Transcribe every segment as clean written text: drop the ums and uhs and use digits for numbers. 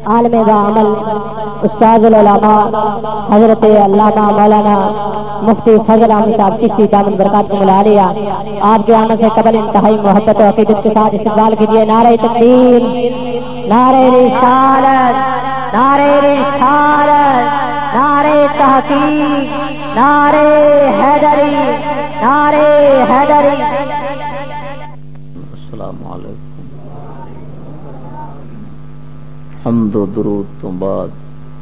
عالم با عمل استاد العلماء حضرت علامہ مولانا مفتی فضل احمد صاحب چشتی دامن برکات کو ملا لیا. آپ کے آنے سے قبل انتہائی محبت و عقیدت کے ساتھ استقبال کیجیے. نعرہ تکبیر، نعرہ رسالت، نعرہ رسالت، نعرہ تحقیق، نعرہ حیدری، نعرہ حیدری. السلام علیکم. حمد و درود تو بعد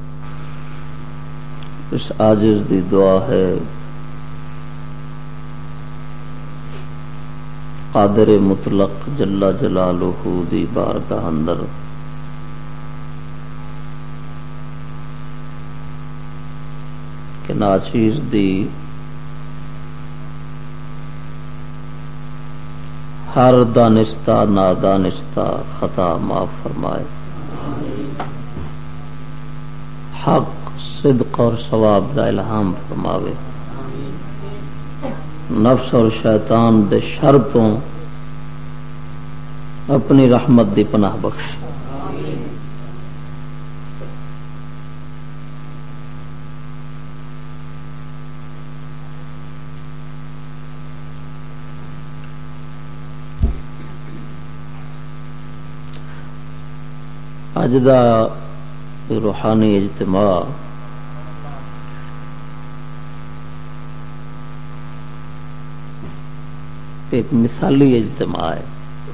اس عاجز دی دعا ہے قادر مطلق جل جلالہ دی بارگاہ اندر کہ ناچیز دی ہر دانستہ نادانستہ خطا معاف فرمائے. حق صدق اور ثواب دا الہام فرماوے. نفس اور شیطان دے شر تو اپنی رحمت دی پناہ بخش. اج دا روحانی اجتماع ایک مثالی اجتماع ہے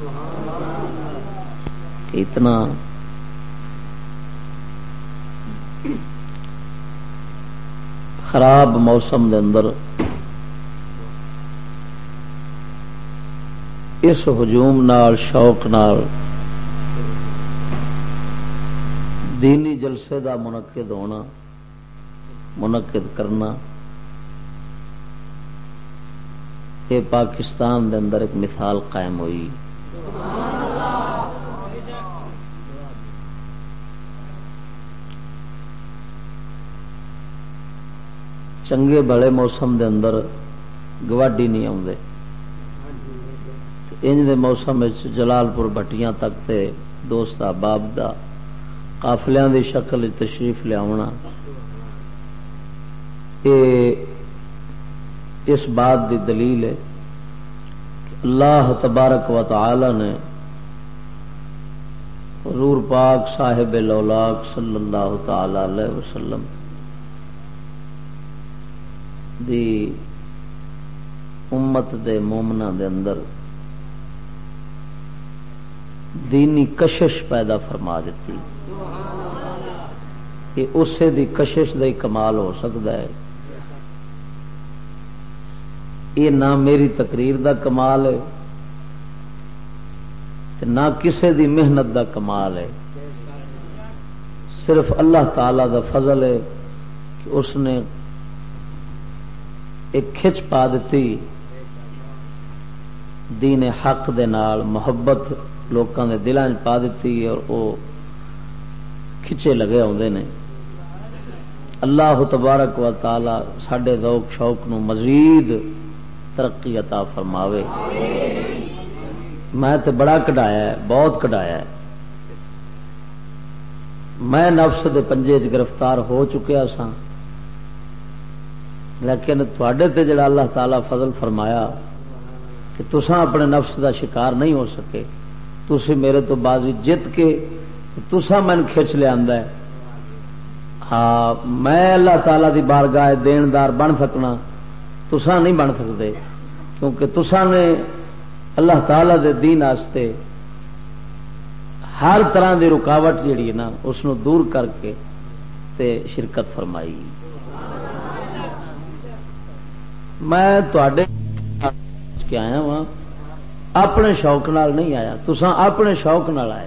کہ اتنا خراب موسم دے اندر اس ہجوم نال شوق نال دینی جلسے دا منعقد ہونا، منعقد کرنا، یہ پاکستان دے اندر ایک مثال قائم ہوئی. چنگے بڑے موسم دے اندر گواڈی نہیں آتے، انج دے موسم جلال پور بٹیاں تک تے دوست احباب دا قافلیاں دی شکل تشریف لیا اس بات دی دلیل ہے کہ اللہ تبارک و تعالی نے حضور پاک صاحب لولاک صلی اللہ تعالی علیہ وسلم دی امت دے مومنہ دے اندر دینی کشش پیدا فرما دیتی. یہ اسے دی کشش دا ہی کمال ہو سکتا ہے. یہ نہ میری تقریر دا کمال ہے نہ کسے دی محنت دا کمال ہے، صرف اللہ تعالی دا فضل ہے کہ اس نے ایک کھچ پا دیتی دین حق دے نال، محبت لوکاں دے دلاں وچ پا دیتی اور وہ کھچے لگے ہوندے نے. اللہ تبارک و تعالی ساڈے ذوق شوق نو مزید ترقی عطا فرماوے. میں تے بڑا کڈایا ہے، بہت کڈایا ہے. میں نفس دے پنجے وچ گرفتار ہو چکیا سا، لیکن تواڈے تے جڑا اللہ تعالی فضل فرمایا کہ تساں اپنے نفس دا شکار نہیں ہو سکے، تسی میرے تو بازی جت کے تساں میں کھچ لیا ہے. ہاں میں اللہ تعالی دی بارگاہ دیندار بن سکنا، تساں نہیں بن سکتے، کیونکہ تساں نے اللہ تعالی دے دین واسطے ہر طرح دی رکاوٹ جیڑی ہے نا اس نو دور کر کے تے شرکت فرمائی. میں تواڈے کے آیا ہاں، اپنے شوق نال نہیں آیا، تساں اپنے شوق نال آئے.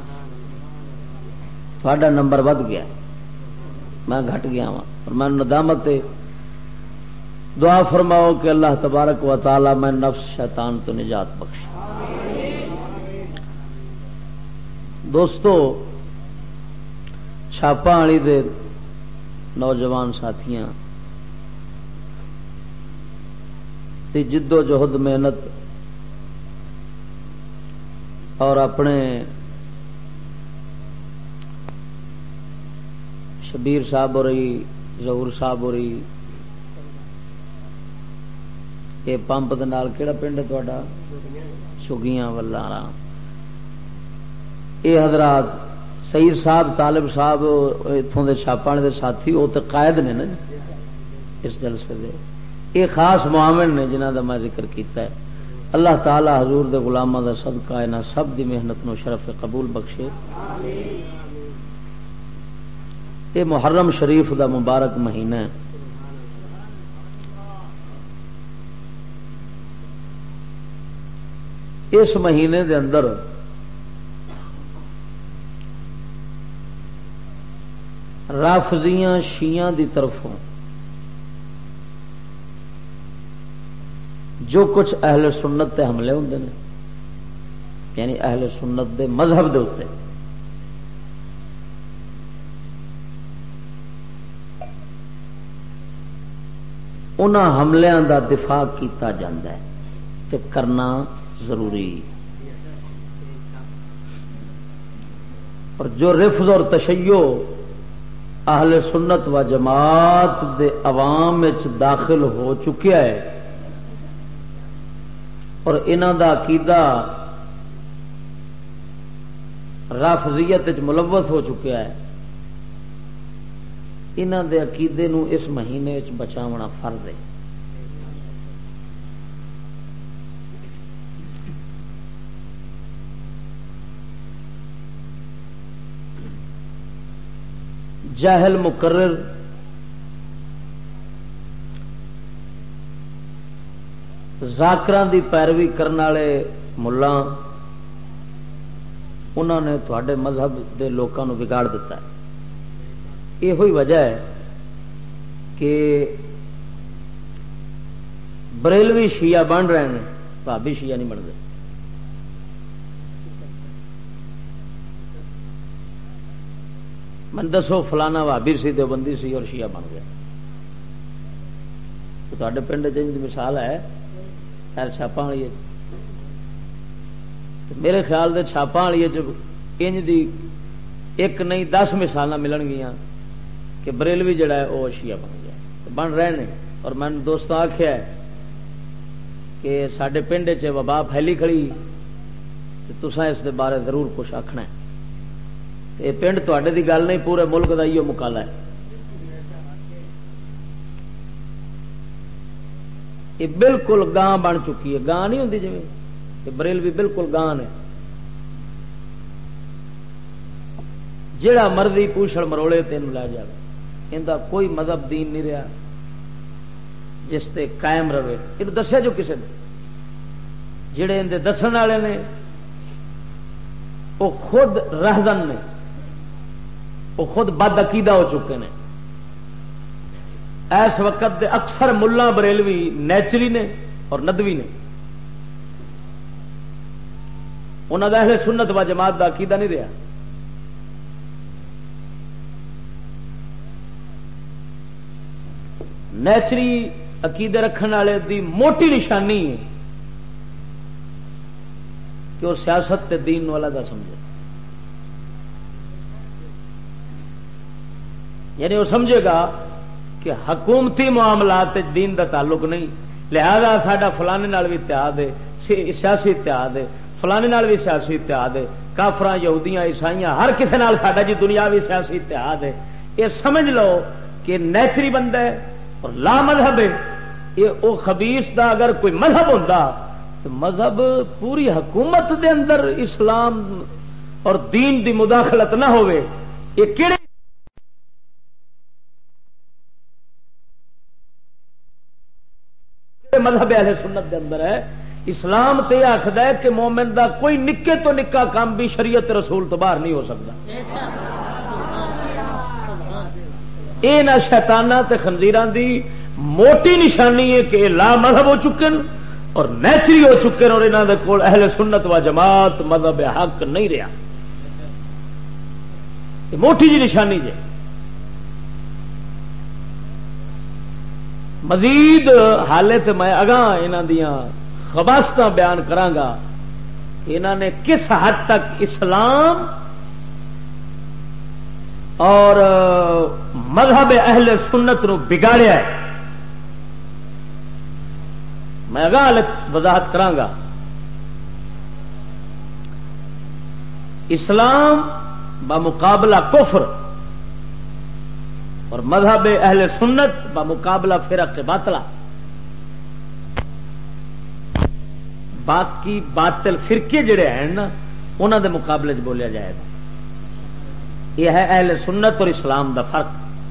تھوڑا نمبر ود گیا، میں گھٹ گیا ہاں. اور میں ندامت دعا فرماؤ کہ اللہ تبارک و تعالی میں نفس شیطان تو نجات بخش. دوستو، چھاپا والی دے نوجوان ساتھیاں دی جد و جہد محنت اور اپنے شبیر صاحب ہو رہی، ظہور صاحب ہو رہی، یہ پمپ دے نال کیڑا پنڈ ہے تہاڈا؟ سگیاں والارا. یہ حضرات سید صاحب طالب صاحب اتوں دے چھاپاں دے ساتھی، وہ تو قائد نے نا اس جلسے دے. یہ خاص معاون نے جنہاں دا میں ذکر کیتا ہے. اللہ تعالی حضور دے غلاماں دا صدقہ انہاں سب دی محنت نو شرف قبول بخشے. یہ محرم شریف دا مبارک مہینہ ہے. اس مہینے دے اندر رافضیاں شیعہ دی طرفوں جو کچھ اہل سنت تے حملے ہوندے نے، یعنی اہل سنت دے مذہب دے اوتے، انہاں حملیاں دا دفاع کیتا جاندا ہے تے کرنا ضروری. اور جو رفض اور تشیع اہل سنت و جماعت دے عوام وچ داخل ہو چکیا ہے اور انہاں دا عقیدہ رافضیت وچ ملوث ہو چکیا ہے، انہاں دے عقیدے نو اس مہینے وچ بچاونا فرض ہے. جاہل مقرر ذاکراں دی پیروی کرنے والے ملاں انہوں نے تھوڑے مذہب دے لوکاں نو بگاڑ دیتا ہے. یہ ہوئی وجہ ہے کہ بریلوی شیعہ بن رہے ہیں، بھابی شیعہ نہیں بنتے. من دسو فلانا بھابی سی، دیوبندی سی اور شیعہ بن گیا. تو تھوڑے پنڈ چ مثال ہے خیر چھاپاں والی. میرے خیال دے چھاپاں والی انج دی ایک نہیں 10 مثال ملن گیا کہ بریلوی جڑا ہے وہ شیعہ بن گیا، بن رہے ہیں. اور میں نے دوستوں آخیا کہ سڈے پنڈ چ وبا پھیلی کھڑی، تساں اس دے بارے ضرور کچھ آخنا ہے. یہ پنڈ تے دی گل نہیں، پورے ملک کا یہ مکالا ہے. یہ بالکل گاں بن چکی ہے. گاں نہیں ہوتی جی، بریلوی بالکل گاں ہے. جڑا مرضی پوچھڑ مروڑے تین لے جائے، ان کا کوئی مذہب دین نہیں رہا جس تے قائم رہے. یہ دسیا جو کسی نے جڑے اندر دسن والے نے وہ خود رہزن نے، وہ خود بد عقیدہ ہو چکے ہیں. اس وقت دے اکثر ملا بریلوی نیچری نے اور ندوی نے. انہوں کا اہل سنت و جماعت کا عقیدہ نہیں رہا. نیچری عقیدے رکھنے والے دی موٹی نشانی ہے کہ وہ سیاست تے دین والا دا سمجھے. یعنی وہ سمجھے گا کہ حکومتی معاملات دین دا تعلق نہیں، لہذا ساڈا فلانے نال بھی اتحاد ہے، سیاسی اتحاد ہے، فلانے نال بھی سیاسی اتحاد ہے، کافراں یہودیاں عیسائیاں ہر کسی نال ساڈا جی دنیاوی سیاسی اتحاد ہے. یہ سمجھ لو کہ نیچری بندہ ہے اور لا مذہب ہے. یہ او خبیث دا اگر کوئی مذہب ہوتا تو مذہب پوری حکومت دے اندر اسلام اور دین دی مداخلت نہ ہوئے. یہ کیڑے مذہب اہل سنت دے اندر ہے؟ اسلام تے آخدا ہے کہ مومن دا کوئی نکے تو نکا کام بھی شریعت رسول تو باہر نہیں ہو سکتا. یہ نہ شیطاناں تے خنزیراں دی موٹی نشانی ہے کہ لا مذہب ہو چکے اور نیچری ہو چکے اور انہاں دے کول اہل سنت و جماعت مذہب حق نہیں رہا. یہ موٹی جی نشانی جی. مزید حالے تے میں اگاں انہاں دیاں خباستاں بیان کرانگا کہ انہاں نے کس حد تک اسلام اور مذہب اہل سنت نو بگاڑیا ہے. میں اگاں وضاحت کرانگا. اسلام بمقابلہ کفر اور مذہب اہل سنت بمقابلہ فرق باطلہ. باقی باطل فرقے جڑے ہیں نا انہوں دے مقابلے چ بولیا جائے گا. یہ ہے اہل سنت اور اسلام دا فرق.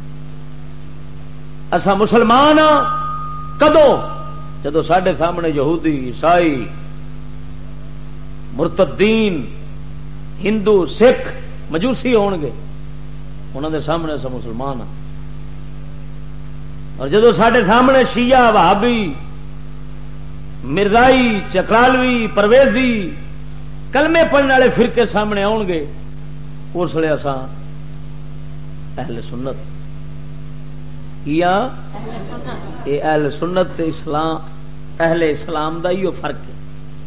اسا مسلمان ہاں کدوں؟ جدو ساڈے سامنے یہودی عیسائی مرتدین ہندو سکھ مجوسی ہون گے انہوں دے سامنے اسا مسلمان ہاں. اور جدو ساڈے سامنے شیعہ وہابی مرزائی چکرالوی پرویزی کلمے پڑھنے والے فرقے سامنے آؤ گے اس لیے اساں اہل سنت یا یہ اہل سنت تے اسلام اہل اسلام دا ہی فرق ہے.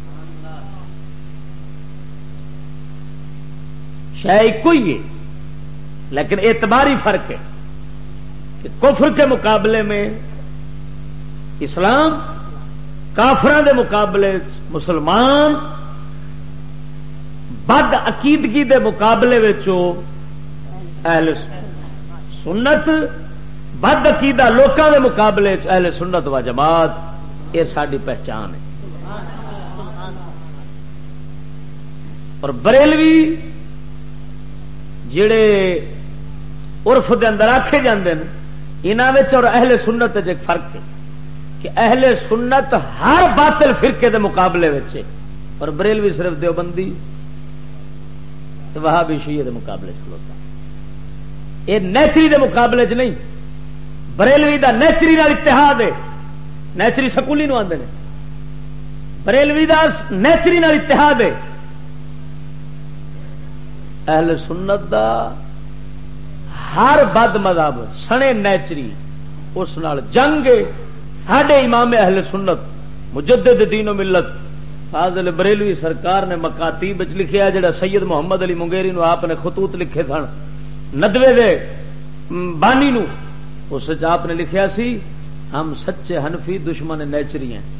شاید کوئی ہے لیکن اعتباری فرق ہے کہ کفر کے مقابلے میں اسلام، کافران دے مقابلے مسلمان، بد عقیدگی دے مقابلے اہل سنت، بد عقیدہ لوکاں دے مقابلے اہل سنت و جماعت. یہ ساری پہچان ہے. اور بریلوی جڑے عرف دے اندر آکھے جاندے ہیں انہاں وچ اور اہل سنت وچ ایک فرق ہے کہ اہل سنت ہر باطل فرقے دے مقابلے وچ ہے اور بریلوی صرف دیوبندی تے وہابی شیعہ دے مقابلے وچ کھلوتا. یہ نیچری دے مقابلے چ نہیں. بریلوی دا نیچری نال اتحاد ہے. نیچری سکولی نو آندے نے. بریلوی دا نیچری نال اتحاد ہے. اہل سنت دا ہر بد مذہب سنے نیچری اس نال جنگ. ساڈے امام اہل سنت مجدد دین و ملت فاضل بریلوی سرکار نے مکاتیب وچ لکھیا جڑا سید محمد علی منگیری نو آپ نے خطوط لکھے سن ندوے دے بانی نو اس وچ آپ نے لکھیا سی ہم سچے حنفی دشمن نیچری ہیں.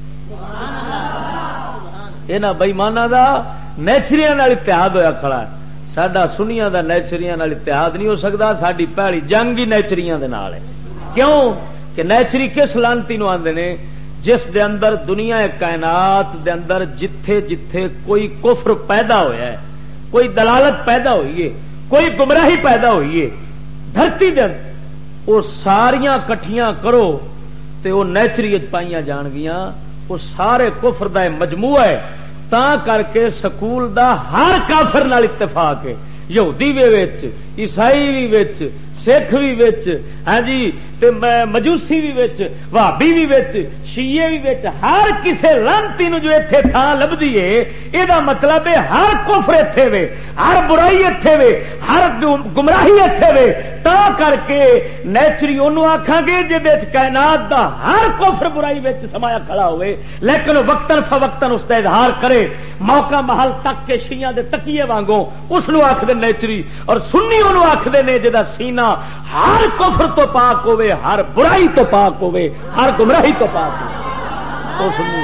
انہاں بے ایماناں دا نیچریاں نال اتحاد ہویا کھڑا ہے. ساڈا سنیاں دا نیچریاں نال اتحاد نہیں ہو سکتا. ساڈی پہلی جنگ ہی نیچریاں دے نال ہے. کیوں کہ نیچری کس لانتی نو آندے نے؟ جس دے اندر دنیا کائنات دے اندر جتھے جتھے کوئی کفر پیدا ہویا ہے، کوئی دلالت پیدا ہوئی ہے، کوئی گمراہی پیدا ہوئی ہے دھرتی دے اندر، وہ ساریاں کٹھیاں کرو تے وہ نیچری پائیاں جان گیاں. وہ سارے کفر دا مجموعہ ہے. تا کر کے سکول دا ہر کافر نال اتفاق ہے. یہودی بھی وچ، عیسائی بھی وچ، سکھ بھی وچ، ہاں جی تے مجوسی بھی وچ، وہابی بھی وچ، شیعہ بھی وچ. ہر کسے لانتی نو جو ایتھے تھان لبدی ہے اے دا مطلب ہے ہر کفر ایتھے وے، ہر برائی ایتھے وے، ہر گمراہی ایتھے وے. تا کر کے نیچری اونوں آکھاں گے جے وچ کائنات دا ہر کفر برائی وچ سمایا کھڑا ہوئے لیکن وقتاً فوقتاً اس دا اظہار کرے موقع محل تک کے شیعہ دے تکیے وانگوں اس نو آکھدے نیچری. اور سنی انہوں آکھدے نے جدا سینہ ہر کفر تو پاک ہوئے، ہر برائی تو پاک ہوئے، ہر گمراہی تو پاک ہوئے. تو سنی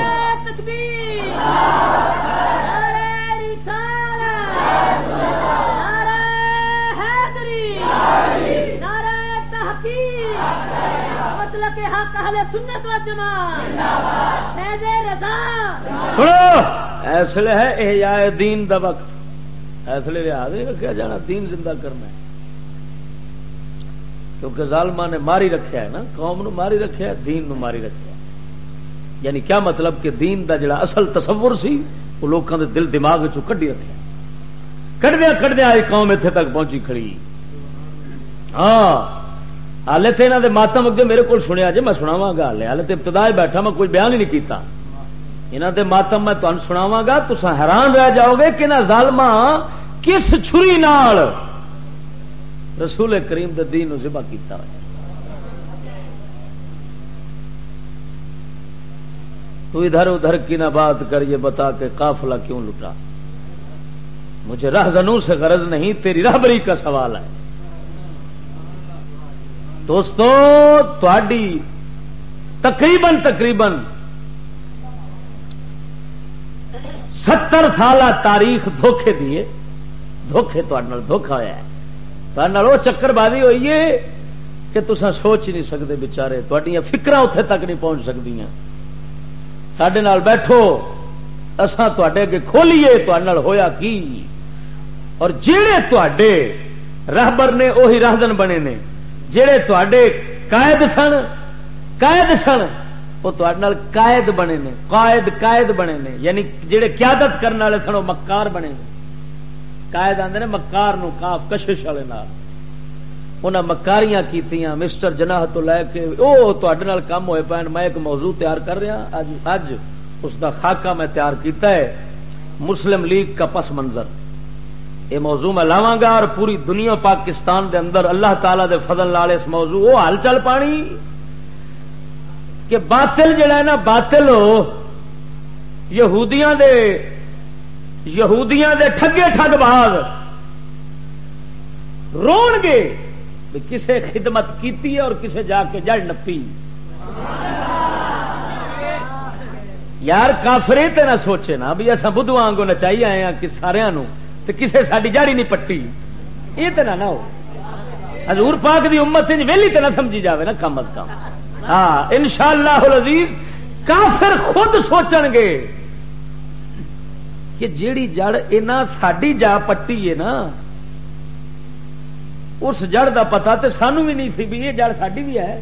ایسے ہے احیاء دین دا وقت. ایسے لحاظ نہیں رکھا جانا دین زندہ کرنا ہے کیونکہ ظالمہ نے ماری رکھا ہے نا، قوم نو ماری رکھا ہے، دین نو ماری رکھا ہے. یعنی کیا مطلب کہ دین دا جڑا اصل تصور سی وہ لوگوں دے دل دماغ چوں کڈی رکھا. کڈدیا کڈدیا آئی قوم اتنے تک پہنچی کھڑی. ہاں ہالے تو یہاں دے ماتم اگے میرے کو سنیا جی، میں سناواں گا. ہالے تو ابتدا بیٹھا میں کوئی بیان ہی نہیں کیتا. یہاں دے ماتم میں تمہیں سناواں گا تو حیران رہ جاؤ گے کہ نہ ظالما کس چھری نال رسول کریم دے دین نو ذبح کیتا ہے. تو ادھر ادھر کی نہ بات کر، یہ بتا کہ قافلہ کیوں لٹا. مجھے رہزنوں سے غرض نہیں، تیری رہبری کا سوال ہے. دوستو تہاڈی تقریباً 70 سالہ تاریخ دھوکھے دیے، دھوکھے دھوکھا ہوا ہے، وہ چکر بازی ہوئی ہے کہ تسا سوچ ہی نہیں سکتے بچارے، تہاڈیاں فکراں اتنے تک نہیں پہنچ سکدیاں۔ ساڈے نال بیٹھو، اساں تہاڈے اگے کھولیے تہاڈے نال ہویا کی، اور جڑے تہاڈے راہبر نے وہی راہدن بنے نے، جڑے تہاڈے قائد سن وہ تہاڈے نال قائد بنے نے، قائد بنے نے، یعنی جڑے قیادت کرنے والے سن وہ مکار بنے نے۔ قائد آندے نے مکار نو، کاف کشش والے نال انہاں مکاریاں کیتیاں، مسٹر جناح تو لے کے او تہاڈے نال کام ہوئے پین۔ میں ایک موضوع تیار کر رہا اج اس دا خاکہ میں تیار کیتا ہے، مسلم لیگ کا پس منظر۔ یہ موضوع میں لاواں گا اور پوری دنیا پاکستان دے اندر اللہ تعالی دے فضل نال اس موضوع وہ حل چل پانی کہ باطل جڑا ہے نا، باطل یہودیاں دے ٹھگے ٹھگ باز رون گے کسے خدمت کیتی ہے اور کسے جا کے جڑ نپی۔ یار کافرے تے نہ سوچے نا بھی اصا بدھو آنگو نچائی آئے ہیں کہ سارا تے کسے ساڈی جڑ ہی نہیں پٹی، یہ تو نہ ہو۔ حضور پاک دی امت ویلی تے نہ سمجھی جاوے نا کم از کم۔ ہاں انشاءاللہ العزیز کافر خود سوچن گے کہ جیڑی جڑ اینا ساڈی جا پٹی ہے نا، اس جڑ دا پتا تے سانو بھی نہیں سی بھی یہ جڑ ساڈی بھی ہے۔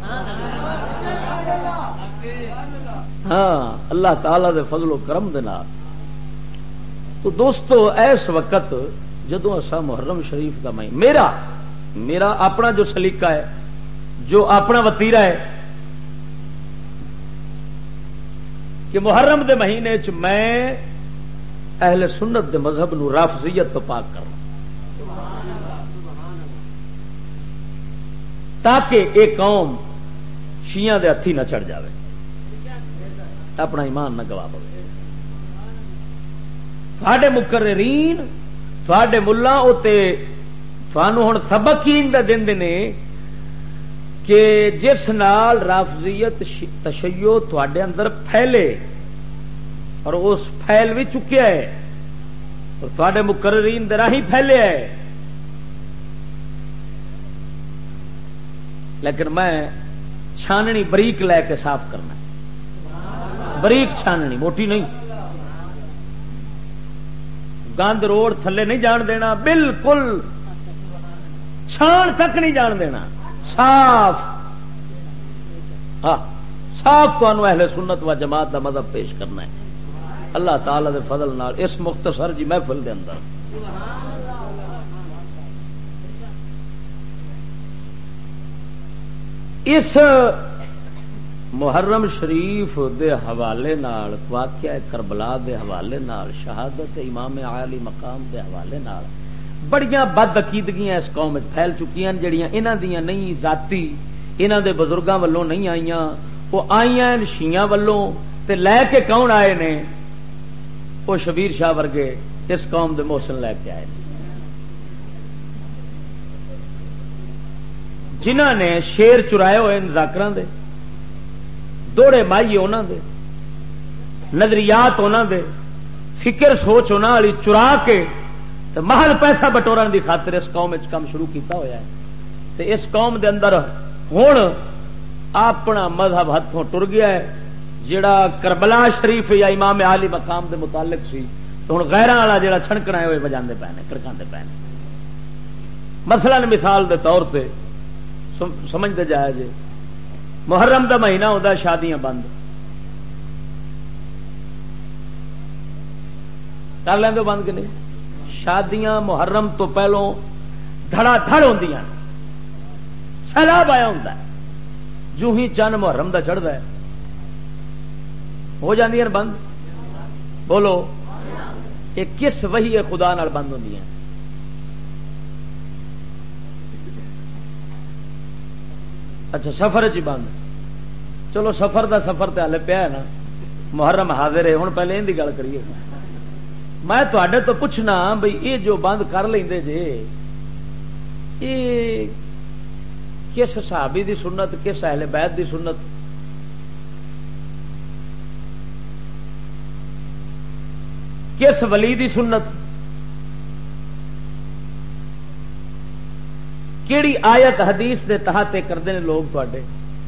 ہاں اللہ تعالی دے فضل و کرم دے نال۔ تو دوستو اس وقت جدوں اسا محرم شریف کا میرا اپنا جو سلیقہ ہے، جو اپنا وتیرہ ہے کہ محرم دے مہینے چ میں اہل سنت دے مذہب نو رافضیت تو پاک کرنا، تاکہ ایک قوم شیعہ دے ہتھی نہ چڑھ جاوے، اپنا ایمان نہ گوا پے۔ تھاڈے مقررین تھاڈے ملا اوتے تھانوں ہن سبق ہی دے نے کہ جس نال رافضیت تشیع تھوڑے اندر پھیلے اور اس پھیل بھی چکیا ہے اور تھوڑے مقررین دے راہیں پھیلے ہے، لیکن میں چھاننی بریک لے کے صاف کرنا، بریک چھاننی، موٹی نہیں، گند روڑ تھلے نہیں جان دینا، بالکل چھان تک نہیں جان دینا، صاف صاف تمہوں اہل سنت و جماعت دا مذہب پیش کرنا ہے اللہ تعالی دے فضل نال اس مختصر جی محفل دے اندر۔ اس محرم شریف دے حوالے نال، واقعہ کربلا دے حوالے نال، شہادت امام عالی مقام دے حوالے نال بڑیاں بد عقیدگیاں اس قوم پھیل چکیاں جڑیاں انہاں دیاں نہیں، ذاتی انہاں دے بزرگاں والوں نہیں آئیاں، وہ آئیاں شیعاں والوں تے لے کے کون آئے نے؟ وہ شبیر شاہ ورگے اس قوم دے محسن لے کے آئے جنہاں نے شیر چرائے ہوئے ذاکراں دے، دوڑے مائیے انہاں دے، نظریات انہاں دے، فکر سوچ انہاں والی چرا کے تو محل پیسہ بٹورن دی خاطر اس قوم وچ کام شروع کیتا ہوا ہے۔ تے اس قوم دے اندر ہن اپنا مذہب ہتھوں ٹر گیا ہے، جڑا کربلا شریف یا امام عالی مقام دے متعلق سی تو ہن غیراں والا جڑا چھنکنا ہے وہ بجاندے پے نے، کڑکاندے پے نے۔ مثلا مثال دے طور تے سمجھتے جایا جے، محرم دا مہینہ ہوتا شادیاں بند کر لیں بند کہ نہیں؟ شادیاں محرم تو پہلوں دھڑا دھڑ ہوندیاں، سیلاب آیا ہوتا ہے، جو ہی چند محرم دا چڑھتا ہے ہو جاندیاں بند۔ بولو یہ کس وحی خدا نال بند ہوندیاں؟ اچھا سفر چ بند، چلو سفر دا سفر تے ہلے پیا ہے نا، محرم حاضر ہے، ہن پہلے ان دی گل کریے۔ میں تواڈے تو پوچھنا بھئی یہ جو بند کر لیندے جے یہ کس صحابی دی سنت، کس اہل بیت دی سنت، کس ولی دی سنت، کیڑی آیت حدیث دے تحت کرتے ہیں لوگ تھوڑے،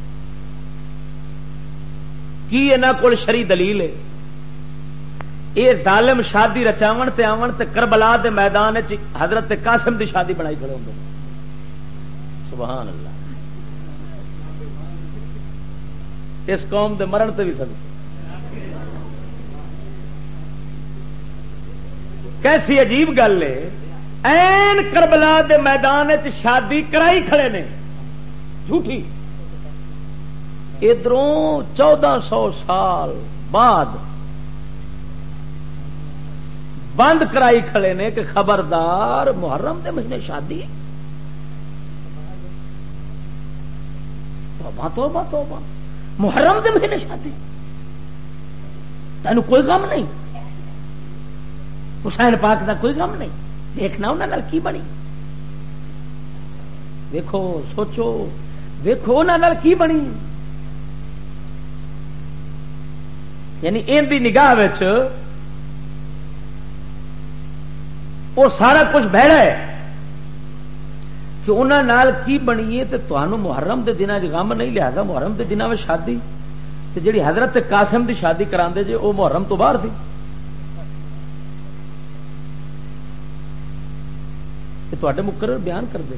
کی انہاں کول شرعی دلیل ہے؟ یہ ظالم شادی رچاون تے آون تے کربلا دے میدان وچ حضرت قاسم دی شادی بنائی کھڑے ہوندے، سبحان اللہ، اس قوم دے مرن تے بھی سب کیسی عجیب گل ہے، این کربلا دے میدان وچ شادی کرائی کھڑے نے جھوٹی، ادھروں 1400 سال بعد بند کرائی کھڑے نے کہ خبردار محرم دے مہینے شادی، توبہ توبہ توبہ، محرم دے مہینے شادی، تینوں کوئی غم نہیں؟ حسین پاک دا کوئی غم نہیں؟ دیکھنا انہاں نال کی بنی، دیکھو سوچو، دیکھو انہاں نال کی بنی، یعنی ان دی نگاہ وچ وہ سارا کچھ بہڑا ہے کہ انہاں نال کی بنی ہے، تے تانوں محرم دے دناں وچ غم نہیں، لہذا محرم دے دناں وچ شادی، تے جڑی حضرت قاسم دی شادی کراندے جے وہ محرم تو باہر تھی، تے مقرر بیان کرتے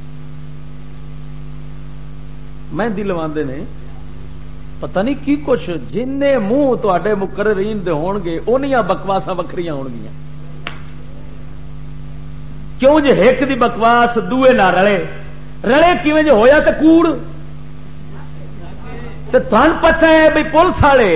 مہندی لواندے نے، پتہ نہیں کی کچھ، جن منہ تے مقررین دے ہون گے انہیاں بکواساں وکھریاں ہون گیاں، کیوں جے ایک دی بکواس دوے نہ رلے، رلے کیویں جے ہویا تے کوڑ، تے تھان پتہ ہے بھئی پولیس والے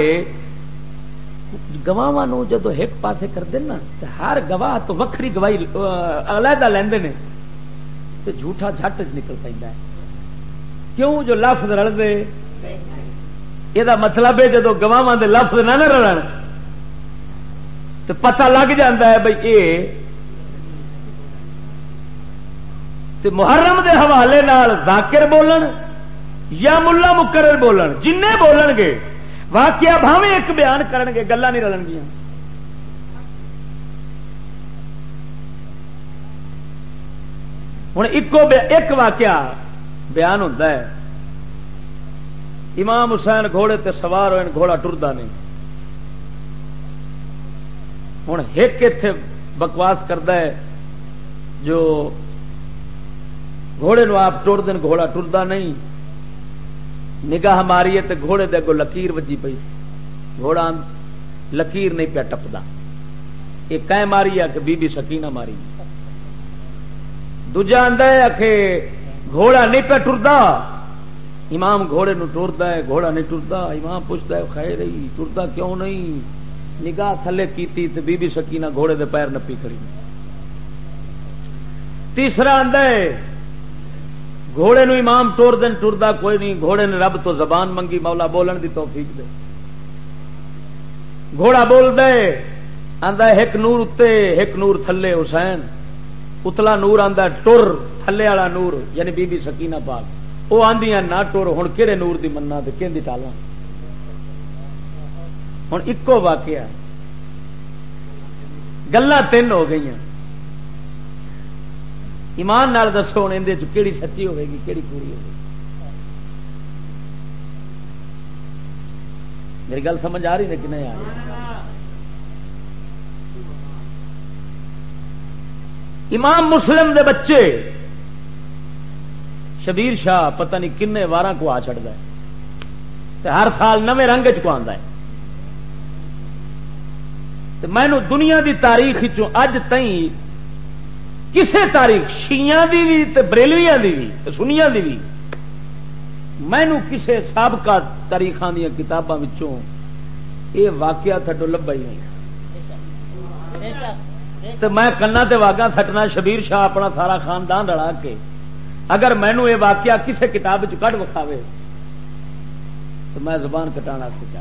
گواہاں نو جدو ایک پاسے کر دینا تے ہر گواہ تو وکھری گواہی علیحدہ لیندے نے تے جھوٹا جھٹ نکل پیندا ہے، کیوں جو لفظ رل دے، یہ مطلب ہے جدو گواہاں دے لفظ نہ رلن تے پتہ لگ جاندا ہے بھئی اے تے محرم دے حوالے نال ذاکر بولن یا ملا مقرر بولن، جن بولن گے واقعہ بھاویں ایک بیان کرن گے، گلاں نہیں رلن گیاں۔ ہن ایک واقعہ بیان ہوتا ہے، امام حسین گھوڑے تے سوار ہوئے، گھوڑا ٹردا نہیں، ہن ایک ایتھے بکواس کردا ہے جو گھوڑے نو آپ ٹر دین، گھوڑا ٹردا نہیں، نگاہ ماری ہے تے گھوڑے دے اگوں لکیر وجی پئی، گھوڑا لکیر نہیں پیا ٹپدا، یہ کہیں ماری ہے کہ بی بی سکینہ ماری، دوجا آندا ہے کہ گھوڑا نہیں پیا ٹردا، امام گھوڑے نو ٹردا ہے، گھوڑا نہیں ٹردا، امام پوچھتا ہے خیر ہی ٹردا کیوں نہیں، نگاہ تھلے کیتی تے بی بی سکینہ گھوڑے دے پیر نپی کھڑی۔ تیسرا آندا ہے گھوڑے نو امام ٹور دین، ٹردا کوئی نہیں، گھوڑے نے رب تو زبان منگی، مولا بولن دی توفیق دے، گھوڑا بول دے، آندا ایک نور اتے ایک نور تھلے، حسین اتلا نور آندا ٹر، تھلے والا نور یعنی بی بی سکینہ پاک، وہ آندیاں نہ ٹر، ہن کہڑے نور دی مننا تے کیندی ٹالاں۔ ہن اکو واقعہ، گلاں تین ہو گئیاں، ایمان نال دسو ہن اندے چ کیڑی سچی ہوے گی کیڑی پوری ہوے گی؟ میری گل سمجھ آ رہی ہے کہ نہیں آ رہی؟ امام مسلم دے بچے شبیر شاہ پتہ نہیں کنے واراں کو آ چڑھدا ہے تے ہر سال نویں رنگ چ کو آندا ہے، تے مینوں دنیا دی تاریخ چوں اج تائیں کسے تاریخ شیعیاں دی بھی تے بریلویاں دی بھی تے سنیاں دی بھی مینوں کسے سابقہ تاریخاں دی کتاباں وچوں یہ واقعہ تھڈو لبھا ہی نہیں، تے میں کنا تے واگاں سٹنا شبیر شاہ اپنا سارا خاندان رلا کے اگر مینوں یہ واقعہ کسے کتاب وچ کڈ وکھاوے تو میں زبان کٹانا سکھا۔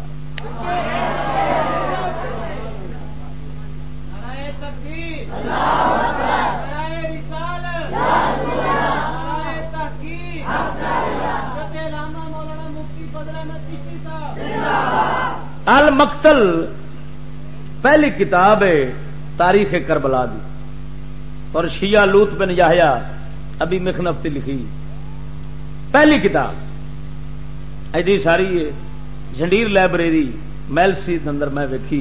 المقتل پہلی کتاب ہے تاریخ کربلا دی، اور شیعہ لوط بن یحییٰ ابھی مخنف نے لکھی پہلی کتاب ایڈی ساری ہے، جھنڈیر لائبریری میلسی اندر میں ویکھی،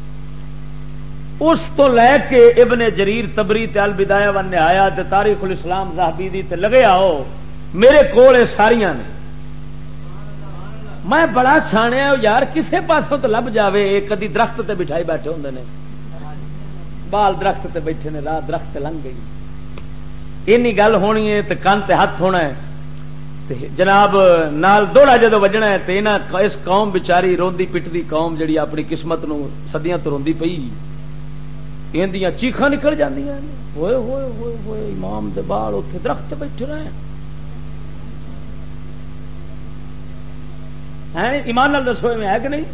اس تو لے کے ابن جریر تبری تے البدایہ والنہایہ تے تاریخ الاسلام ذہبی دی تے لگے آؤ میرے کول ساریاں نے، میں بڑا چھانیا یار کسے پاسوں تو لب جاوے، ایک کدی درخت تے بٹھائی بیٹھے ہوندے نے، بال درخت تے بیٹھے نے، رات درخت تے لنگ گئی، اینی گل ہونی ہے تے کان تے ہاتھ ہونا ہے تے جناب نال دوڑا جدو وجنا ہے تے انہاں اس قوم بیچاری روندی پٹدی قوم جڑی اپنی قسمت نو صدیاں تو روندی پئی، اندیاں چیخاں نکل جاندیاں، ہوئے ہوئے ہوئے ہوئے امام دے بال اوتھے درخت تے بیٹھے رہے ہیں، ایمان نال دسو میں ہے کہ نہیں؟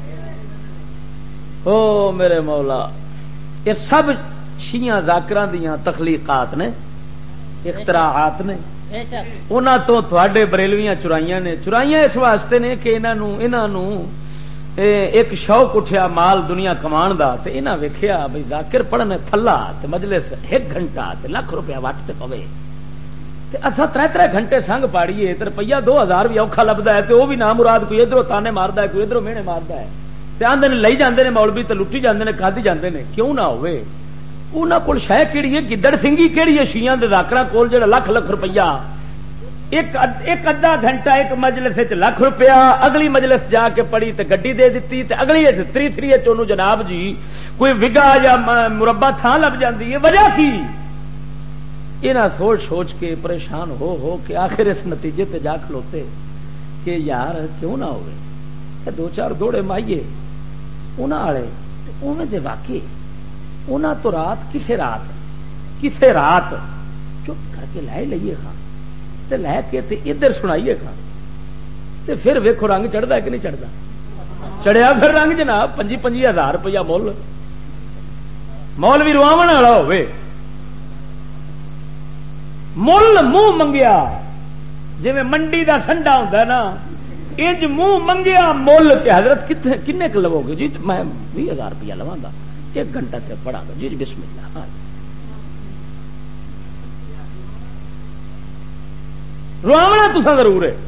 او میرے مولا، یہ سب شیعہ ذاکراں دیاں تخلیقات نے، اختراعات نے، انہاں تو تھوڑے بریلویاں چرائیاں نے، چرائیاں اس واسطے نے کہ انہاں ایک شوق اٹھیا مال دنیا کمان دا تے انہاں ویکھیا بھئی ذاکر پڑھنے تھلا تے مجلس 1 گھنٹہ تے لاکھ روپیہ وٹ تے پوے تے اساں 3 گھنٹے سنگ پاڑیے تے روپیہ 2000 بھی اوکھا لبدا ہے تے وہ بھی نام مراد کوئی ادھروں تانے ماردا ہے کوئی ادھروں مینے ماردا ہے تے آندے نے لئی جاندے نے مولوی تے لٹی جاندے نے کھادی جاندے نے، کیوں نہ ہوئے انہاں کول شے کیڑی ہے، گدڑ سنگھی کیڑی ہے شیعہ دے ذاکراں کول جڑا لاکھ لاکھ روپیہ ایک ادھا گھنٹہ ایک مجلس لاکھ روپیہ، اگلی مجلس جا کے پڑھی تے گڈی دے دیتی تے اگلی 3 چونو جناب جی کوئی وگا یا مربع تھان لب جاندی ہے، وجہ کی انہاں سوچ سوچ کے پریشان ہو کے آخر اس نتیجے تے جا کھلوتے کہ یار کیوں نہ ہوئے 2-4 دوڑے مائیے انہاں والے اوویں دے واقعے انہاں تو رات کسے رات چپ کر کے لے لئیے خان تے لے کے تے ادھر سنائیے خان تے پھر ویکھو رنگ چڑھدا ہے کہ نہیں چڑھدا، چڑھیا پھر رنگ جناب 25,000 روپیہ مول بھی رواون والا ہوئے، مل منہ منگیا جی منڈی دا سنڈا ہوندا نا انج منہ منگیا مل کہ حضرت کنے ک لو گے جی میں 20,000 روپیہ لواں گا 1 گھنٹہ سے پڑھا گا جی بسم اللہ، رواونا تساں ضرور ہے۔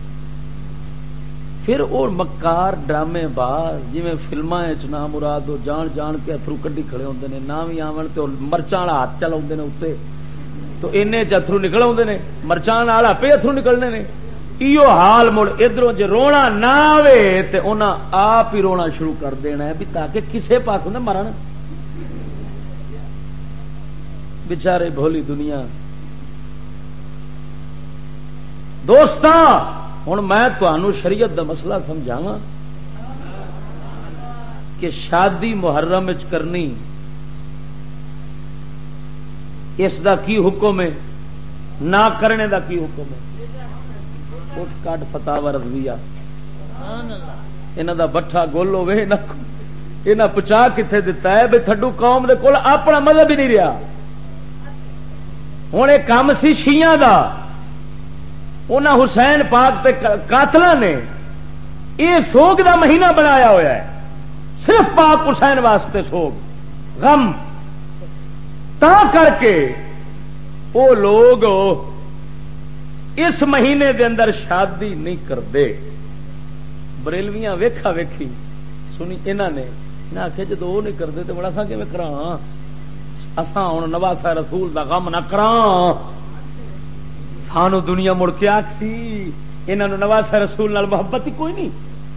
پھر وہ مکار ڈرامے باز جی فلماں نام مراد جان جان کے اترو کڈی کھڑے ہوندے نے، نہ بھی آون تے مرچاں والا ہاتھ چلاوندے نے اوتے تو اینے چ اترو نکل آوندے نے، مرچاں والا پہ اترو نکلنے نے، ایو حال مڑ ادھروں جے رونا نہ آوے تے انہاں آپ ہی رونا شروع کر دینا ہے بھی تاکہ کسے پاسوں نہ مرن، بیچارے بھولی دنیا۔ دوستاں ہوں میں تمہوں شریعت دا مسئلہ سمجھاواں کہ شادی محرم وچ کرنی اس دا کی حکم ہے، نہ کرنے دا کی حکم ہے، اٹھ کٹ فتاوا رضویہ انہاں دا بٹھا گول ہوے انہاں پچا کتنے دتا ہے بے تھڈو قوم دے کول اپنا مذہب ہی نہیں رہا، ہوں یہ کام سی شیعہ دا، انہاں حسین پاک تے قاتلاں نے یہ سوگ دا مہینہ بنایا ہوا ہے، صرف پاک حسین واسطے سوگ غم، تا کر کے وہ لوگ اس مہینے دے اندر شادی نہیں کرتے۔ بریلویاں ویکھا ویکھی سنی انہاں نے آخیا جدو وہ نہیں کرتے تو بڑا سا کیویں کراں، اساں ہن نواسا رسول دا غم نہ کراں، سانو دنیا مڑ کے آکھی انہاں نوں نواسا رسول نال محبت ہی کوئی نہیں۔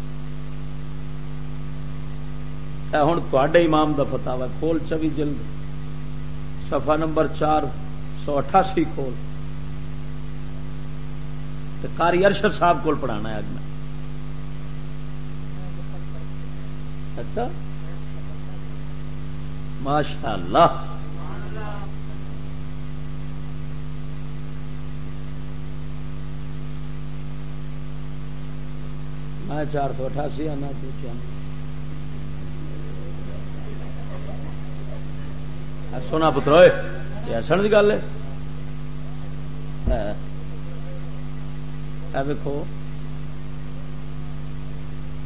ہن تواڈے امام دا فتاوا کھول 24 جلد صفحہ نمبر 488 کھول تے قاری ارشد صاحب کول پڑھانا ہے اج میں۔ اچھا ماشاء اللہ، میں 488 آنا تو سونا پترو یہ ہسن کی گل ہے، ویکو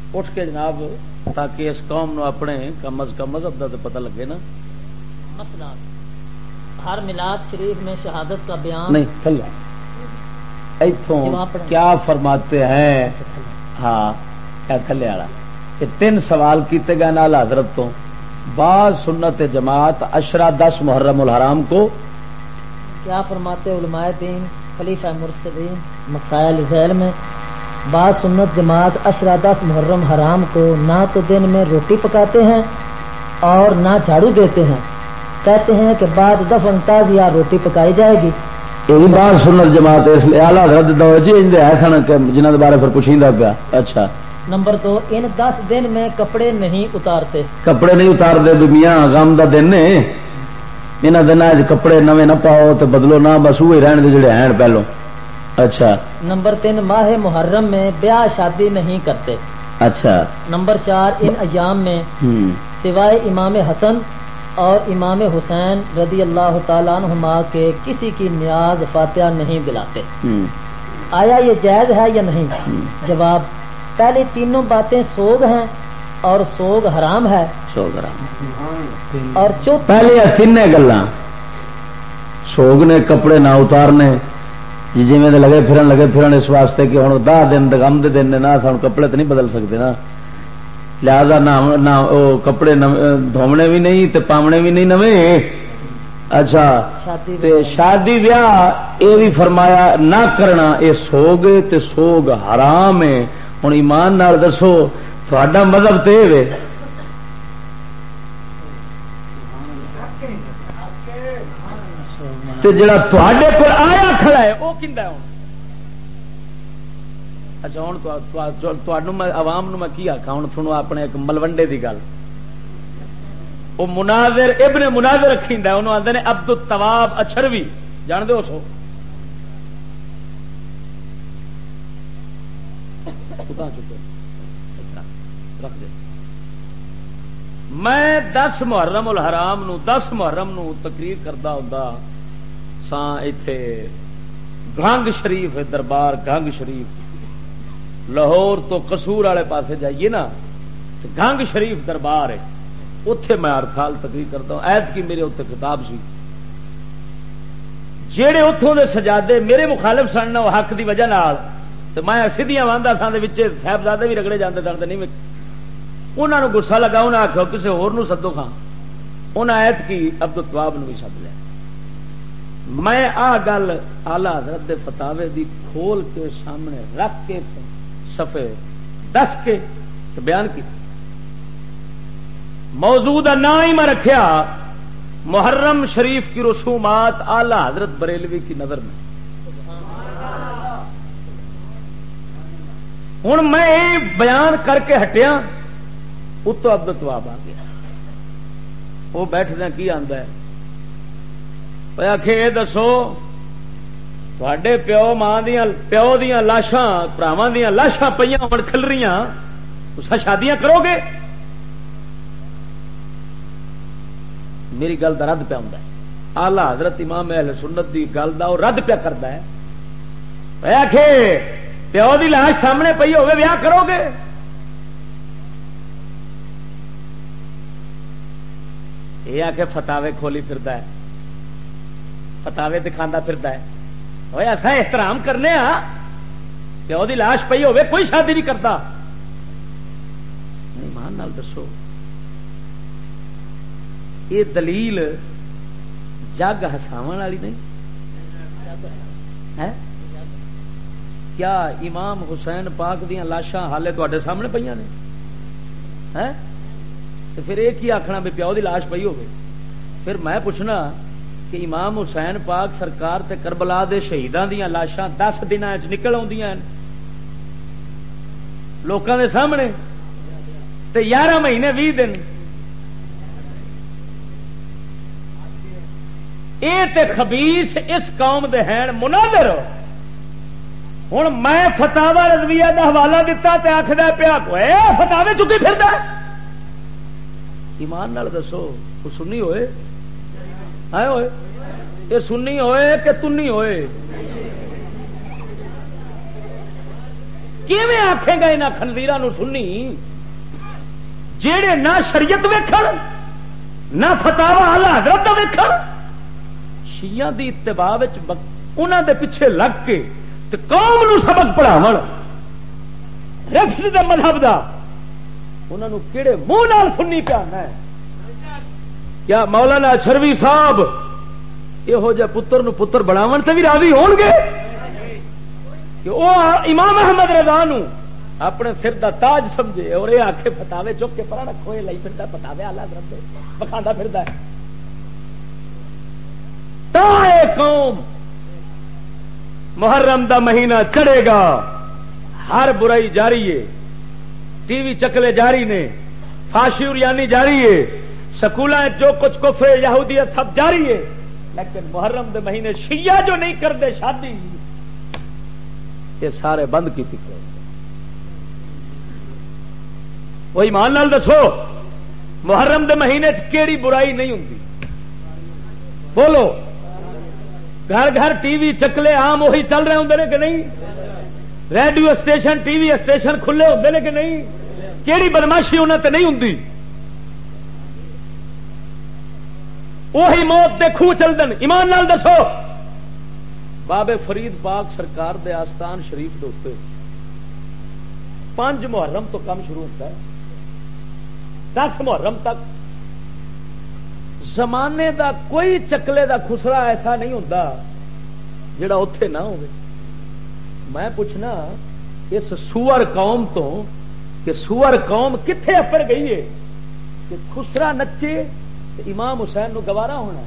اٹھ کے جناب تاکہ اس قوم نو اپنے کم از کم مذہب کا تو پتہ لگے نا. مسئلہ ہر میلاد شریف میں شہادت کا بیان نہیں تھلے ایتھوں کیا فرماتے ہیں. ہاں کیا تھلے والا یہ 3 سوال کیتے گئے نال حضرت تو. بعض سنت جماعت عشرہ 10 محرم الحرام کو کیا فرماتے علماء دین خلیفہ مرشدین مسائل ذیل میں. بعض سنت جماعت عشرہ 10 محرم حرام کو نہ تو دن میں روٹی پکاتے ہیں اور نہ جھاڑو دیتے ہیں. کہتے ہیں کہ بعد دفن تازیہ روٹی پکائی جائے گی. یہ بعض سنت جماعت اس لیے اعلیٰ حضرت دور جی ایسا نا کہ جنہوں کے بارے پھر پوچھیندہ پیا. اچھا نمبر 2 ان 10 دن میں کپڑے نہیں اتارتے. کپڑے نہیں اتارتے میاں غم دا دن نے انہاں دناں کپڑے نویں نہ پاؤ تو بدلو نہ بس وہی رہن دے جڑے ہیں پہلو. اچھا نمبر 3 ماہ محرم میں بیاہ شادی نہیں کرتے. اچھا نمبر 4 ان ایام میں سوائے امام حسن اور امام حسین رضی اللہ تعالیٰ عنہما کے کسی کی نیاز فاتحہ نہیں دلاتے. آیا یہ جائز ہے یا نہیں؟ جواب پہلے تینوں باتیں سوگ ہیں اور سوگ حرام ہے. سوگ حرام اور چوتھی پہلے تین گلاں سوگ نے کپڑے نہ اتارنے جی میں لگے پھرن اس واسطے کہ ہوں 10 دن غم دے دن نہ سن کپڑے تو نہیں بدل سکتے نا. لہذا نہ کپڑے دھونے بھی نہیں تے پاونے بھی نہیں نویں. اچھا تے شادی بیاہ یہ بھی فرمایا نہ کرنا یہ سوگ تے سوگ حرام ہے. ہوں ایمان نال دسو تھوڑا مذہب تے وے تے جڑا تواڈے کول آیا کھڑا ہے وہ کیندا ہے. اچھا ہوں تھانوں میں عوام نو میں کی آکھاں. ہوں سنو اپنے ایک ملوڈے دی گل. وہ مناظر ابن مناظر رکھیندا انہوں آندے نے عبد التواب اچھروی جان دے ہو سو رکھ دے. میں 10 محرم الحرام نو 10 محرم نو تقریر کردا ہوندا ساں ایتھے گنگ شریف دربار گنگ شریف لاہور تو قصور والے پاسے جائیے نا گنگ شریف دربار ہے اتے میں ہر سال تقریر کرتا ہوں. ایت کی میرے اتنے خطاب سی جہے اتوں دے سجادے میرے مخالف سن حق دی وجہ نال تو میں سیدیاں واندا سان صاحبزادے بھی رگڑے جاتے سن. نہیں انہوں نے گسا لگا انہیں آخو کسی ہور نو سدو خان. انہیں ایت کی عبد التواب نو بھی سد لیا. میں آ گل آلہ حضرت دے فتاوے دی کھول کے سامنے رکھ کے صفحے 10 کے بیان کی. موضوع کا نام ہی میں رکھیا محرم شریف کی رسومات اعلی حضرت بریلوی کی نظر میں. ہوں میں یہ بیان کر کے ہٹیا اتو عبد التواب آ گیا. وہ بیٹھدہ کی آندا ہے یہ دسو تھوڑے پیو ماں پیو دیاں لاشاں پراواں دیاں لاشاں پہ ہون کھل رہی تسا شادیاں کرو گے؟ میری گل کا رد پیا ہوں. آلہ حضرت امام اہل سنت کی گل کا وہ رد پیا کرتا ہے. پیو کی لاش سامنے پئی ہوے ویاہ کرو گے؟ یہ آ کے فتاوے کھولی پھردا ہے فتاوے دکھانا پھردا ہے. ایسا احترام کرنے پیو کی لاش پئی ہوے کوئی شادی نہیں کرتا. ایمان نال دسو یہ دلیل جگ ہساون والی نہیں ہے؟ کیا امام حسین پاک دیاں لاشاں حالے تواڈے سامنے پئیاں نے تو پھر یہ کی آخنا بھی پیو دی لاش پئی ہوگی؟ پھر میں پوچھنا کہ امام حسین پاک سرکار تے کربلا دے شہیداں دیاں لاشاں 10 دن نکل آدیاں لوکاں دے سامنے تے 11 مہینے 20 دن. اے تے خبیث اس قوم دے ہیں مناظر. ہوں میں فتاوا رضویہ دا حوالہ دیتا تے آخدا پیا فتاوے چکی پھردا. ایمان نال دسو وہ سنی ہوئے ہوئے یہ سنی ہوئے کہ تنی ہوئے؟ کیویں آکھے گا انہاں خنزیراں نو سنی جیڑے نہ شریعت ویکھن نہ فتاوا اعلی حضرت دا ویکھن، شیعہ دی اتباع وچ انہاں دے پیچھے لگ کے تے قوم نو سبق پڑھاون رفض دے مذہب دا، انہاں نو کیڑے منہ نال سنی پیانا ہے؟ کیا مولانا اشرفی صاحب یہو جہ پتر نو پتر بناون تے بھی راضی ہون گے کہ وہ امام احمد رضا نو اپنے سر دا تاج سمجھے اور یہ آخے فتاوے چک کے پرا رکھو، یہ لائی پھردا فتاوے اعلی حضرت دے بکھاندا پھردا ہے؟ تا اے قوم محرم دا مہینہ چڑھے گا، ہر برائی جاری ہے، ٹی وی چکلے جاری نے، فحاشی اریانی جاری ہے، سکولاں جو کچھ کفر یہودیت سب جاری ہے، لیکن محرم دے مہینے شیعہ جو نہیں کرتے شادی یہ سارے بند کی پکڑ۔ وہ ایمان نال دسو محرم دے مہینے کیڑی برائی نہیں ہوندی؟ بولو، گھر گھر ٹی وی چکلے عام وہی چل رہے ہوں کہ نہیں؟ ریڈیو اسٹیشن ٹی وی اسٹیشن کھلے ہوں کہ نہیں؟ کیڑی بدماشی انہاں تے نہیں ہوندی؟ وہی موت دے کھو چل دن۔ ایمان نال دسو بابے فرید پاک سرکار دے آستان شریف دے اوپر 5 محرم تو کم شروع ہوتا ہے، 10 محرم تک زمانے دا کوئی چکلے دا خسرا ایسا نہیں ہوتا جڑا اوتھے نہ ہوئے۔ میں پوچھنا اس سور قوم تو کہ سور قوم کتھے اپڑ گئی ہے کہ خسرا نچے امام حسین نو گوارا ہونا،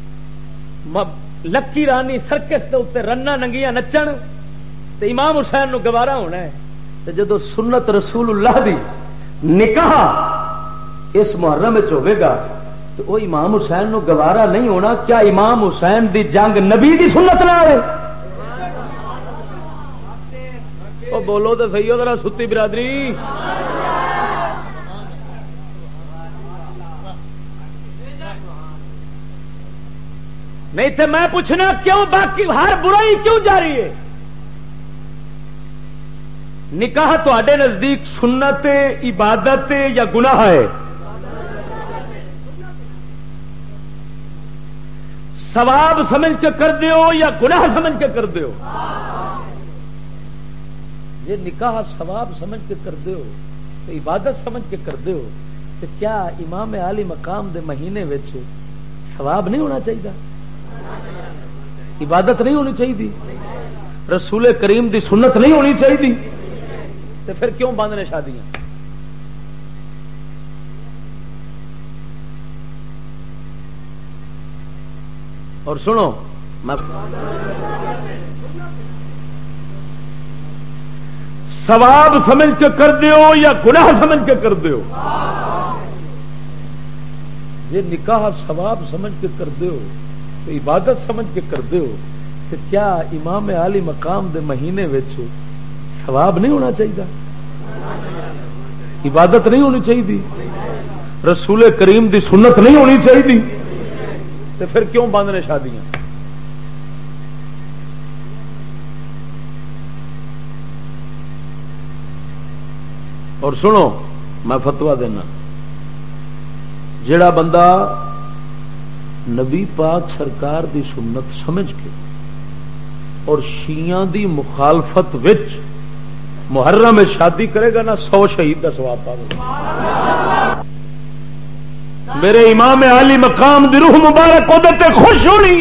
لکی رانی سرکس کے اتنے رنا ننگیاں نچن تے امام حسین نو گوارا ہونا ہے۔ تے جدو سنت رسول اللہ دی نکاح اس محرم ہوے گا تو وہ امام حسین نو گوارا نہیں ہونا؟ کیا امام حسین دی جنگ نبی دی سنت نال ہے؟ او بولو تے صحیح ہو ذرا ستی برادری۔ نہیں تو میں پوچھنا کیوں باقی ہر برائی کیوں جاری ہے؟ نکاح تواڈے نزدیک سنت عبادت یا گناہ ہے؟ ثواب سمجھ کے کر دیو یا گناہ سمجھ کے کر دیو؟ یہ نکاح ثواب سمجھ کے کر دیو تو عبادت سمجھ کے کر دیو تو کیا امام عالی مقام دے مہینے وچ ثواب نہیں ہونا چاہیے؟ عبادت نہیں ہونی چاہیے؟ رسول کریم دی سنت نہیں ہونی چاہیے؟ تو پھر کیوں بند نے شادیاں؟ اور سنو میں ثواب سمجھ کے کر دیو یا گناہ سمجھ کے کر دیو؟ یہ نکاح ثواب سمجھ کے کر دیو تو عبادت سمجھ کے کر دیو کہ کیا امام عالی مقام دے مہینے وچ ثواب نہیں ہونا چاہیے؟ عبادت نہیں ہونی چاہیے؟ رسول کریم دی سنت نہیں ہونی چاہیے؟ تو پھر کیوں بند نے شادیاں؟ اور سنو میں فتوا دینا، جڑا بندہ نبی پاک سرکار دی سنت سمجھ کے اور شیعہ دی مخالفت وچ محرم میں شادی کرے گا نا 100 شہید کا ثواب پاوے۔ میرے امام عالی مقام دی روح مبارک تے خوش ہونی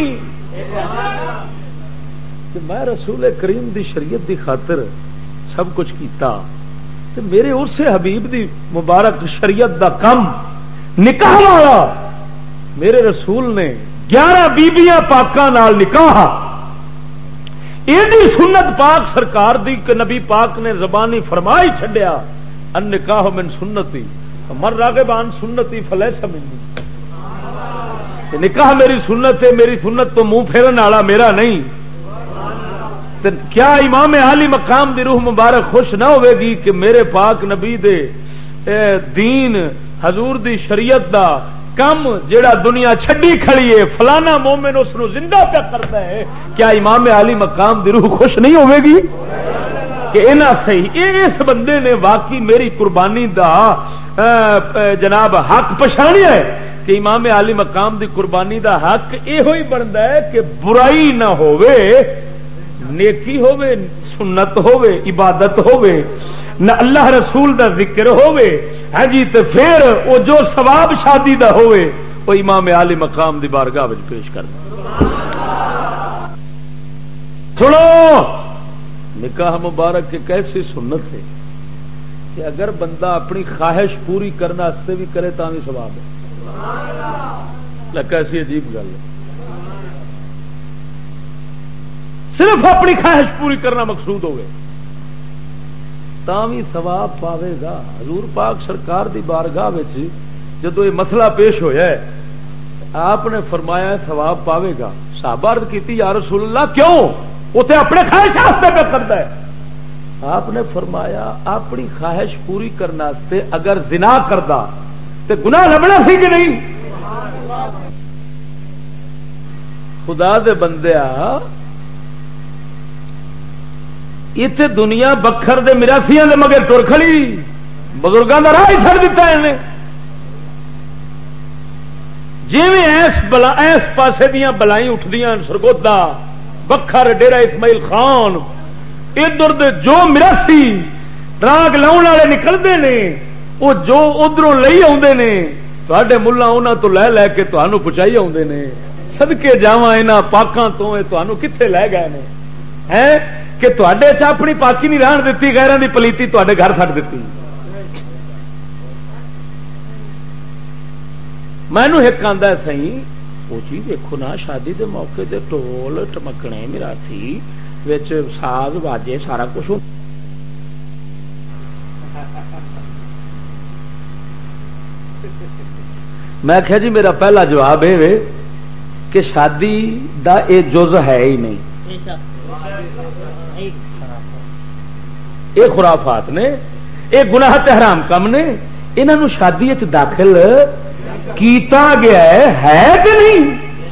کہ میں رسول کریم دی شریعت دی خاطر سب کچھ کیتا تے میرے عرس حبیب دی مبارک شریعت دا کم نکاح والا میرے رسول نے 11 بیبیاں پاکاں نال نکاح، یہ سنت پاک سرکار دی کہ نبی پاک نے زبانی فرمائی چھڈیا ان نکاح من سنتی من راغب عن سنتی فلیس منی، نکاح میری سنت ہے، میری سنت تو منہ پھیرن والا میرا نہیں۔ کیا امام عالی مقام دی روح مبارک خوش نہ ہوے گی کہ میرے پاک نبی دے دین حضور دی شریعت دا کم جیڑا دنیا چھڈی کھڑی ہے فلانا مومن اس نو زندہ پہ کرتا ہے، کیا امام عالی مقام دی روح خوش نہیں ہوے گی؟ کہ اینا صحیح اس بندے نے واقعی میری قربانی دا جناب حق پچھاڑیا ہے کہ امام عالی مقام دی قربانی دا حق یہ بنتا ہے کہ برائی نہ ہووے، نیکی ہووے، سنت ہووے، عبادت ہووے، نہ اللہ رسول دا ذکر ہووے، ہاں جی، تے پھر وہ جو ثواب شادی دا ہووے وہ امام عالی مقام دی بارگاہ وچ پیش کر دے۔ سنو، نکاح مبارک ایک ایسی سنت ہے کہ اگر بندہ اپنی خواہش پوری کرنے سے بھی کرے تو بھی ثواب ہے۔ کیسی عجیب گل ہے، صرف اپنی خواہش پوری کرنا مقصود ہوگی تا بھی ثواب پاوے گا۔ حضور پاک سرکار دی بارگاہ وچ جدو یہ مسئلہ پیش ہویا ہے آپ نے فرمایا ثواب پاوے گا۔ صحابہ عرض کیتی یا رسول اللہ کیوں؟ اتنے اپنے خواہش واسطے پہ کرتا ہے۔ آپ نے فرمایا اپنی خواہش پوری کرنے اگر زنا کردا تے گناہ لبنا سی کہ نہیں؟ خدا دے بندیا، اتنے دنیا بکھر دے مراسیاں دے مگر ٹر کھڑی، بزرگاں دا راہ ہی چھڑ دیتا ہے انہیں۔ جیویں ایس پاسے دیاں بلائیں اٹھدیاں سرگودا بکھر ڈیرا اسماعیل خان، ادھر دے جو مراسی راگ لاؤن والے نکلتے ہیں وہ جو ادھروں لئی آتے ہیں تے ملا انہوں تو لے لے کے تمہوں پہنچائی آتے ہیں۔ سدکے جاواں انہاں پاکاں تو تمہوں کتنے لے گئے ہیں کہ تے اپنی پاکی نہیں رہن دیتی، غیراں دی پلیتی تے گھر سٹ دیتی۔ مینو ایک آندا ہے سی وہ چیز دیکھو نا، شادی دے موقع دے ٹول ٹمکنے مراسی وچ ساز واجے سارا کچھ میں کہا جی میرا پہلا جواب ہے کہ شادی دا اے جز ہے ہی نہیں، یہ خرافات نے، یہ گناہ تے حرام کم نے، انہاں نو شادی وچ داخل کیتا گیا ہے کہ نہیں؟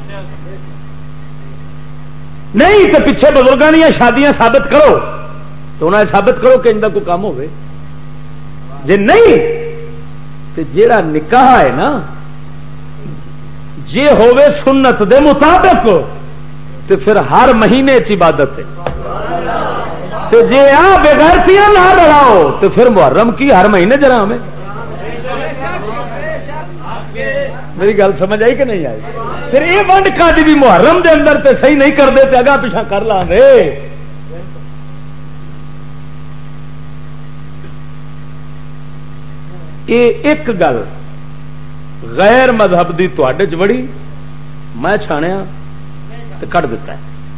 نہیں تو پیچھے بزرگاں دیا شادیاں ثابت کرو تو انہیں ثابت کرو کہ ان کا کوئی کام ہوئے، جے نہیں تو جیڑا نکاح ہے نا جے ہوئے سنت دے مطابق تو پھر ہر مہینے چ عبادت ہے، تو جے آ بغیرتیاں نہ رلاؤ تو پھر محرم کی ہر مہینے جرام ہے۔ میری گل سمجھ آئی کہ نہیں آئی؟ پھر یہ ونڈ کاٹی بھی محرم دے اندر تے صحیح نہیں کرتے تے اگاں پیچھا کر لاں گے۔ یہ ایک گل غیر مذہب دی تواڈے چ وڑی، میں چھانیا تے کٹ دیتا ہے،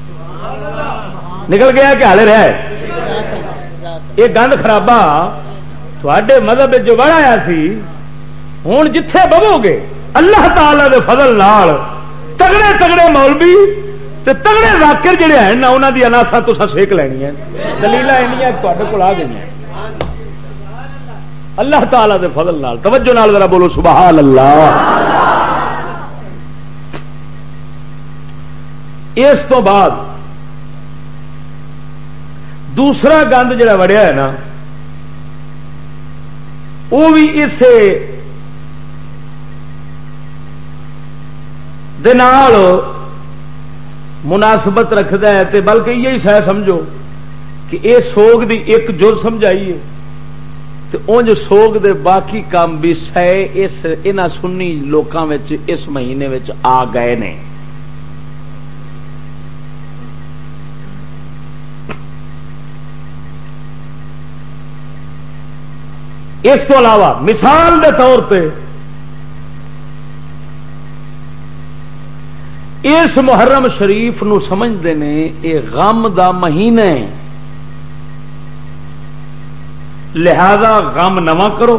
نکل گیا کہ ہالے رہا ہے۔ یہ گند خرابہ تواڈے مذہب جو وڑایا سی، ہوں جتھے بہو گے اللہ تعالی دے فضل نال تگڑے تگڑے مولوی تے تگڑے ذاکر جڑے ہیں نا انہاں دی اناساں تساں سیک لینی ہے، دلیلاں اینیاں تواڈے کول آ گئیاں اللہ تعالی دے فضل نال۔ توجہ نال ذرا بولو سبحان اللہ۔ اس تو بعد دوسرا گند جڑا وڑیا ہے نا وہ بھی اسے دنال مناسبت رکھتا ہے، تے بلکہ یہی شاید سمجھو کہ اے سوگ دی ایک جز سمجھائیے تے اونج سوگ دے باقی کام بھی سہ اس انہاں سنی لوکاں وچ اس مہینے وچ آ گئے نے۔ اس کو علاوہ مثال دے طور پہ اس محرم شریف نو سمجھتے ہیں یہ غم دا مہینہ ہے، لہذا غم نواں کرو،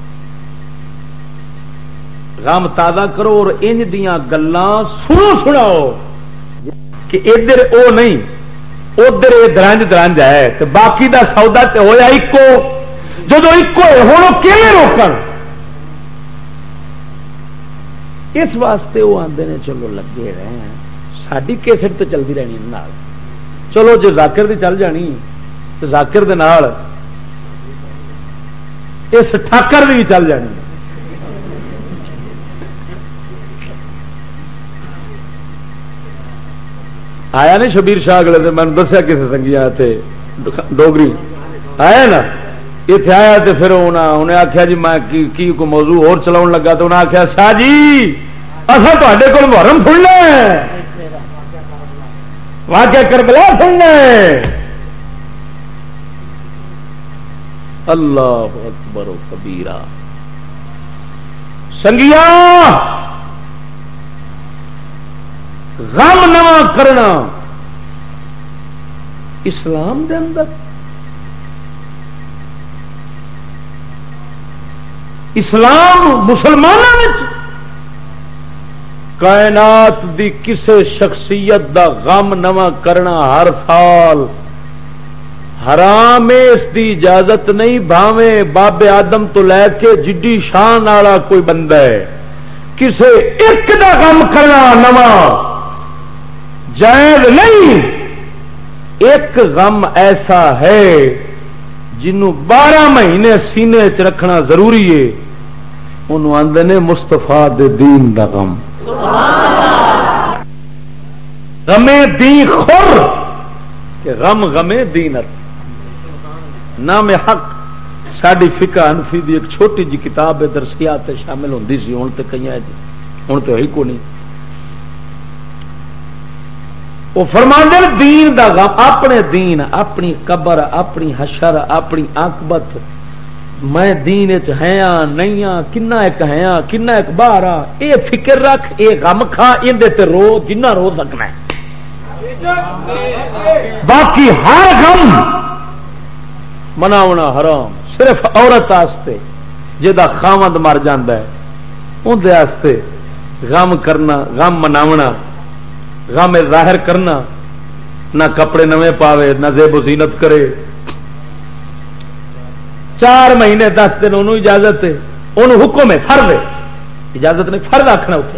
غم تازہ کرو اور انج دیاں گلاں سناؤ کہ ادھر او نہیں ادھر یہ درنج درنج ہے تو باقی دا سودا تے ہویا ایکو، جدو ایکو ہے ہوں کیویں روکن؟ اس واسطے وہ آتے ہیں چلو لگے رہے ہیں، ساری کیسٹ تو چلتی رہنی نال، چلو جو ذاکر دی چل جانی ذاکر دے نال اس ٹھاکر بھی چل جانی. آیا نہیں شبیر شاہ اگلے دن میں نے دسیا کسی سنگیا ڈوگری آیا نا اتنے آیا تو پھر انہیں آخیا جی میں کی کوئی موضوع اور چلاؤ لگا تو انہیں آخیا شاہ جی اصل تے کو محرم سننا واقعہ کربلا سننا. اللہ اکبر و کبیرہ. سنگیا غم نواں کرنا اسلام دے اندر اسلام مسلمانوں میں کائنات دی کسے شخصیت دا غم نواں کرنا ہر سال حرام ہے. اس دی اجازت نہیں بھاویں بابے آدم تو لے کے جڈی شان والا کوئی بندہ ہے کسے ایک دا غم کرنا نواں جائز نہیں. ایک غم ایسا ہے جنوں 12 مہینے سینے چ رکھنا ضروری ہے انہوں آندے نے مستفا دے دین دا غم. غمے دین خور کہ غم غمے دینت. نام حق ساری فقہ حنفی دی ایک چھوٹی جی کتاب درسیات شامل ہوندی سی ہن تے کئی ہن تے ہوئی کو نہیں. وہ فرماندے دین دا غم اپنے دین اپنی قبر اپنی حشر اپنی عاقبت میں دین ہاں نہیں ہاں کنا ایک ہاں کنا ایک باہر آ اے فکر رکھ اے غم کھا اندے تے رو جنہ رو سکنا ہے. باقی ہر غم مناونا حرام صرف عورت واسطے جہاں خاوند مر جاندہ ہے اندے واسطے غم کرنا غم مناونا غم ظاہر کرنا نہ کپڑے نویں پاوے نہ زیب و زینت کرے 4 مہینے 10 دن انہوں اجازت ہے انہوں حکم ہے فرض ہے اجازت نہیں فرض آخنا اتنے.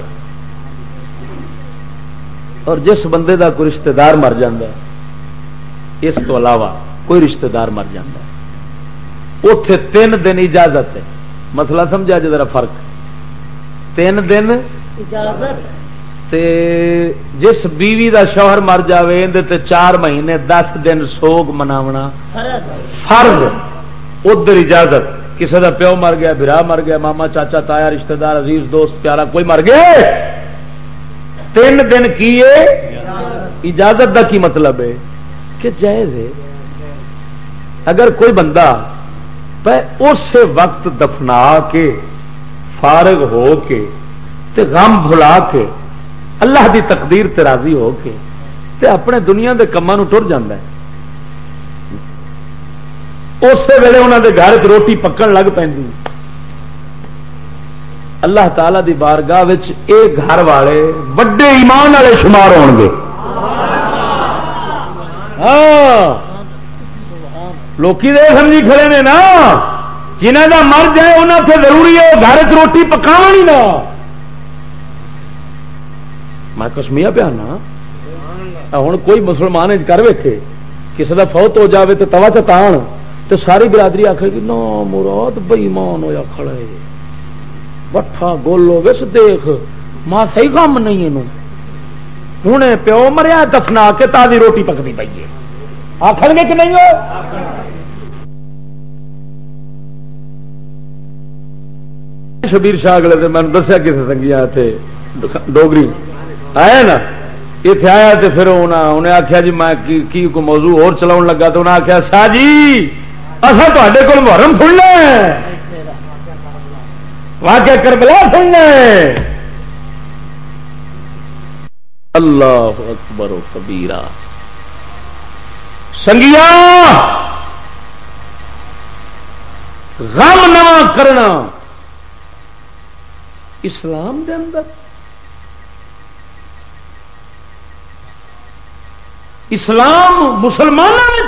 اور جس بندے دا کوئی رشتہ دار مر جاندہ ہے اس تو علاوہ کوئی رشتہ دار مر جاندہ ہے اتے 3 دن اجازت ہے. مسئلہ سمجھا جی ذرا فرق 3 دن اجازت تے جس بیوی دا شوہر مر جاوے اندے تے 4 مہینے 10 دن سوگ مناونا فرض. ادھر اجازت کسی دا پیو مر گیا برا مر گیا ماما چاچا تایا رشتہ دار عزیز دوست پیارا کوئی مر گیا 3 دن کی اجازت دا کی مطلب ہے کہ جائز ہے. اگر کوئی بندہ اس وقت دفنا کے فارغ ہو کے تے غم بھلا کے اللہ دی تقدیر تے راضی ہو کے تے اپنے دنیا دے کماں نوں ٹر جاندا ہے اسی ویلے انہاں دے گھر وچ روٹی پکن لگ پیندی. اللہ تعالی دی بارگاہ وچ اے گھر والے بڑے ایمان والے شمار ہون گے. ہاں لوکی دے سمجھی کھڑے نے نا جنہاں دا مر جائے انہاں تے ضروری ہے گھر وچ روٹی پکاون ہی نہ. میں کسمیا پیا نا ہوں کوئی مسلمان کر ویکھے کسی کا فوت ہو جاوے تو توا چتان تو ساری برادری آخے گی نا مراد بئیمان ہویا کھڑا ہے بٹھا گولو وس دیکھ ماں صحیح کام نہیں ہے ہوں پیو مریا دفنا کے تازی روٹی پکتی پی ہے آخر گے کہ نہیں ہو. شبیر شاہ اگلے دن میں نے دسیا کسی سنگیا ڈوگری آیا نا اتنے آیا تو پھر انہیں آخیا جی میں کی کوئی موضوع اور چلاؤ لگا تو انہیں آخیا شاہ جی اصل تے کو محرم سننا واقعہ کربلا سننا. اللہ اکبر و کبیرہ. سنگیا غم نواں کرنا اسلام دے اندر اسلام مسلمانوں میں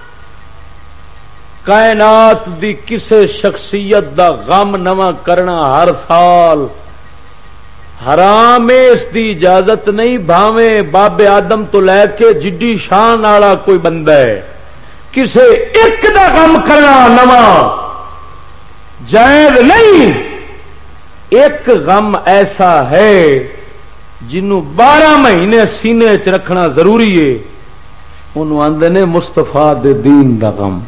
کائنات دی کسے شخصیت دا غم نواں کرنا ہر سال حرام ہے. اس دی اجازت نہیں بھاویں بابے آدم تو لے کے جڈی شان والا کوئی بندہ ہے کسے ایک دا غم کرنا نواں جائز نہیں. ایک غم ایسا ہے جنوں 12 مہینے سینے چ رکھنا ضروری ہے، انہوں آندے نے مستفا دے دین دا غم.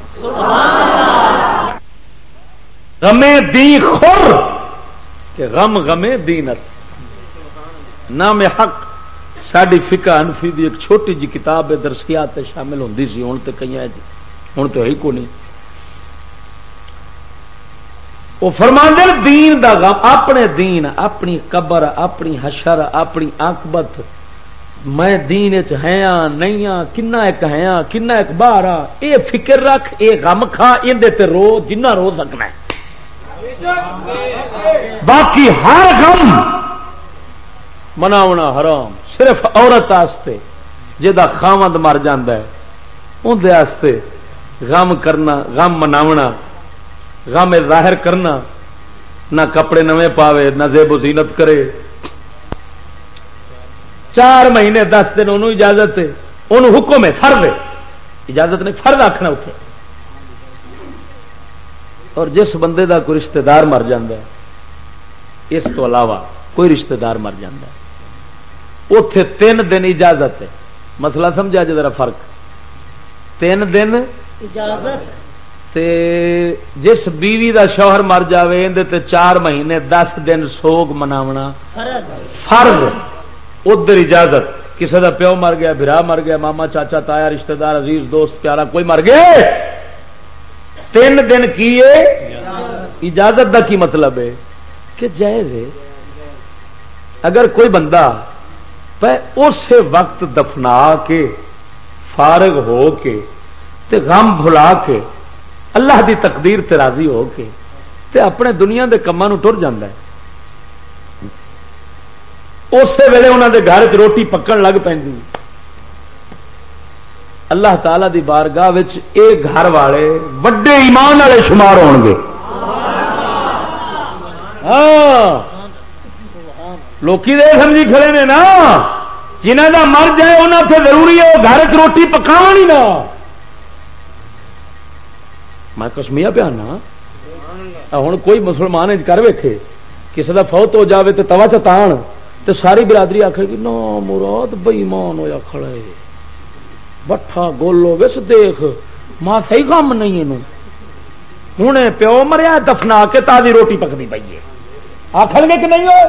غمے دین خور کہ غم غمے دینت. نام حق ساری فقہ حنفی دی ایک چھوٹی جی کتاب درسیات شامل ہوندی سی، ہن تے کئی ہن تو ہے کو نہیں. وہ فرماندے دین دا غم، اپنے دین، اپنی قبر، اپنی حشر، اپنی عاقبت، میں دین وچ ہیاں نہیں ہاں، کنا ایک ہیاں کنا ایک باہر آ، اے فکر رکھ، اے غم کھا، ایندے تے رو جنہ رو سکنا ہے. باقی ہر غم مناونا حرام. صرف عورت واسطے جہاں خاوند مر جاندا ہے اندے واسطے غم کرنا، غم مناونا، غم ظاہر کرنا، نہ کپڑے نویں پاوے نہ زیب و زینت کرے. 4 مہینے 10 دن انہوں اجازت ہے، انہوں حکم ہے، فرض ہے، اجازت نہیں فرض آخنا اتنے. اور جس بندے دا کوئی رشتہ دار مر جاندہ ہے، اس تو علاوہ کوئی رشتہ دار مر جاندہ ہے، اتے 3 دن اجازت ہے. مسئلہ سمجھا جی ذرا فرق. 3 دن اجازت تے جس بیوی دا شوہر مر جاوے اندے تے 4 مہینے 10 دن سوگ مناونا فرض. ادھر اجازت. کسی دا پیو مر گیا، بھرا مر گیا، ماما چاچا تایا رشتہ دار عزیز دوست پیارا کوئی مر گیا، 3 دن کی اجازت دا کی مطلب ہے کہ جائز ہے. اگر کوئی بندہ اس وقت دفنا کے فارغ ہو کے تے غم بھلا کے اللہ دی تقدیر تے راضی ہو کے تے اپنے دنیا دے کماں نو ٹر جاندا ہے، اسی ویلے انہاں دے گھر وچ روٹی پکن لگ پیندی. اللہ تعالی دی بارگاہ وچ اے گھر والے وڈے ایمان والے شمار ہون گے. ہاں لوکی دے سمجھی کھڑے نے نا، جنہاں دا مر جائے انہاں تے ضروری ہے وہ گھر وچ روٹی پکاون ہی نہ. میں قسمیہ پیانا ہوں کوئی مسلمان کر ویکھے کسی دا فوت ہو جاوے تے توا چتان تے ساری برادری آکھے گی نا مراد بے ایمان ہویا کھڑا ہے، بٹھا گولو وس دیکھ ماں صحیح کام نہیں ہے. ہوں پیو مریا دفنا کے تازی روٹی پکتی پی ہے، آخر گے کہ نہیں ہو؟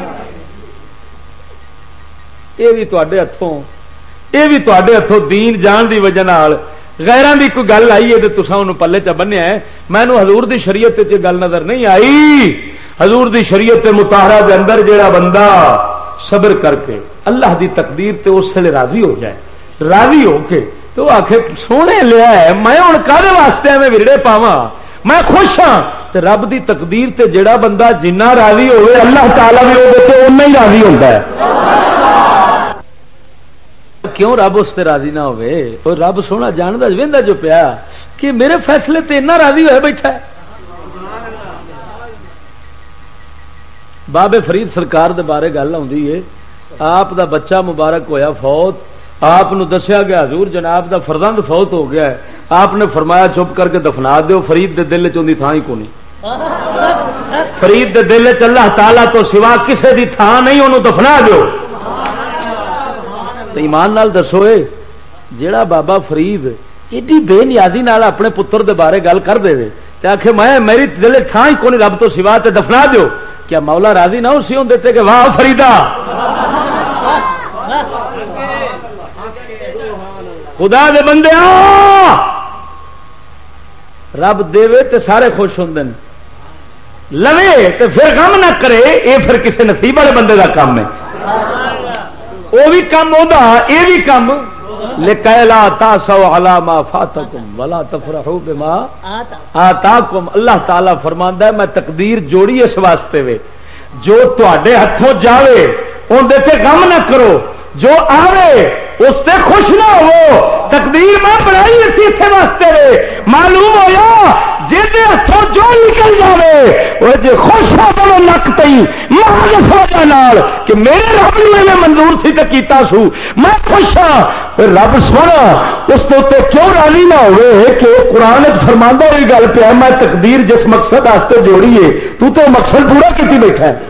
یہ بھی تے ہاتھوں، یہ بھی تے ہاتھوں دین جان دی وجہ نال غیران دی کوئی گل آئی ہے تو تساں انہوں پلے چ بنیا ہے. مینوں حضور دی شریعت چ گل نظر نہیں آئی. حضور دی شریعت مطہرہ دے اندر جیڑا بندہ صبر کر کے اللہ دی تقدیر تے اس سے راضی ہو جائے، راضی ہو کے تو وہ آخے سونے لیا ہے میں ہوں کہدے واسطے میں ورڑے پاواں، میں خوش ہاں. تے رب دی تقدیر تے جیڑا بندہ جنہ راضی ہوئے اللہ تعالیٰ بھی وہ اُنہ ہی راضی ہوتا ہے. کیوں رب اس سے راضی نہ ہوئے؟ اور رب سونا جاندا ویندا جو پیا کہ میرے فیصلے تے اتنا راضی ہوئے بیٹھا ہے. بابے فرید سرکار دے بارے گل آندی ہے، آپ دا بچہ مبارک ہویا فوت، آپ نو دسیا گیا حضور جناب دا فرزند فوت ہو گیا ہے. آپ نے فرمایا چپ کر کے دفنا دیو، فرید دے دل چ اندی تھان ہی کونی. فرید دے دل چ اللہ تعالیٰ تو سوا کسے دی تھان نہیں، انہوں دفنا دیو. ایمان نال دسو جیڑا بابا فرید ایڈی بے نیازی نال اپنے پتر دے بارے گل کر دے تے آخے میں میری دل تھان ہی کونی رب تو سوا تے دفنا دیو، کیا مولا راضی نہ اسی ہوں دیتے کہ واہ فریدا خدا دے بندے رب دے تے سارے خوش ہوندے لوے تے پھر غم نہ کرے، اے پھر کسے نصیب والے بندے دا کام ہے. وہ بھی کم ہوتا یہ بھی کم لکیلا تاسوا علی ما فاتکم ولا تفرحوا بما آتاکم. اللہ تعالی فرماندا ہے میں تقدیر جوڑی اس واسطے وے جو تواڈے ہتھوں جاوے اون دے تے غم نہ کرو، جو آوے اس تے خوش نہ ہو. تقدیر میں بنائی اسی اتنے واسطے وے معلوم ہویا جے ہتھوں جو نکل جائے وہ جی خوش ہو پو نک پی محض اس وجہ نال کہ میرے رب نے منظور سی تو کیتا سو میں خوش ہاں. رب سونا اس کے اتنے کیوں راضی نہ ہوئے کہ قرآن فرماندہ ہوئی گل پہ میں تقدیر جس مقصد واسطے جوڑی ہے تو مقصد پورا کیتی بیٹھا ہے.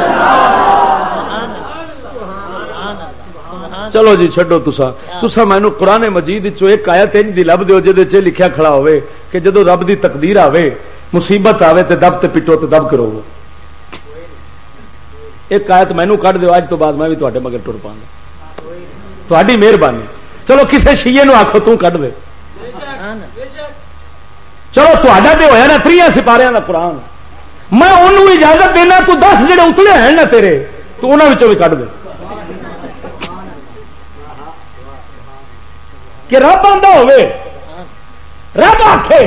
چلو جی چھڈو تسا مینو قرآن مجید ایک آیت دی لب دیو جہد لکھیا کھڑا ہوئے کہ جدو رب دی تقدیر آوے مصیبت آوے تے دب تے پٹو تے دب کرو. ایک آیت مینو کڈ دیو اج تو بعد میں بھی تواڈے مگر ٹر پاں گا تہاڈی مہربانی. چلو کسے شیعے نو آکھو تو کڈ دے. چلو تہاڈا تے ہویا نا 3 سپاریاں دا قرآن میں انہوں اجازت دینا تو 10 جڑے اتلے ہیں نا تیرے تو انہاں وچوں بھی کڈ دے کہ رب آندا ہوئے رب آکھے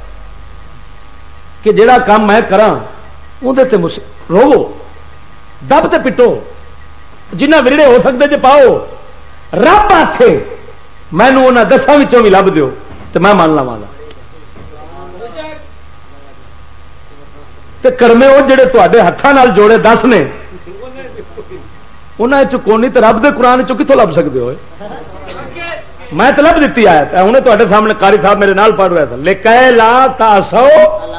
کہ جڑا کام میں کراں اودے تے رو دب تے پٹو جنہ ورڑے ہو سکتے جے پاؤ. رب آکھے مینوں انہاں 10 وچوں بھی لب دیو تے میں مان لواں گا. تے کرمے وہ جڑے تواڈے ہتھاں نال جوڑے 10 نے انہاں وچ کونی تے رب دے قرآن وچوں کتھوں لب سکدے ہوئے. میں تو لب دیتی آیت ہوں تے سامنے قاری صاحب میرے نال پڑھ رہا تھا لکے لا تاسو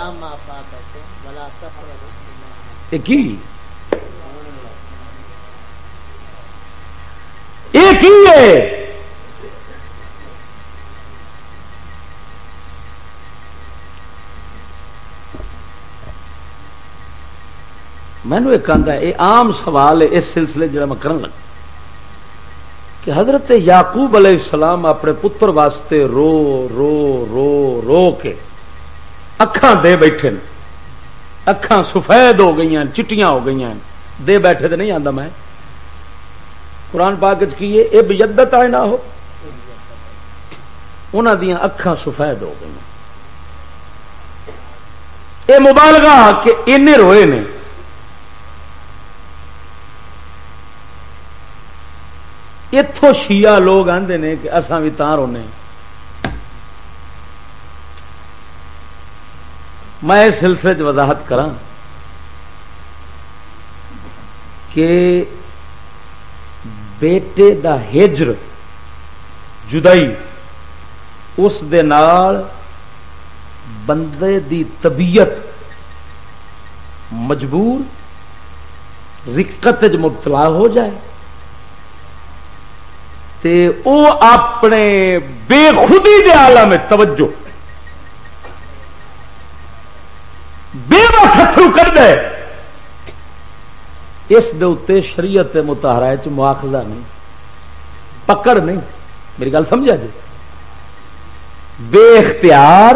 مینو ایک آدھا یہ عام سوال ہے اس سلسلے جڑا میں کرن لگا کہ حضرت یعقوب علیہ السلام اپنے پتر واسطے رو رو رو رو کے اکھاں دے بیٹھے نے اکھاں سفید ہو گئی چٹیاں ہو گئی دے بیٹھے تو نہیں آتا میں قرآن پاک کیے اے بیدت آئے نہ ہو انہاں دیاں اکھاں سفید ہو گئی. اے مبالغہ کہ اینے روئے نے. اتوں شیعہ لوگ آندے نے کہ اساں بھی تاں رونے. میں اس سلسلے وضاحت کراں کہ بیٹے دا ہجر جدائی اس دے نال بندے دی طبیعت مجبور رقت مبتلا ہو جائے تے او اپنے بے خودی دے عالم میں توجہ بے وقت کر دے. اس دے اتے شریعت مطہرہ چ مواخذہ نہیں پکڑ نہیں. میری گل سمجھا جی. بے اختیار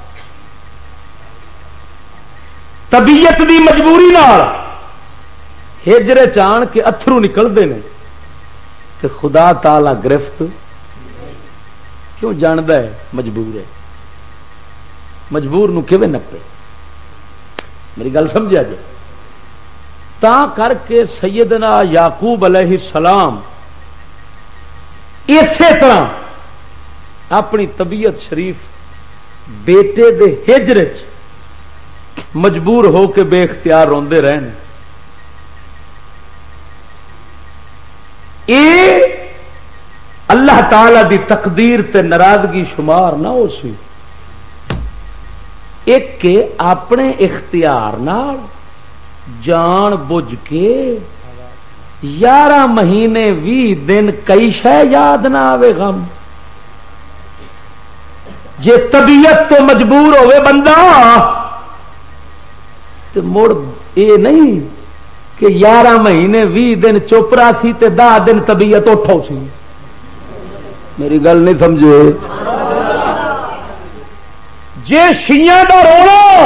طبیعت دی مجبوری نال ہجرے چان کے اتھرو نکلتے ہیں کہ خدا تعالی گرفت کیوں جاندا ہے مجبور ہے. مجبور نو کیویں نپے. میری گل سمجھا جی. تا کر کے سیدنا یعقوب علیہ السلام اسی طرح اپنی طبیعت شریف بیٹے دے ہجر مجبور ہو کے بے اختیار روندے رہن. اے اللہ تعالی دی تقدیر تے ناراضگی شمار نہ ہو سی. ایک کہ اپنے اختیار نال جان بوجھ کے 11 مہینے 20 دن کئی شے یاد نہ آوے غم. جے طبیعت تو مجبور ہوئے بندہ تو مڑ اے نہیں کہ 11 مہینے 20 دن چوپڑا سی تے 10 دن طبیعت اٹھو سی. میری گل نہیں سمجھے. جے شیعہ دا رونا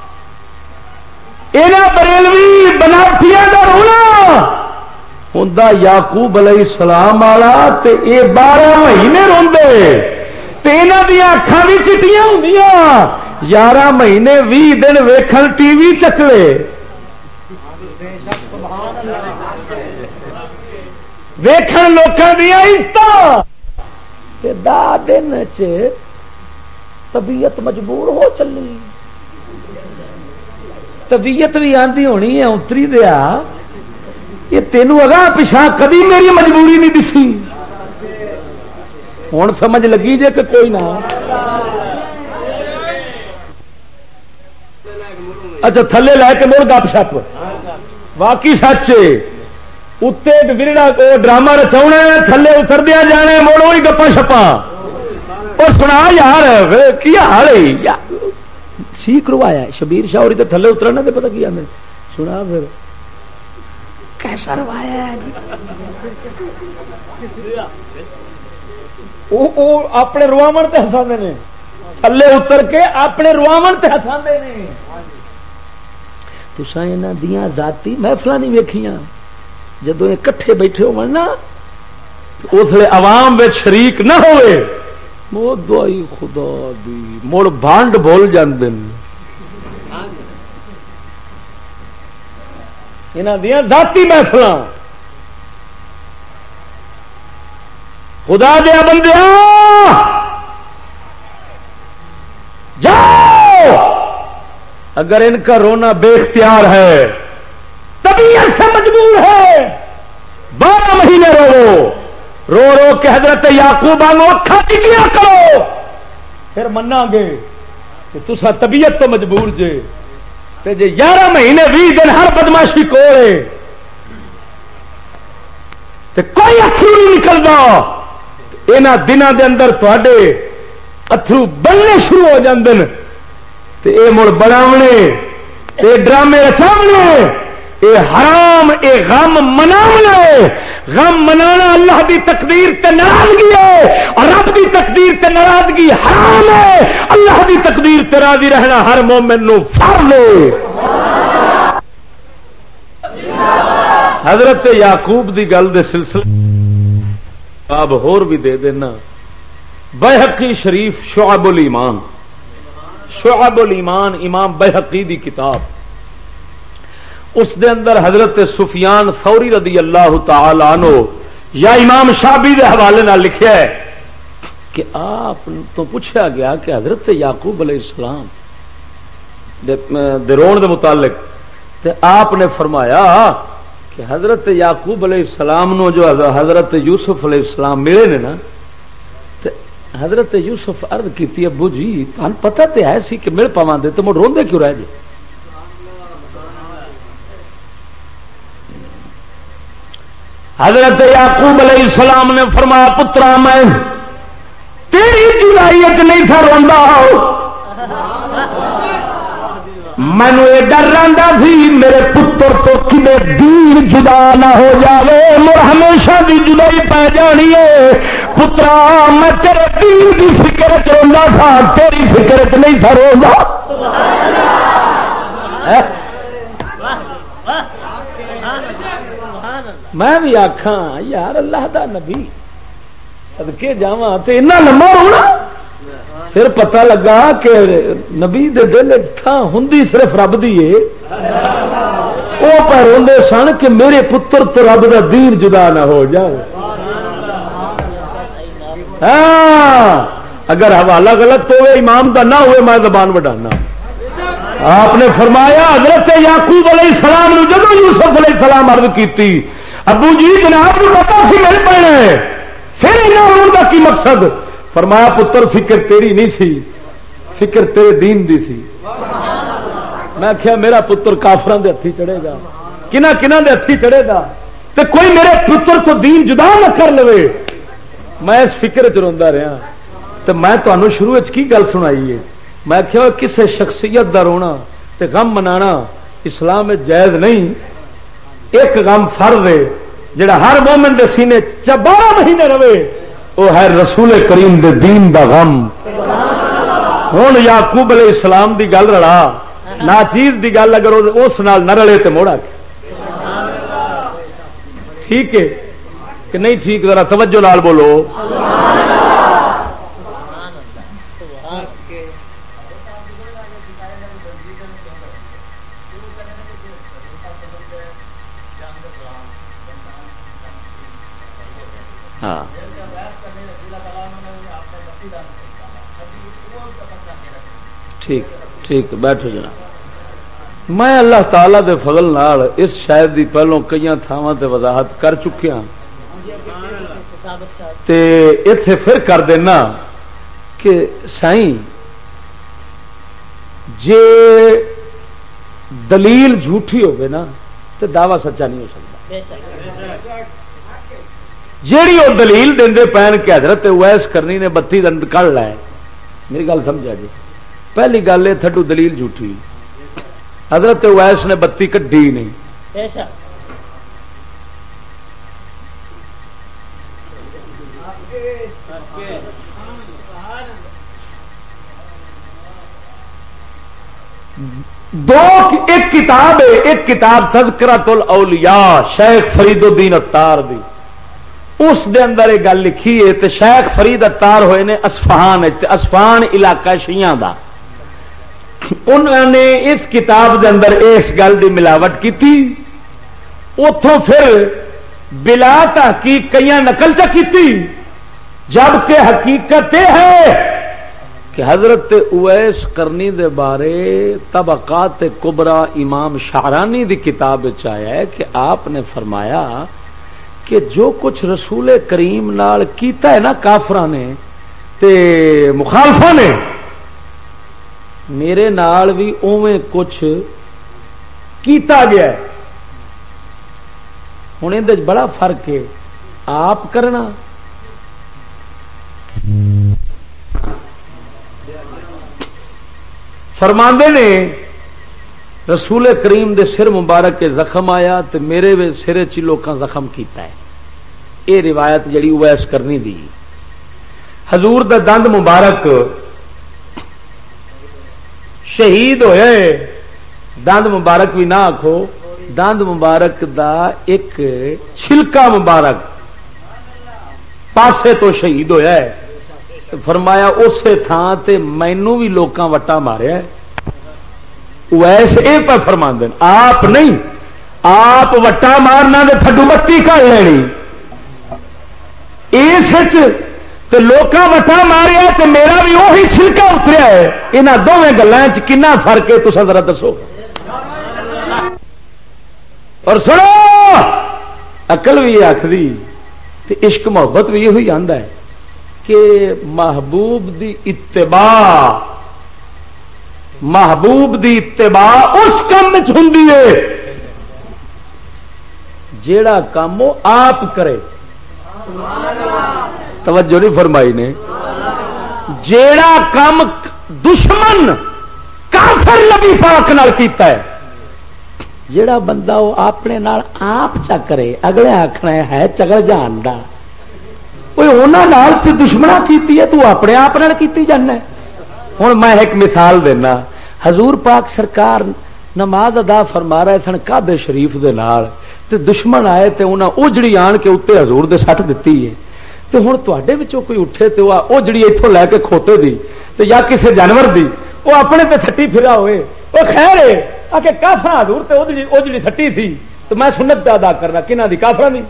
اینا بریلوی بنارٹیاں دا رونا ہوندا یعقوب علیہ السلام والا تے اے 12 مہینے روندے تے انہاں دی اکھاں وی چٹیاں ہوندیاں 11 مہینے 20 دن ویکھن ٹی وی چکلے ویکھن لوکاں دی عزتاں تے 10 دن چ طبیعت مجبور ہو چلی. طبیعت بھی آندھی ہونی ہے اتری دیا یہ تینوں اگاں پچھا کبھی میری مجبوری نہیں دسی ہوں سمجھ لگی جے کہ کوئی نہ اچھا تھلے لے کے مڑ گپ شپ واقعی سچ اتنے ورڑا ڈرامہ رچاؤنا تھلے اتر دیا جانے مڑ وہی گپا شپا اور سنا یار کی حال ہے سی کروایا شبیر شاہ ہوری تو تھلے اترنا تو پتا کیا میں سنا پھر کیسا روایا اپنے رواوڑ تے ہساندے نے تھلے اتر کے اپنے رواوڑ تے ہساندے نے تساں انہاں دیاں ذاتی محفلاں نہیں ویکھیاں جدوں یہ کٹھے بیٹھے ہون نا اس لیے عوام وچ شریک نہ ہوئے مو دعائی خدا دی مڑ بھانڈ بول جاندے انہاں دیاں ذاتی محفلاں خدا دیا بندیاں جاؤ اگر ان کا رونا بے اختیار ہے طبیعت سے مجبور ہے 12 مہینے رو رو رو کے حضرت یعقوب آنگو اکھا ٹکیا کرو پھر منا گے کہ تسا طبیعت تو مجبور جے تے جے 11 مہینے 20 دن ہر بدماشی کوڑے تے کوئی اتھرو نہیں نکلدا انہاں دناں دے اندر تواڈے اتھرو بننے شروع ہو جاندے نے تے اے مڑ بناونے اے ڈرامے رچاونے اے حرام اے غم مناونے غم منانا اللہ دی تقدیر تے ناراضگی ہے اور رب دی تقدیر تے ناراضگی حرام ہے اللہ دی تقدیر تے راضی رہنا ہر مومن نو فرض ہے حضرت یعقوب دی گل دے سلسلے اب ہور بھی دے دینا بیہقی شریف شعب الایمان امام بیہقی دی کتاب اس دے اندر حضرت سفیان ثوری رضی اللہ تعالی عنہ یا امام شابی دے حوالے نال لکھیا ہے کہ آپ تو پوچھا گیا کہ حضرت یعقوب علیہ السلام دے رون دے متعلق تے آپ نے فرمایا کہ حضرت یعقوب علیہ السلام نو جو حضرت یوسف علیہ السلام ملے نے نا تے حضرت یوسف عرض کیتی ابو جی تان پتہ تے ہے سی کہ مل پاواں دے تے مڑ روندے کیوں رہ جے حضرت یعقوب علیہ السلام نے فرمایا پترا میں تیری جدائیت نہیں تھا روندا مینو یہ ڈر رہتا سی میرے پتر تو کدے دین جدا نہ ہو جاوے مر ہمیشہ دی جدائی پی جانی ہے پترا میں تیرے دین دی فکر چ روندا تھا تیری فکر چ نہیں تھا روندا میں بھی آکھاں یار اللہ دا نبی صدقے جاواں تے اتنا لمبا ہونا پھر پتہ لگا کہ نبی دے دل تھا ہندی صرف رب دی ہے وہ پہ روندے سن کہ میرے پتر تو رب دا دین جدا نہ ہو جائے ہاں اگر حوالہ غلط ہوئے امام دا نہ ہوئے میں زبان بڑھانا آپ نے فرمایا حضرت یعقوب علیہ السلام نے جب یوسف علیہ السلام عرض کیتی ابو جی جناب کو پتا سی مل پڑنا ہے پھر انہوں کا کی مقصد فرمایا پتر فکر تیری نہیں سی فکر تیرے دین دی سی میں کہا میرا پتر کافران دے ہتھی چڑھے گا کنہ دے ہتھی چڑھے گا تو کوئی میرے پتر تو دین جدا نہ کر لے میں اس فکر چ روندا رہا تو میں تمہیں شروع کی گل سنائی ہے میں کہا کسے شخصیت دا رونا تے غم منانا اسلام میں جائز نہیں ایک غم فرض ہے جڑا ہر مومن دے سینے 12 مہینے رہے وہ ہے رسول کریم دے دین دا غم ہوں یعقوب علیہ السلام دی گل رڑا نا چیز دی گل اگر اس نال نہ رلے تو موڑا ٹھیک ہے کہ نہیں ٹھیک ذرا توجہ نال بولو ہاں ٹھیک ٹھیک بیٹھو جناب میں اللہ تعالی دے فضل نال اس شاید دی پہلوں کئی تھاواں تے وضاحت کر چکیا تے ایتھے پھر کر دینا کہ سائیں جے دلیل جھوٹھی ہوگی نا تو دعوی سچا نہیں ہو سکتا. جیڑی وہ دلیل دے پین کہ حضرت اویس کرنی نے 32 دن کڑ لائے، میری گل سمجھا جی. پہلی گل ہے تھڈو دلیل جھوٹھی، حضرت اویس نے 32 کڈی نہیں. ایک کتاب ہے، ایک کتاب تذکرۃ الاولیاء شیخ فرید الدین اتار دی، اس دے اندر یہ گل لکھی ہے. تے شیخ فرید اتار ہوئے نے اصفہان علاقہ شیعہ دا. انہوں نے اس کتاب دے اندر اس گل دی ملاوٹ کی تھی، اتوں پھر بلا تحقیق کئی نقل کی، جبکہ حقیقت یہ ہے کہ حضرت اویس کرنی دے بارے طبقات کبرا امام شعرانی دی کتاب آیا ہے کہ آپ نے فرمایا کہ جو کچھ رسول کریم نال کیتا ہے نا کافراں نے تے مخالفاں نے، میرے نال بھی اوویں کچھ کیتا گیا ہے. ہن اندر بڑا فرق ہے آپ کرنا فرماندے نے رسول کریم دے سر مبارک کے زخم آیا تو میرے سرے چ لوکاں زخم کیتا ہے. یہ روایت جڑی اویس کرنی دی. حضور دا دند مبارک شہید ہوئے، دند مبارک بھی نہ آکھو، دند مبارک دا ایک چھلکا مبارک پاسے تو شہید ہویا ہے. فرمایا اسے تھان تے مینوں بھی لوکاں وٹا ماریا ہے. اویس اے پر فرماندے آپ نہیں، آپ وٹا مارنا تے تھڈو بتی کر لینی اس تے لوکاں وٹا ماریا تے میرا بھی وہی چھلکا اتریا ہے. انہاں دونوں گلاں وچ کنا فرق ہے تساں ذرا دسو. اور سنو عقل بھی آکھدی تے عشق محبت بھی یہ آندا ہے کہ محبوب دی اتباع اس کام میں ہوندی ہے جیڑا کام وہ آپ کرے. توجہ نہیں فرمائی نے. جیڑا کام دشمن کافر نبی پاک نال کیتا ہے، جیڑا بندہ وہ اپنے نال آپ چا کرے، اگلے آخنا ہے چگل جان دا کوئی انہوں تو دشمنا کیتی ہے، تو اپنے آپ کیتی جانا. ہوں میں ایک مثال دینا. حضور پاک سرکار نماز ادا فرما رہے سن کعبے شریف دے نال تے دشمن آئے تے انہاں اوجڑی آن کے اتنے حضور دے سٹ دیتی ہے. تے ہن تواڈے وچوں کوئی اٹھے تے وہ اوجڑی اتوں لے کے کھوتے دی تے یا کسی جانور دی وہ اپنے تے سٹی پھرا ہوئے، وہ خیر ہے آ کے کافر حضور تے اوجڑی سٹی تھی تو میں سنت ادا کرنا کنہ دی کافراں دی.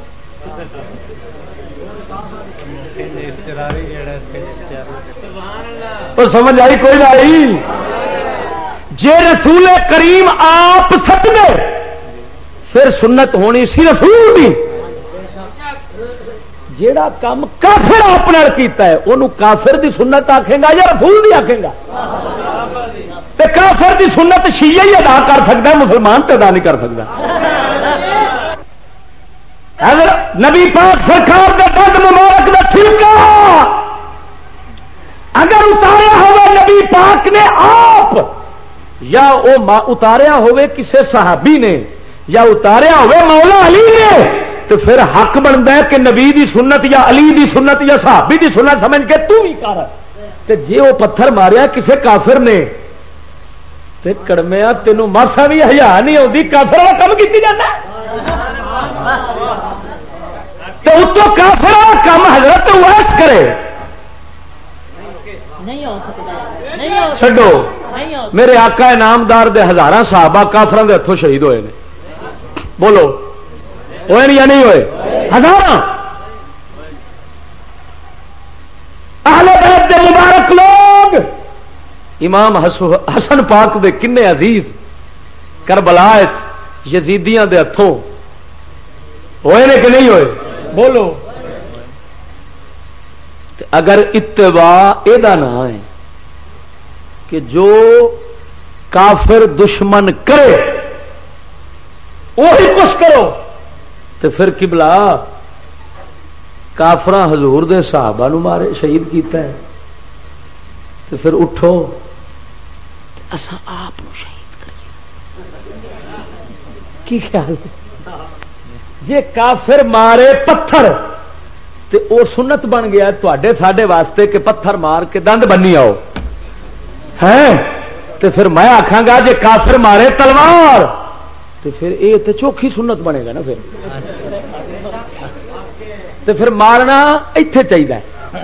اور سمجھ آئی کوئی نہ آئی؟ جے رسول کریم آپ سٹ دے پھر سنت ہونی سی رسول دی. جیڑا کام کافر اپنے کیتا ہے انہوں کافر دی سنت آکھے گا یا رسول دی آکھے گا؟ تے کافر دی سنت شیعہ ہی ادا کر سکتا ہے، مسلمان تو ادا نہیں کر سکتا. حضرت نبی پاک سرکار کا دند مبارک دا چھلکا اگر اتاریا ہوئے نبی پاک نے آپ یا وہ اتاریا ہوئے کسی صحابی نے یا اتاریا ہوئے مولا علی نے تو پھر حق بنتا ہے کہ نبی دی سنت یا علی دی سنت یا صحابی دی سنت سمجھ کے تو ہی کر. جی وہ پتھر ماریا کسی کافر نے تے کڑمیا تینوں ماسا بھی حیا نہیں آتی، کافر والا کام کی جانا تو اتوں کافر والا کام حضرت اویس کرے. چھڈو میرے آقا انعامدار دے ہزاراں صحابہ کافراں دے ہتھوں شہید ہوئے نے. بولو ہوئے یا نہیں ہوئے؟ ہزاراں. اہل بیت دے مبارک لوگ امام حسن پاک دے کنے عزیز کربلا یزیدیاں دے ہتھوں ہوئے نے کہ نہیں ہوئے؟ بولو. اگر اتباع یہ نام ہے کہ جو کافر دشمن کرے وہی کچھ کرو تو پھر قبلہ کافر حضور دے صحابہ نو مارے شہید کیتا ہے تو پھر اٹھو اساں آپ نو شہید کریے. کی خیال ہے؟ جے کافر مارے پتھر تے او سنت بن گیا تواڈے ساڈے واسطے کہ پتھر مار کے دند بنی آؤ ہیں. تے پھر میں آکھاں گا جے کافر مارے تلوار تے پھر اے تے چوکھی سنت بنے گا نا. پھر مارنا ایتھے چاہیے.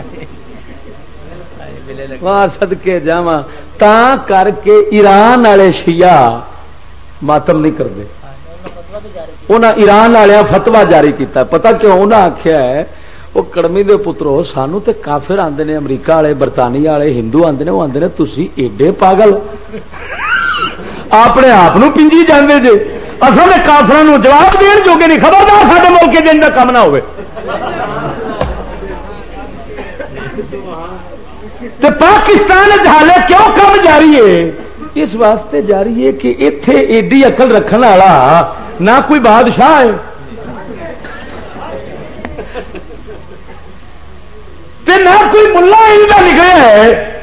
واہ صدقے جاواں تا کر کے ایران والے شیعہ ماتم نہیں کرتے. انہاں ایران والے فتوا جاری کیتا. پتہ کیوں؟ انہاں آخیا ہے وہ کڑمی دے پترو سانو تے کافر آندے نے امریکہ والے برطانیہ والے ہندو آندے نے. وہ آندے نے تسی ایڈے پاگل اپنے آپ پنجی جاندے جے. اصل کافروں جواب دین جو کہ نہیں. خبردار سارے ملک جن کا کام نہ ہوئے. تو پاکستان حالے کیوں کم جاری ہے؟ اس واسطے جاری ہے کہ اتے ایڈی عقل رکھنے والا نہ کوئی بادشاہ ہے نہ کوئی ملا نکلے ہے.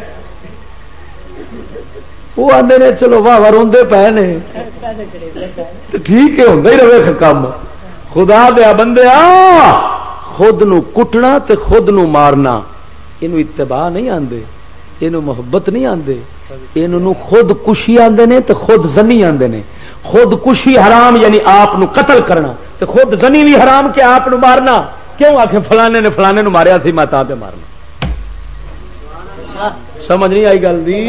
وہ آدھے نے چلو واہ واہ روندے پے نے ٹھیک ہے ہوتا ہی رہے کام. خدا دیا بندے خود نو کٹنا تے خود نو مارنا یہ اتباع نہیں آندے. یہ محبت نہیں آندے. یہ خود کشی آندے نے تے خود زنی آندے نے. خود کشی حرام یعنی آپ نو قتل کرنا تے خود زنی بھی حرام کہ آپ نو مارنا. کیوں آخر فلانے نے فلانے نو ماریا سی میں پہ مارنا. سمجھ نہیں آئی گل دی.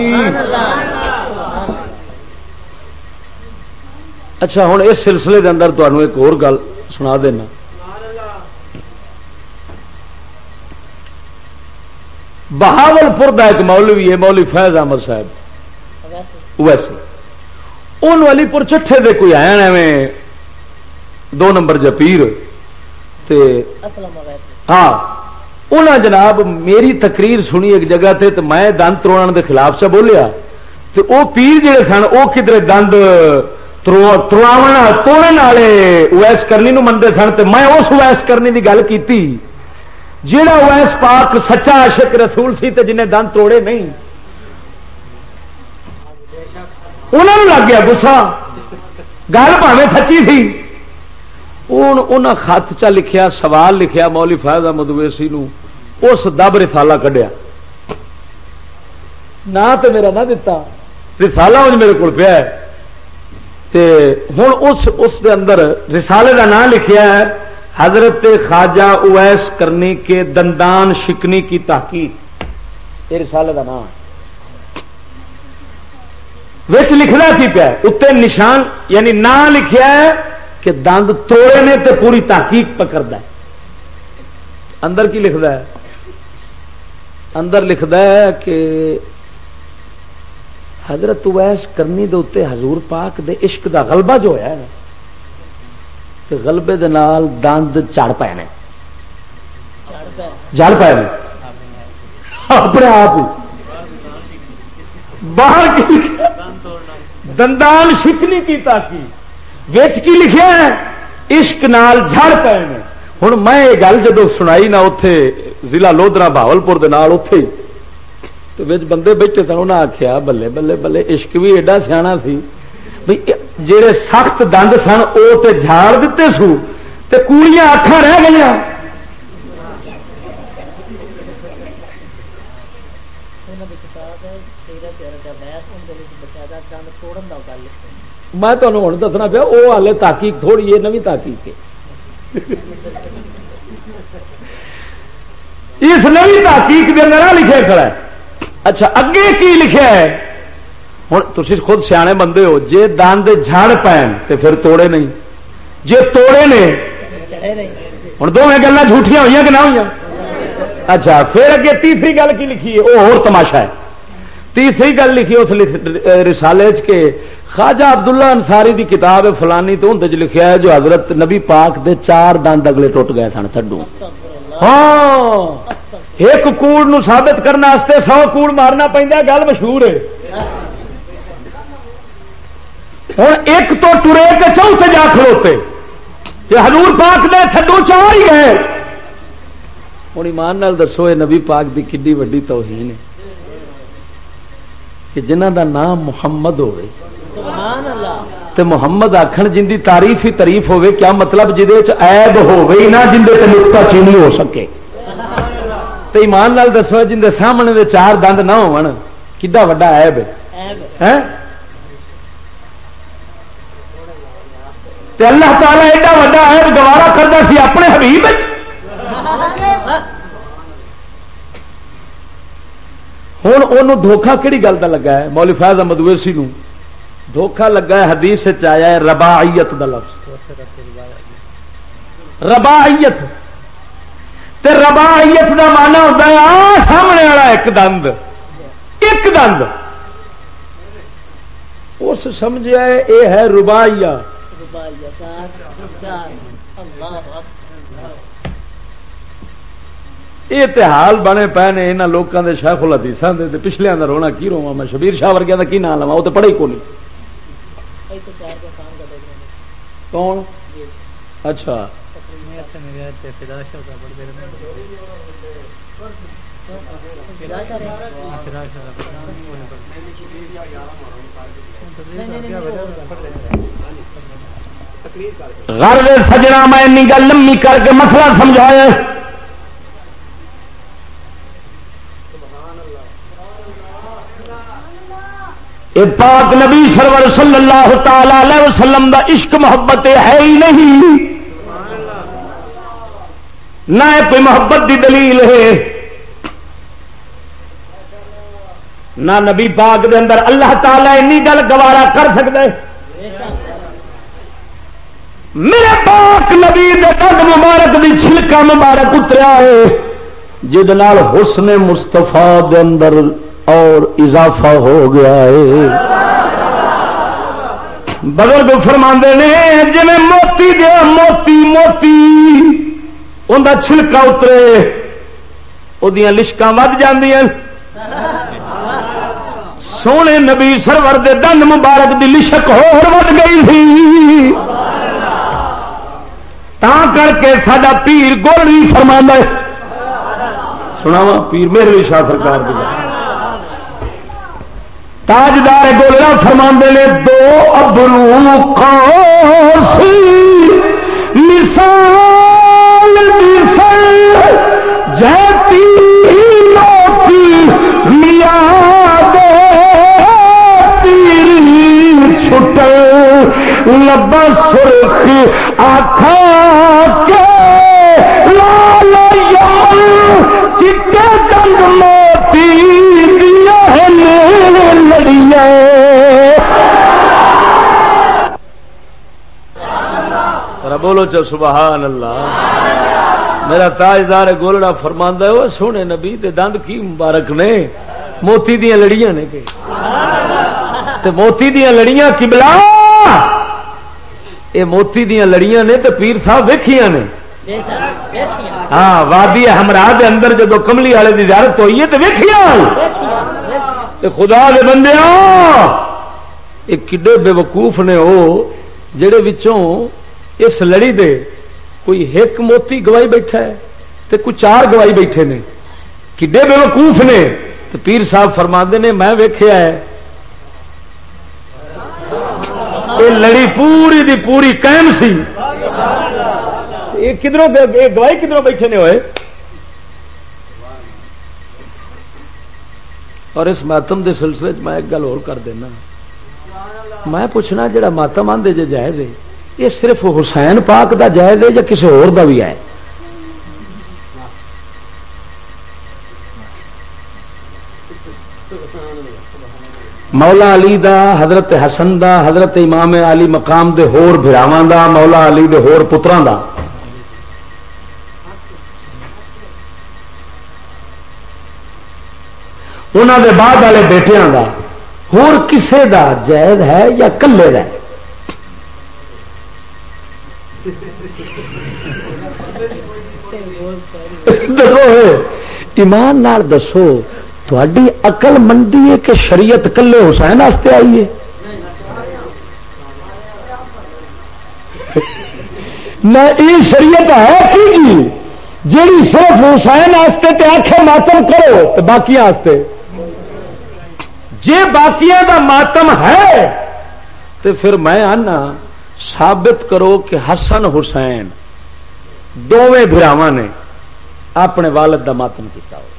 اچھا ہوں اس سلسلے کے اندر تمہیں ایک اور گل سنا دینا. بہاول پور کا ایک مولوی ہے مولوی فیض احمد صاحب ویسے ان علی پور چٹھے دے کوئی آیا ایویں 2 نمبر جپیر تے ہاں انہاں جناب میری تقریر سنی ایک جگہ تے تو میں دند تروڑن دے خلاف سے بولیا تو وہ پیر جڑے سن وہ کدھر دند تروڑن توڑن والے اویس کرنی نو منتے سن تو میں اس اویس کرنی دی گل کیتی جیڑا اویس پاک سچا عاشق رسول سی تے جنہیں دند توڑے نہیں. انہوں لگ گیا گسا گل پاویں سچی سی. انہاں خط چا لکھیا سوال لکھیا مولوی فیض احمد اویسی نو اس دب رسالہ کڈیا نہ تے میرا نہ دتا رسالہ وہ میرے کو پیا ہوں اس دے اندر رسالے کا نام لکھیا ہے حضرت خواجہ اویس کرنی کے دندان شکنی کی تحقیق. یہ رسالے کا نام لکھنا کی پیا اتنے نشان یعنی نام لکھیا ہے کہ دند توڑے نے تے پوری تحقیق پکڑتا ہے. اندر کی لکھتا ہے؟ اندر لکھتا ہے کہ حضرت اویس کرنی دے اتنے حضور پاک دے عشق دا غلبہ جو ہے تے غلبے دے نال دند چڑھ پے نے جڑ پے نے اپنے آپ ہی باہر کی دندان شکنی کی تحقیق وچ کی لکھیا ہے عشق نال جھڑ پے نے. ہوں میں یہ گل جدو سنائی نہ اتے ضلع لودرا بہاولپور دے نال اتے تو بندے بیٹھے سن انہیں آخیا بلے بلے بلے عشق بھی ایڈا سیاح سی بھائی جہے سخت دند سن وہ تے جھاڑ دیتے سو تے کوڑیاں اکھاں رہ گئی. میں تمہیں ہوں دسنا پیا وہ ہالے تحقیق تھوڑی ہے نوی تحقیق ہے. اس نوی تحقیق کے اندر لکھے کھڑا ہے. اچھا اگے کی لکھا ہے ہوں تھی خود سیانے بندے ہو جے دند جھڑ پین تو پھر توڑے نہیں جے توڑے نے ہوں دونوں گلیں جھوٹیاں ہوئی کہ نہ ہوئی. اچھا پھر اگے تیسری گل کی لکھی ہے وہ اور تماشا ہے. تیسری گل لکھی اس رسالے کے خواجہ عبداللہ انصاری دی کتاب ہے فلانی تو اندر لکھیا ہے جو حضرت نبی پاک دے 4 دند اگلے ٹوٹ گئے سن تھڈو. ہاں ایک کوڑ نو ثابت کرنے 100 کوڑ مارنا پیندا، گل مشہور ہے. ہوں ایک تو ٹرے کے چوتھے جا کھلوتے کہ حضور پاک دے تھڈو 4 ہی گئے. ہوں ایمان نال دسو یہ نبی پاک دی کڈی وڈی توہین ہے کہ جنہ دا نام محمد ہوئے تے محمد آکھن جن دی تعریف ہی تعریف ہوئے، کیا مطلب جدے چ عیب ہوئے ہی نہ جن دے تے نقطہ چینی ہو سکے. تے ایمان نال دسو جن دے سامنے دے 4 دند نہ ہون کڈا وڈا عیب ہے. تے اللہ تعالی ایڈا وڈا عیب گوارا کردا سی اپنے حبیب وچ. ہوں انہوں دھوکھا کہڑی گل کا لگا ہے؟ مولوی فیض احمد اویسی نو دھوکھا لگا ہے حدیث آیا ہے رباعیت دا لفظ. رباعیت تے رباعیت دا معنی ہوتا ہے سامنے والا ایک دند اس سمجھا ہے یہ ہے رباعیہ. یہ حال بنے پے نے یہاں لوگوں کے شیخ الحدیثاں دے پچھلے کا رونا کی رواں میں شبیر شاہ ورگیا کا کی نام لوا وہ تو پڑھے ہی کون. کون؟ اچھا غرض سجنا میں انی گل لمبی کر کے مسئلہ سمجھایا. پاک نبی سرور صلی اللہ تعالی علیہ وسلم دا عشق محبت ہے ہی نہیں، نہ کوئی محبت دی دلیل ہے، نہ نبی پاک دے اندر اللہ تعالی انی گل گوارا کر سکتا ہے. میرے پاک نبی دے قد مبارک دی چھلکا مبارک اتریا ہے جد نال حسن مصطفیٰ دے اندر اور اضافہ ہو گیا ہے. بزرگ فرماندے نے جی موتی دیا موتی انہاں چھلکا اترے وہ لشکاں ود جاندیاں. سونے نبی سرور دے دند مبارک دی لشک ہور ود گئی تھی. تا کر کے ساڈا پیر گولڑی فرماندا ہے، سناواں پیر میرے شاہ سرکار دی تاجدار گولڑا فرماندے نے 2 ابرو قاسی مثال مثل جاتی لوٹی میاں دے تیری چھٹل لبا سرخ آنکھاں کے لال یمن چٹے دند موتی دیا ہے لڑیاں. بولو چا سبحان اللہ. میرا تاجدار گولڑا فرماندا ہے وہ سونے نبی تے دند کی مبارک نے موتی دیاں لڑیاں نے کہ تے موتی دیاں لڑیاں قبلہ اے موتی دیاں لڑیاں نے تے پیر صاحب ویکھیاں نے. ہاں وادی ہمراہ دے اندر جدو کملی والے دی زیارت ہوئی ہے تے ویکھیاں تے خدا دے بندیاں اے کڈے بے وقوف نے وہ جڑے وچوں اس لڑی دے کوئی ایک موتی گوائی بیٹھا ہے تے کوئی 4 گوائی بیٹھے نے. کڈے بے وقوف نے. تو پیر صاحب فرماندے نے میں ویکھیا ہے یہ لڑی پوری دی پوری قائم سی. کدھروں گواہی کدھروں بیٹھے نے ہوئے. اور اس ماتم دے سلسلے میں ایک گل اور کر دینا. میں پوچھنا جڑا ماتم آندے جے جائز ہے یہ صرف حسین پاک دا جائز ہے یا کسی اور دا بھی ہے؟ مولا علی دا، حضرت حسن دا، حضرت امام علی مقام دے ہور بھراواں دا، مولا علی دے ہور پتراں دا. انہاں دے بعد والے بیٹیاں دا ہور کسے دا جائز ہے یا کلے دا؟ دسو ایمان نال دسو، تھوڑی عقل مندی ہے کہ شریعت کلے حسین واسطے آئی ہے؟ نہ یہ شریعت ہے کہ جیڑی صرف حسین واسطے تے آخر ماتم کرو تو باقی واسطے؟ جے باقیاں دا ماتم ہے تو پھر میں آنا ثابت کرو کہ حسن حسین دونوں بھراواں نے اپنے والد دا ماتم کیتا ہو۔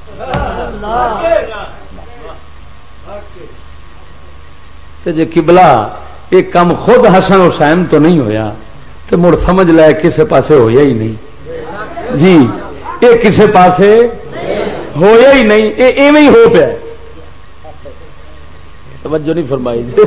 تے جے قبلہ یہ کام خود حسن حسین تو نہیں ہویا تو مڑ سمجھ لے کسے پاسے ہویا ہی نہیں جی، یہ کسے پاسے ہویا ہی نہیں، یہ ایویں ہی ہو پیا۔ توجہ نہیں فرمائی جی،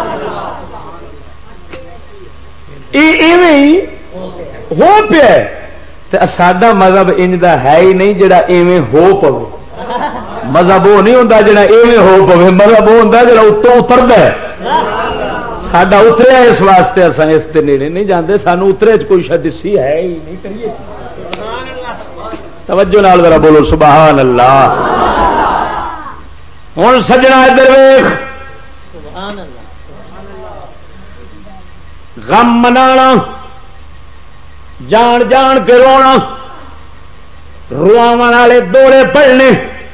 یہ ایویں ہی ہو پیا۔ ساڈا مذہب انج ہے ہی نہیں جڑا ایویں ہو پوے، مذہب وہ نہیں ہوتا جڑا ایویں ہو پوے، مذہب وہ ہوتا جڑا اتوں اترتا ہے۔ ساڈا اتریا اس واسطے اصل اس کے نیڑے نہیں جاتے، سانو اترے کوئی شاید دسی ہے ہی نہیں۔ کریے توجہ نال ذرا بولو سبحان اللہ۔ ہوں سجنا ادھر ویکھ، غم منانا، جان جان کے رونا، رواون والے دوڑے پڑنے،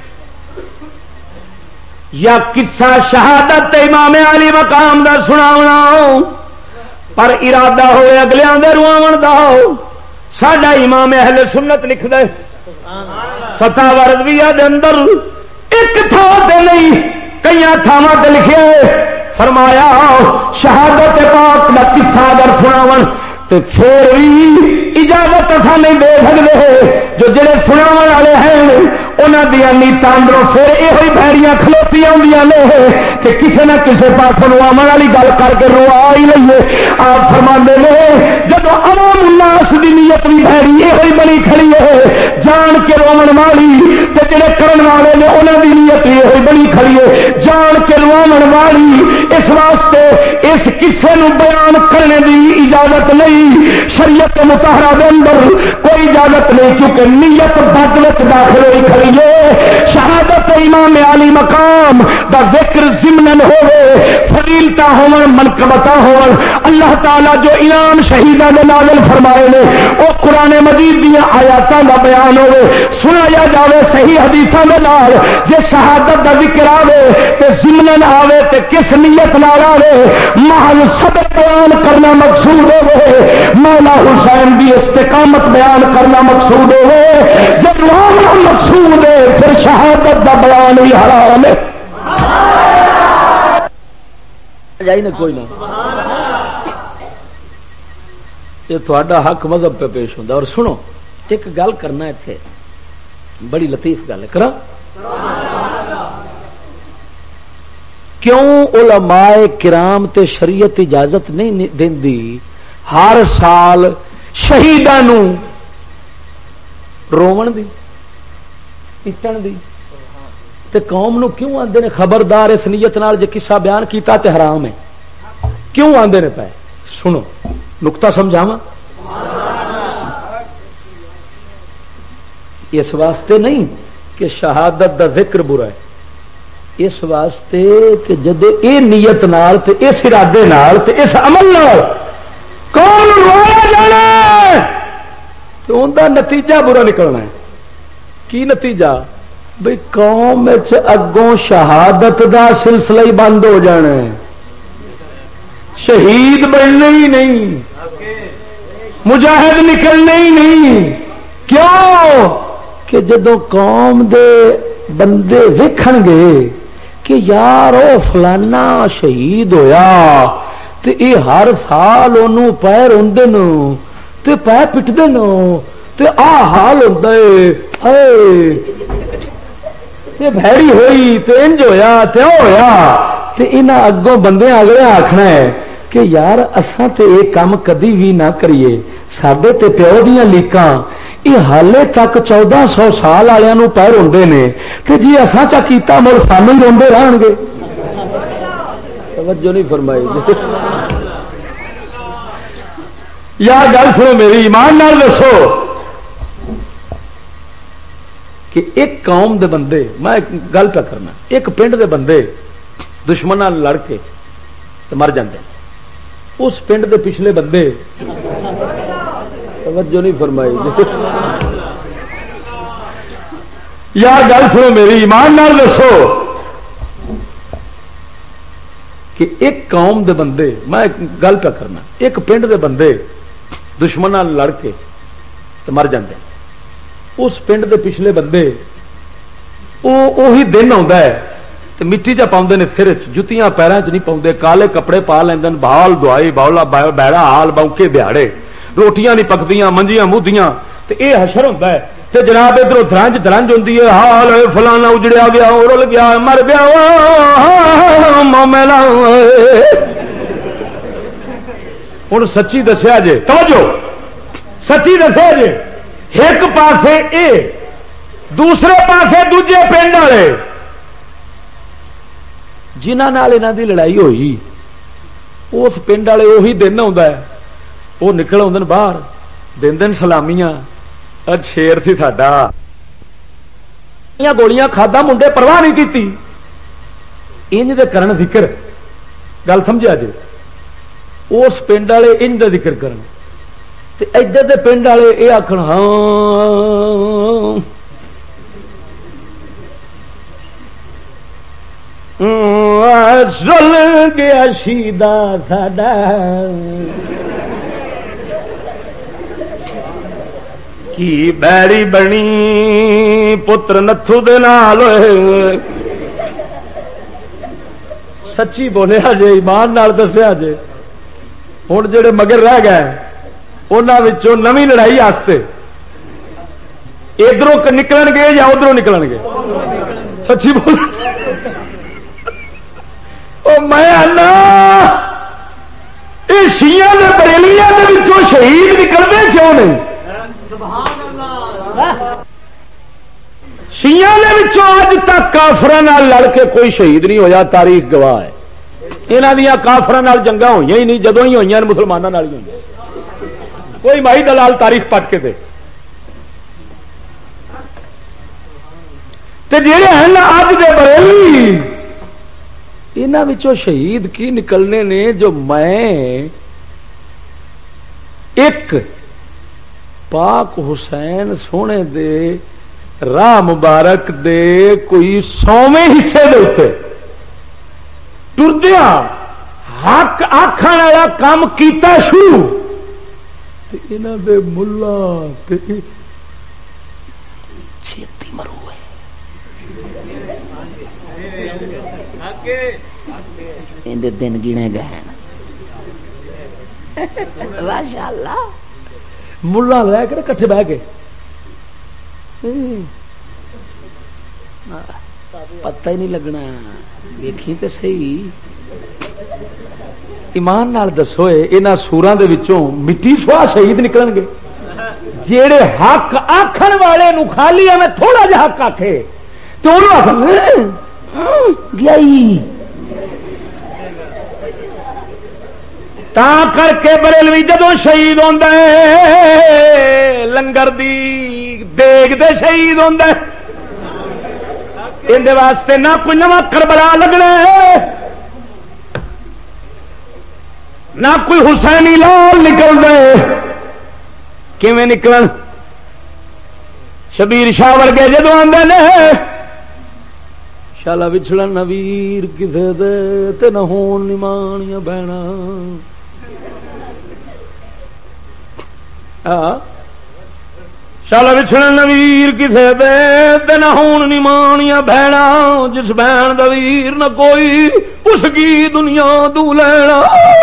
یا قصہ شہادت امام علی مقام دا سناونا، پر ارادہ ہوئے اگلیاں دے رواون دا۔ ساڈا امام اہل سنت لکھ دے فتاوی رضویہ دے اندر ایک تھاں تے نہیں کئی تھاواں تے لکھیا ہے، فرمایا شہادت پاک دا قصہ اگر سناون تو پھر بھی اجازت اتنا نہیں دے سکتے، جو جڑے سناون والے ہیں انہاں دیاں نیتاں اندروں پھر یہ بھڑیاں کھلوتی آندیاں نے کہ کسی نہ کسی پاس رواون والی گل کر کے روا ہی لئیے۔ آپ فرماندے نے جب عوام الناس دی نیت بھی بھڑی یہ بنی کھڑی ہے، جان کے روون والی تے جڑے کرن والے نے انہاں دی نیت یہ بنی کھڑی ہے، جان کے رواون والی۔ اس واسطے اس قصے نو بیان کرنے دی اجازت نہیں، شریعت مطہرہ دے اندر کوئی اجازت نہیں، کیونکہ نیت بدلت داخل ہوئی کھڑی ہے۔ شہادت امام علی مقام دا ذکر ضمن ہوئے، فضیلتاں ہون، منقبتاں ہون، اللہ تعالی جو انعام شہیداں دے نازل فرمائے نے او قرآن مجید دیاں آیاتاں دا بیان ہوئے، سنایا جاوے صحیح حدیثاں دے نال۔ جے شہادت دا ذکر آوے تے ضمن آوے تے کس نیت نال آوے، محض صبر بیان کرنا مقصود ہوئے، مولا حسین دی استقامت بیان کرنا مقصود ہوئے۔ جب رونا مقصود ہے پھر شہادت دا بیان ہی حرام ہے۔ جائی نہ کوئی نہ، یہ تھوڑا حق مذہب پہ پیش ہوتا۔ اور سنو ایک گل کرنا اتنے بڑی لطیف گل کرا، کیوں علماء کرام تے شریعت اجازت نہیں دیندی ہر سال شہیداں نو روون دی پیٹن دی؟ تے قوم نو کیوں آندے نے خبردار اس نیت نال جے قصہ بیان کیتا تے حرام ہے؟ کیوں آندے نے پے؟ سنو نقطہ سمجھاواں، اس واسطے نہیں کہ شہادت دا ذکر برا ہے، اس واسطے کہ جدو اے نیت نال تے اس ارادے نال تے اس عمل نال کون رویا جانا تو ان کا نتیجہ برا نکلنا ہے۔ کی نتیجہ؟ بھئی قوم اگوں شہادت دا سلسلہ ہی بند ہو جانا ہے، شہید بننے ہی نہیں، مجاہد نکلنے ہی نہیں۔ کیوں کہ جدو قوم دے بندے ویکھن گے کہ یار او فلانا شہید ہویا تے اے ہر سال انہوں پیر ہوندے نو تے پیر پٹدے نو تے آ حال ہوندا اے، ہائے تے بھیڑی ہوئی تے انج ہویا تے او ہویا، تے انہاں اگوں بندے اگلے آکھنا ہے کہ یار اساں تے اے کام کدی بھی نہ کریے، ساڈے تے پیو دیاں لیکاں یہ حالے تک 1400 سال والوں پیر ہوندے نے، کہ جی اساں چا کیتا مڑ سانو ہی روندے رہن گے۔ توجہ نہیں فرمائی یار گل سنو میری، ایمان نال دسو کہ ایک قوم دے بندے، میں گل پہ کرنا، ایک پنڈ دے بندے دشمن نال لڑ کے مر جاندے، اس پنڈ دے پچھلے بندے توجہ نہیں فرمائی یار گل سنو میری، ایمان نال دسو کہ ایک قوم دے بندے، میں گل پہ کرنا، ایک پنڈ دے بندے دشمن نال لڑ کے مر جاندے، اس پنڈ دے پچھلے بندے وہی دن آتا ہے تو مٹی چ پاؤندے نے، سر جتیاں پیروں چ نہیں پاؤندے، کالے کپڑے پا لیندے، بال دوائی باولا بیڑا حال بونکے دیہڑے، روٹیاں نہیں پکدیاں، منجیاں مودیاں، تے اے حشر ہوندا ہے تے جناب ادھروں درنج ہوندی ہے، حال فلانا اجڑیا گیا، رل گیا، مر گیا، موملا ہن سچی دسیا جے، توجہ سچی دسیا جے، ایک پاسے اے دوسرے پاسے دوجے پنڈ والے جنہاں نال انہاں دی لڑائی ہوئی، اس پنڈ والے وہی دن آتا ہے، وہ نکل آدھے باہر دن سلامیاں، شیر سی ساڈا، گولیاں کھادا، منڈے پرواہ نہیں کی، انج دے کرن ذکر، گل سمجھا جی، اس پنڈ والے انج دا ذکر کرن، تے ادھر دے پنڈ والے یہ آخر ہاں رل گیا شیدا ساڈا، کی بیڑی بنی پتر نتھو دے نال، سچی بولیا جے، ایمان نال دسیا جے، ہن جڑے مگر رہ گئے انہوں نویں لڑائی واسطے ادھروں نکلن گے یا ادھروں نکلن گے، سچی بول میں شیعہ دے بریلیاں دے وچوں شہید نکلتے کیوں نہیں؟ شیعہ دے وچوں اج تک کافراں نال لڑ کے کوئی شہید نہیں ہویا، تاریخ گواہ ہے، انہاں دیاں کافراں نال جنگاں ہوئیاں ہی نہیں، جدوں ہی ہوئیاں مسلماناں نال ہی ہوئیاں، کوئی مائی دلال تاریخ پٹ کے دے، تے جڑے ہیں نا اج دے بریلی انہاں وچوں شہید کی نکلنے نے، جو میں ایک پاک حسین سونے دے راہ مبارک دے کوئی 100ویں حصے دے اوتے ٹردیا حق آکھن والا کام کیتا شروع، تے انہاں دے ملا تے چھتی مرو ہے، اندے دن گنے گئے ماشاء اللہ، ملا لے کے کٹھے بہ کے پتہ ہی نہیں لگنا، دیکھی تے صحیح، ایمان نال دسو انہاں سوراں دے وچوں مٹی سوا شہید نکلن گے، جیڑے حق آکھن والے نو خالی میں تھوڑا جہا حق آکھے تو انہوں آخر گئی، تا کر کے بریلوی جدوں شہید ہوندا ہے لنگر دی دیگ دے شہید ہوندا ہے، اندے واسطے نہ کوئی نواں کربلا لگنا ہے، نہ کوئی حسینی لال نکل دے، کیویں نکلن؟ شبیر شاہ ورگے جدوں آندے نے شالا وچھڑن نویر کسے دے تے نہ ہون نمانیاں بہنا، شالا وچھڑن نویر کسے دے تے نہ ہون نمانیاں بہنا، جس بہن دا ویر نہ کوئی اس کی دنیا تو لینا۔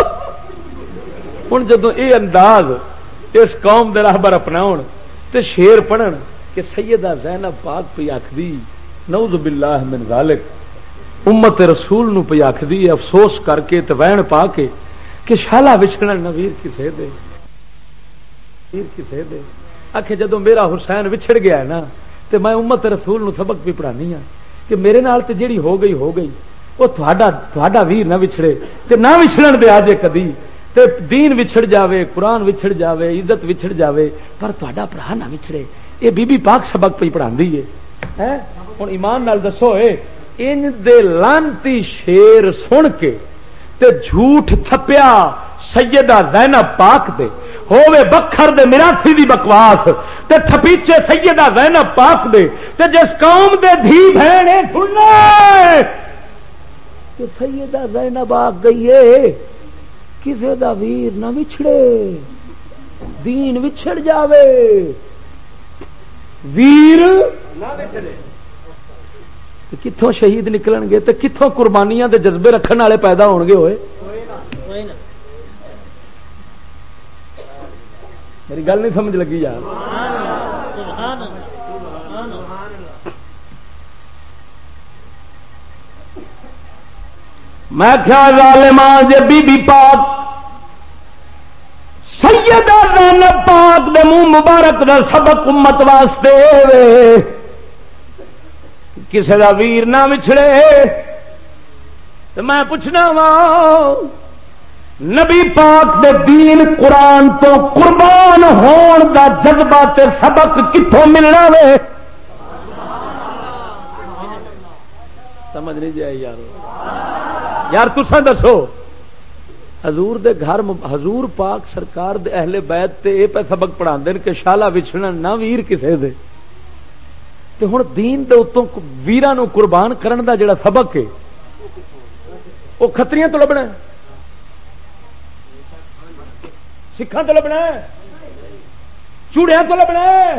ہن جدوں اے انداز اس قوم دے راہبر اپناؤن تے شیر پڑھن کہ سیدہ زینب پاک پہ آکھدی نعوذ باللہ من ذالک، امت رسول نو پہ آکھدی افسوس کر کے تے وین پا کے کہ شالا وچھڑن نویر کسے دے، ویر کسے دے، آکھے جدوں میرا حسین وچھڑ گیا ہے نا تے میں امت رسول نو سبق بھی پڑھانی ہاں کہ میرے نال تے جیڑی ہو گئی وہ تھوڑا ویر نہ وچھڑے تے نہ وچھڑن دے آجے کدی تے دین وچھڑ جاوے قرآن وچھڑ جاوے عزت وچھڑ جاوے پر تھوڑا بھرا نہ وچھڑے. یہ بی بی پاک سبق پہ پڑھاندی ہے. ہن ایمان نال دسو ان دے لانتی شیر سن کے تے جھوٹ تھپیا سیدہ زینب پاک دے ہووے بکھر دے میراثی دی بکواس تے تھپیچے سیدہ زینب پاک دے تے جس قوم دے دھی بہن سننے کہ سیدہ زینب آ گئی ہے کسے دا ویر نہ وچھڑے دین وچھڑ جاوے ویر نہ وچھڑے کتوں شہید نکلن گے تے کتوں قربانیاں دے جذبے رکھن والے پیدا ہون گے ہوئے. میری گل نہیں سمجھ لگی یار. میں کیا ظالمان جے بی بی پاک سیدہ زینب پاک دے منہ مبارک دا سبق امت واسطے کسے دا ویر نہ وچھڑے. تو میں پوچھنا وا نبی پاک دے دین قرآن تو قربان ہون دا جذبہ تے سبق کتوں ملنا وے. سمجھ نہیں جائے یار تساں دسو حضور دے گھر حضور پاک سرکار دے اہل بیت تے اے پہ سبق پڑھا دین کہ شالا وچھڑن نہ ویر کسے دے. تے ہن دین دے اتوں ویراں نو قربان کرن دا جڑا سبق ہے وہ کھتریاں تو لبنا ہے سکھاں تو لبنا ہے چوڑیاں تو لبنا ہے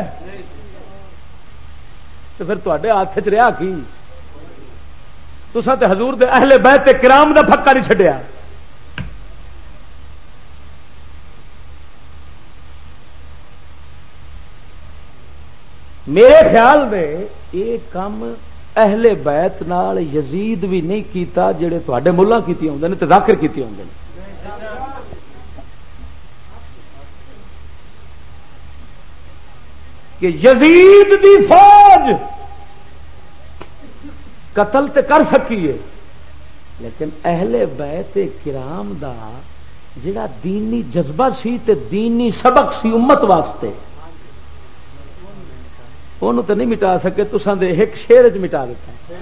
تے پھر تواڈے ہاتھ وچ رہیا کی تساں تے حضور دے اہل بیت کرام دا پھکا نہیں چھڈیا. میرے خیال میں یہ کام اہل بیت نال یزید بھی نہیں کیتا جڑے تواڈے ملا کیتی ہوندے نے تے ذاکر کیتی ہوندے نے. کہ یزید دی فوج قتل تے کر سکی ہے لیکن اہل بیت کرام دا جڑا دینی جذبہ سی تے دینی سبق سی امت واسطے انہوں تو نہیں مٹا سکے تساں دے ایک شیر چ مٹا دیتا.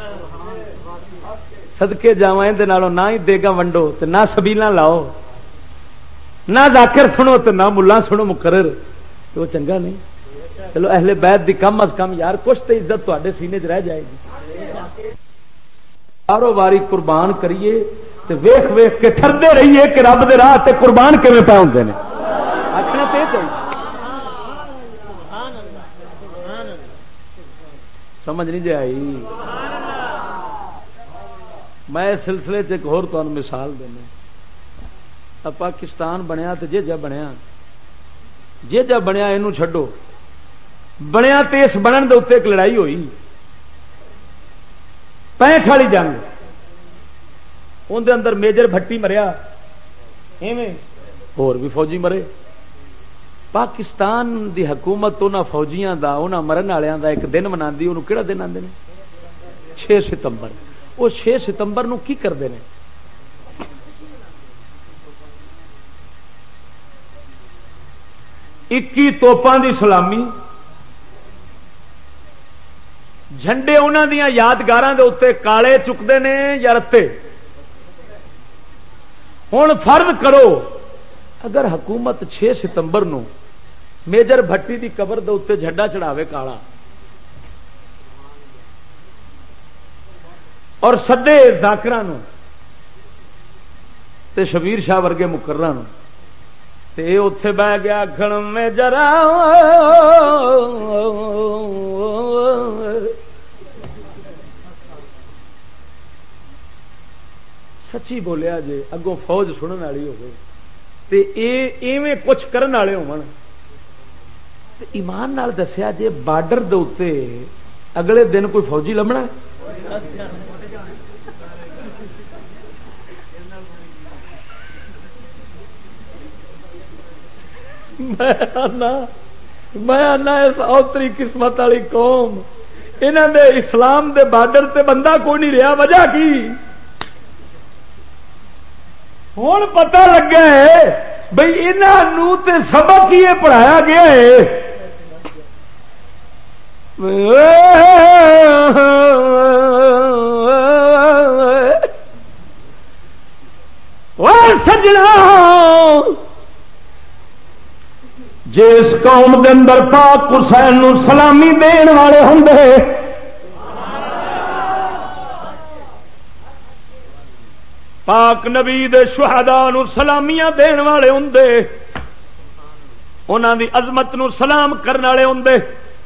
صدقے جاواں دے نالوں نہ ہی دیگا ونڈو تے نہ سبیلاں لاؤ نہ ذاکر سنو تے نہ ملا سنو مقرر تو وہ چنگا نہیں. چلو اہل بیت دی کم از کم یار کچھ تے عزت تواڈے سینے چ رہ جائے گی. کاروباری قربان کریے تے ویکھ ویکھ کے ٹھردے رہیے کہ رب دے راہ تے قربان کیویں پے ہوندے نے. آکھنا تے چاہیے سمجھ نہیں جی آئی. میں اس سلسلے سے ایک اور تمہیں مثال دینا. پاکستان بنیا تو جا بنیا یہ چھڈو بنیا تو اس بنن دے اتنے ایک لڑائی ہوئی 65 والی جنگ اندر اندر میجر بھٹی مریا ایویں اور بھی فوجی مرے. پاکستان دی حکومت انہاں فوجیاں دا انہاں مرن والوں دا ایک دن مناندی. انہوں کہڑا دن آندے نے 6 ستمبر. وہ 6 ستمبر نو کی کرتے ہیں 21 توپاں دی سلامی جھنڈے انہاں دیاں یادگاراں دے اتنے کالے چکتے ہیں یا رتے. ہن فرض کرو اگر حکومت 6 ستمبر نو میجر بھٹی دی قبر دے اتنے جھنڈا چڑھاوے کالا اور سدے ذاکراں نو تے شبیر شاہ ورگے مقرراں نو تے اوتھے بہ گیا کھڑ میں جرا سچی بولیا جے اگوں فوج سنن والی ہوے تے ایویں کچھ کرن والے ہون تے ایمان نال دسیا جے بارڈر دے اوتے اگلے دن کوئی فوجی لبنا میں اس اوتری قسمت والی قوم انہاں دے اسلام دے بارڈر تے بندہ کوئی نہیں رہا. وجہ کی ہوں پتا لگا ہے بھائی انہوں تے سبق ہی پڑھایا گیا ہے سجنا جس قوم دے اندر پاک حسین نو سلامی دین والے ہوندے پاک نبی دے شہداء نو سلامیاں دین والے ہوندے انہاں دی عظمت نو سلام کرن والے ہوندے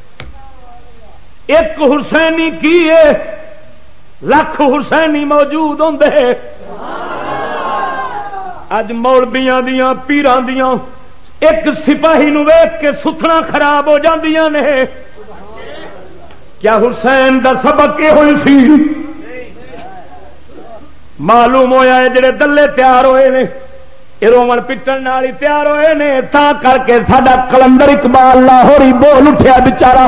ایک حسینی کی ہے لکھ حسینی موجود ہوندے اج مولویاں دیاں پیراں دیاں ایک سپاہی نو ویکھ کے ستھنا خراب ہو جاندیاں نے کیا حسین دا سبق یہ ہوئی سی معلوم ہویا ہے جڑے دلے تیار ہوئے نے یہ رومن پٹن نال ہی تیار ہوئے نے تا کر کے ساڈا کلندر اقبال لاہوری بول اٹھیا بیچارہ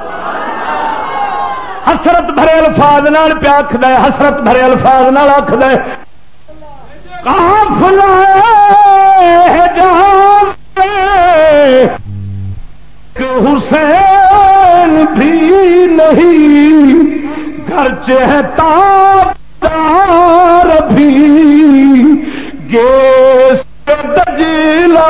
حسرت بھرے الفاظ نال پیا آکھدا ہے حسرت بھرے الفاظ نال آکھدا ہے قافلہ حسین بھی نہیں گھر تابدار بھی گیس دجلا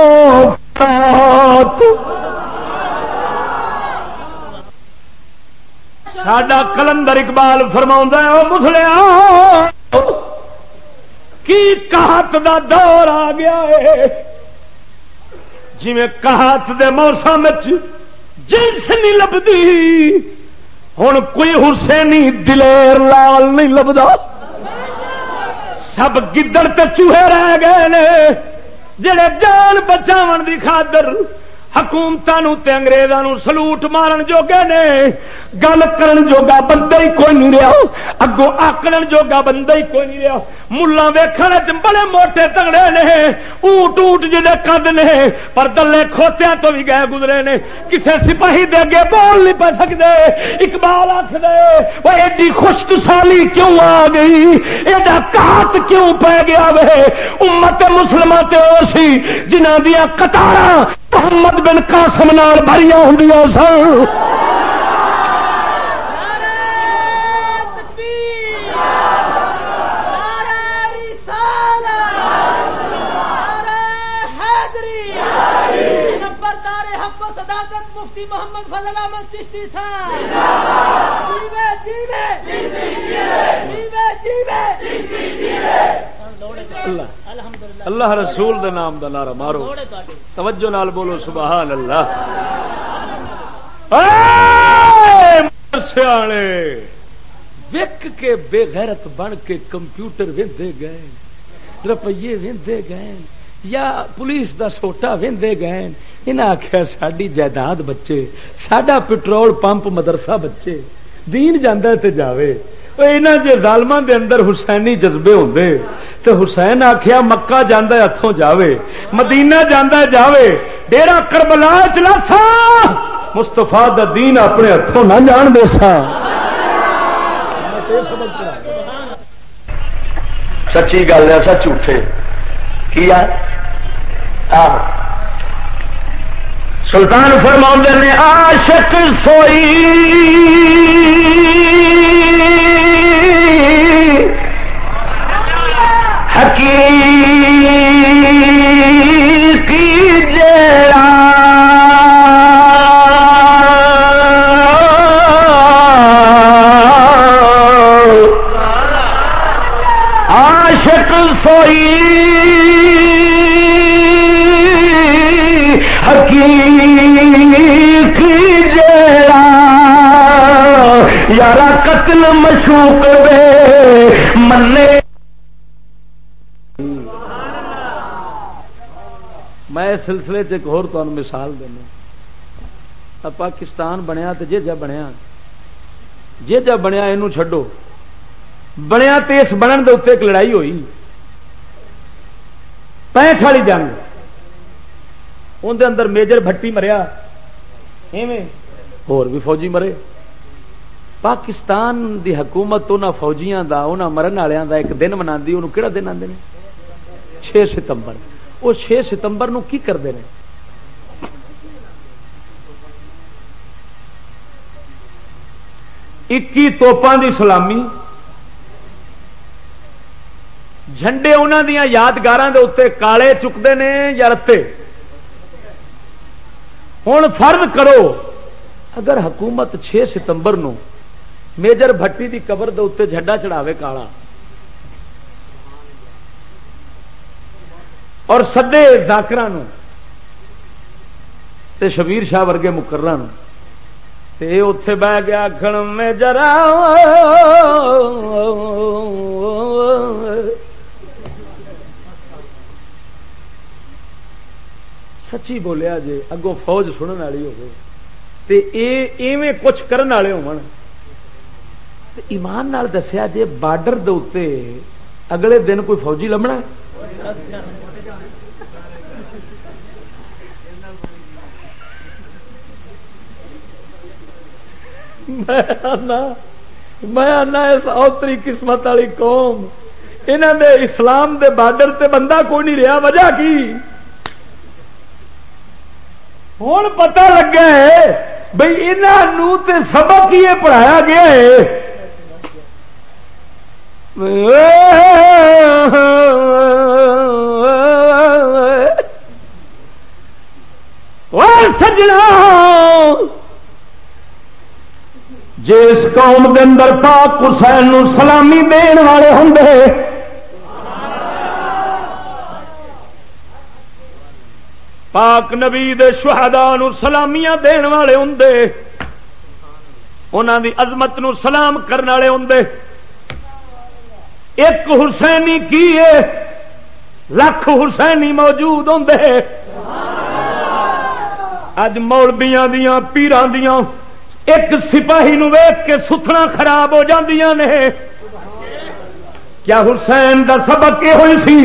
ساڈا کلندر اقبال فرماؤندا ہے او مسلماں کی قحط دا دور آ گیا ہے جی قحط دے موسم جنس نہیں لبدی ہن کوئی حسینی دلیر لال نہیں لبدا سب گدڑ تے چوہے رہ گئے نے جڑے جان بچاون دی خاطر حکومتوں تے انگریزاں سلوٹ مارن جوگے نے گل کرن جوگا بندہ ہی کوئی نہیں رہا اگوں آکڑن جوگا بندہ ہی کوئی نہیں رہا ملا ویکھن وچ بڑے موٹے تگڑے نے اونٹ اونٹ جڑے قد نے پر دلے کھوتیاں تو بھی گئے گزرے نے کسے سپاہی دے اگے بول نہیں پا سکدے اقبال آکھدے وہ ایڈی خشک سالی کیوں آ گئی ایڈا قحط کیوں پی گیا وے امت مسلمہ تے او سی جنہاں دیاں قطاراں محمد بن قاسم نال بھریاں ہوندیاں سن مفتی محمد فضل احمد چشتی صاحب اللہ رسول دے نام دا نعرہ مارو توجہ نال بولو سبحان اللہ سیانے وک کے بے غیرت بن کے کمپیوٹر ویندے گئے روپیے ویندے گئے یا پولیس دا سوٹا ویندے گئے انہاں آخیا ساڈی جائیداد بچے ساڈا پٹرول پمپ مدرسہ بچے دین جاندا تے جاوے انہاں جے ظالماں دے اندر حسینی جذبے ہوندے تے حسین آخیا مکہ جاندا ہتھوں جاوے مدینہ جاندا جاوے ڈیرا کربلا چ لسا مصطفیٰ دا دین اپنے ہتھوں نہ جان دے سا سچی گل ہے سچ جھوٹے کیا سلطان فرماؤندے نے عاشق سوئی حقیقی جیڑا عاشق سوئی جیڑا یارا قتل مشوق وے منے میں اس سلسلے ایک اور تمہیں مثال دینا پاکستان بنیا تو جا بنیا جا بنیا یہ چھڈو بنیا تو اس بنن دے اتنے ایک لڑائی ہوئی 65 والی جنگ اندر اندر میجر بھٹی مریا اور بھی فوجی مرے پاکستان دی حکومت انہاں فوجیاں دا انہاں مرن والوں دا ایک دن مناندی انہوں کہڑا دن آندے نے 6 ستمبر وہ 6 ستمبر نو کی کرتے ہیں؟ اکی توپاں دی سلامی، جھنڈے انہاں دیاں یادگاراں دے اتنے کالے چکتے ہیں یا رتے؟ ہوں فرض کرو اگر حکومت 6 ستمبر نو میجر بھٹی دی قبر دے اتنے جھنڈا چڑھاوے کالا اور سدے ذاکراں تے شبیر شاہ ورگے مقرراں تے اتے بہ گیا کھڑ میں جرا سچی بولیا جے اگوں فوج سنن والی ہوے تے ایویں کچھ کرن والے ہون تے ایمان نال دسیا جے بارڈر دے اوتے اگلے دن کوئی فوجی لمنا میں اس اوتری قسمت والی قوم انہاں دے اسلام دے بارڈر تے بندہ کوئی نہیں رہا، وجہ کی؟ ہوں پتہ لگا ہے بھئی انہوں تے سبق یہ پڑھایا گیا ہے سجنا جس قوم دے اندر پاک حسین نو سلامی دین والے ہوندے، پاک نبی دے شہداء نو سلامیاں دین والے ہوندے، انہاں دی عظمت نو سلام کرن والے ہوندے، ایک حسینی کی ہے لاکھ حسینی موجود ہوندے۔ اج مولویاں دیاں پیراں دیاں ایک سپاہی نو ویکھ کے ستھنا خراب ہو جاندیاں نے، کیا حسین دا سبق یہ ہوئی سی؟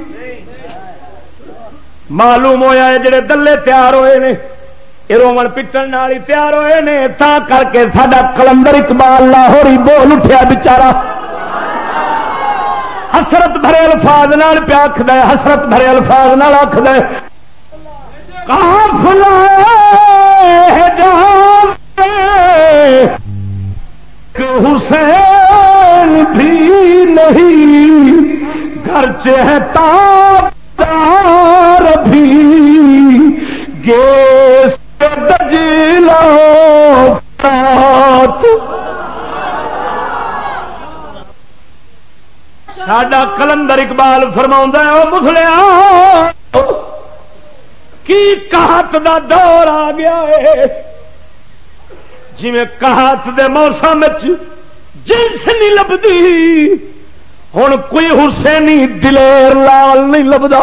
معلوم ہویا ہے جڑے دلے تیار ہوئے نے یہ رومن پٹن نال ہی تیار ہوئے نے، تا کر کے ساڈا کلندر اقبال لاہوری بول اٹھیا بیچارہ، حسرت بھرے الفاظ نال پیا آکھدا ہے، حسرت بھرے الفاظ نال آکھدا ہے قافلہ ہے جہاں کہ حسین بھی نہیں گھرچہ ہے تابدار بھی گیس دجلہ ساڈا کلندر اقبال فرماؤندا ہے او مسلماں کی قحط دا دور آ گیا ہے، جی قحط دے موسم جنس نہیں لبدی، ہن کوئی حسینی دلیر لال نہیں لبدا،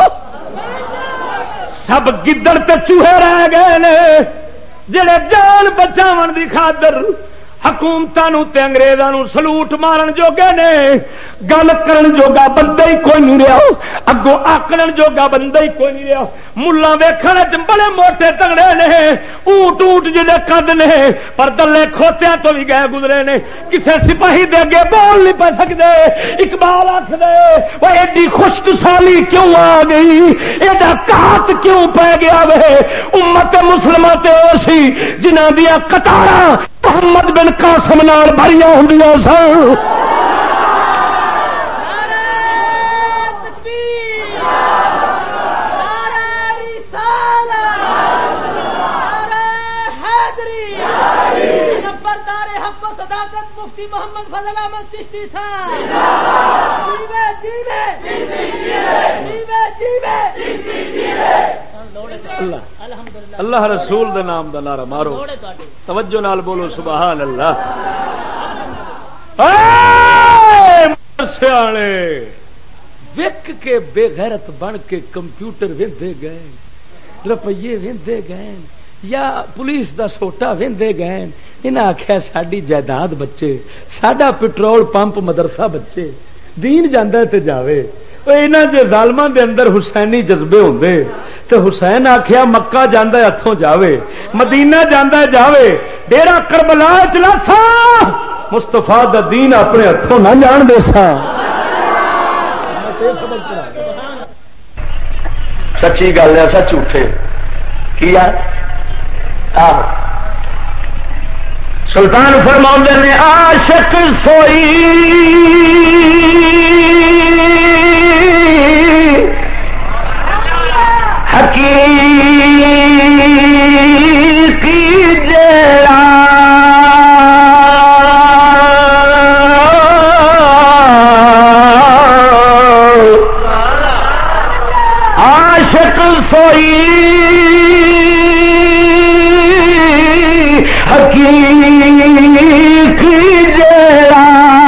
سب گدڑ تے چوہے رہ گئے نے جڑے جان بچاون دی خاطر حکومتاں تے انگریزاں نوں سلوٹ مارن جوگے نے، گل کرن جوگا بندہ ہی کوئی نہیں رہا، اگوں آکڑن جوگا بندہ ہی کوئی نہیں رہا، ملا ویکھن وچ بڑے موٹے تگڑے نے، اونٹ اونٹ جڑے قد نے، پر دلے کھوتیاں تو بھی گئے گزرے نے، کسے سپاہی دے اگے بول نہیں پا سکدے۔ اقبال آکھدے وہ ایڈی خشک سالی کیوں آ گئی، ایڈا قحط کیوں پی گیا وے؟ امت مسلمہ تے او سی جنہاں دیاں قطاراں محمد بن قاسم نال بھریاں ہوندیاں سن۔ مفتی محمد فضل احمد چشتی صاحب اللہ رسول دے نام دا نعرہ مارو، توجہ نال بولو سبحان اللہ۔ سیانے وک کے بے غیرت بن کے کمپیوٹر ویندے گئے، روپیے ویندے گئے، یا پولیس دا سوٹا ویندے گئے، انہاں آخیا ساڈی جائیداد بچے، ساڈا پٹرول پمپ مدرسہ بچے، دین جاندا تے جاوے۔ انہاں دے ظالماں دے اندر حسینی جذبے ہوندے تے حسین آخیا مکہ جاندا ہتھوں جاوے، مدینہ جاندا جاوے، ڈیرا کربلا وچ نہ تھا، مصطفیٰ دا دین اپنے ہتھوں نہ جان دے سا۔ سچی گل ہے سچ جھوٹے کیا سلطان فرماؤندے نے عاشق سوئی حقیقی جیڑا عاشق سوئی حقیقی جیڑا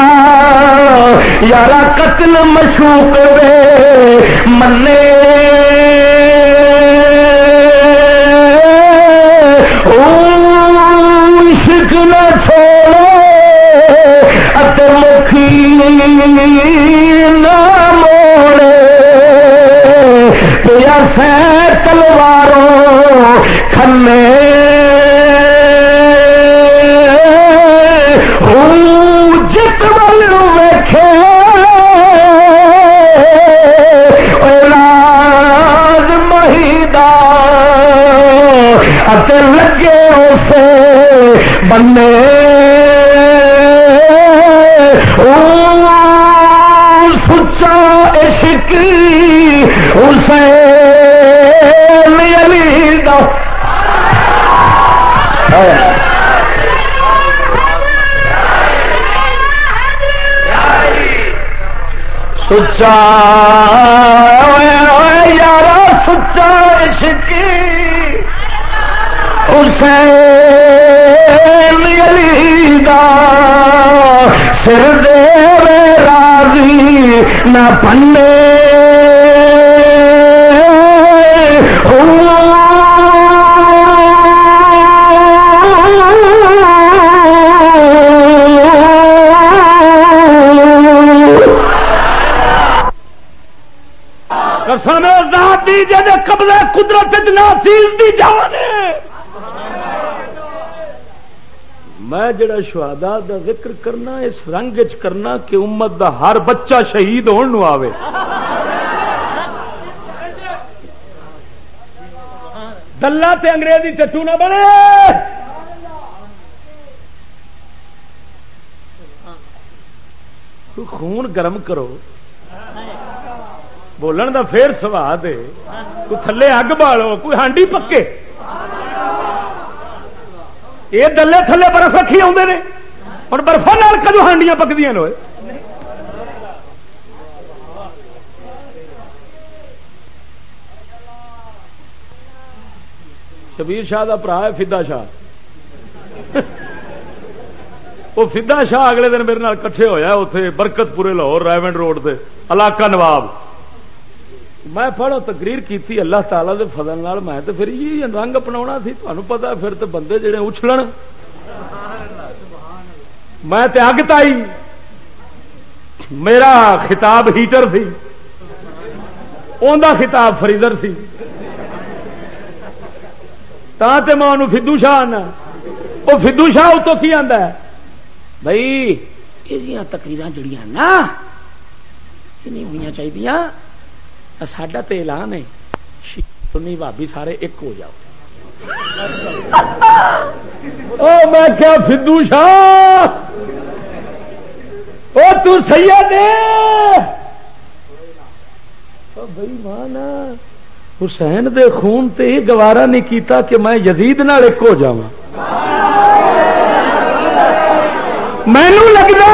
یارا قتل مشوق وے منے عشق نہ چھوڑے اتے مکھی نہ موڑے پیا سے تلواروں کھنے جت ول ویکھے اولاد مہیدا اتے لگے اسے بنے سچا عشق حسین علی دا سچا یارا سچا عشق حسین علی دا سر دے راضی نہ پنے قسم ذات دی جے قبضہ قدرت ناچیز دی جان ہے میں جڑا شہداء دا ذکر کرنا اس رنگ وچ کرنا کہ امت دا ہر بچہ شہید ہون نو آوے دلہ تے انگریزی ٹٹو نہ بنے خون گرم کرو بولن دا پھر سواد ہے کوئی تھلے اگ بالو کوئی ہانڈی پکے یہ دلے تھلے برف رکھی آتے ہیں اور برفا نال کدو ہانڈیاں پکدیاں ہوئے شبیر شاہ دا برا ہے فدا شاہ وہ فدا شاہ اگلے دن میرے نال کٹھے ہویا اتنے برکت پورے لاہور ریونڈ روڈ سے علاقہ نواب میں پڑھو تقریر کی اللہ تعالیٰ دے فضل نال میں تو پھر یہ رنگ اپنا سی تمہیں پتا پھر تو بندے جڑے اچھلن میں تے اگ تائی میرا خطاب ہیٹر سی اوندا خطاب فریزر سی تا تے میں انہوں فدو شاہ آنا وہ فدو شاہ اتوں کی آندا ہے بھائی یہ تقریراں جڑیاں نا یہ نہیں ہونی چاہیے ساڈا تو اعلان ہے سنی بھابی سارے ایک ہو جاؤ میں کیا فدو شاہ او تو سید بھائی مانا حسین دے خون تے یہ گوارا نہیں کیتا کہ میں یزید نال ایک ہو جاواں مینوں لگدا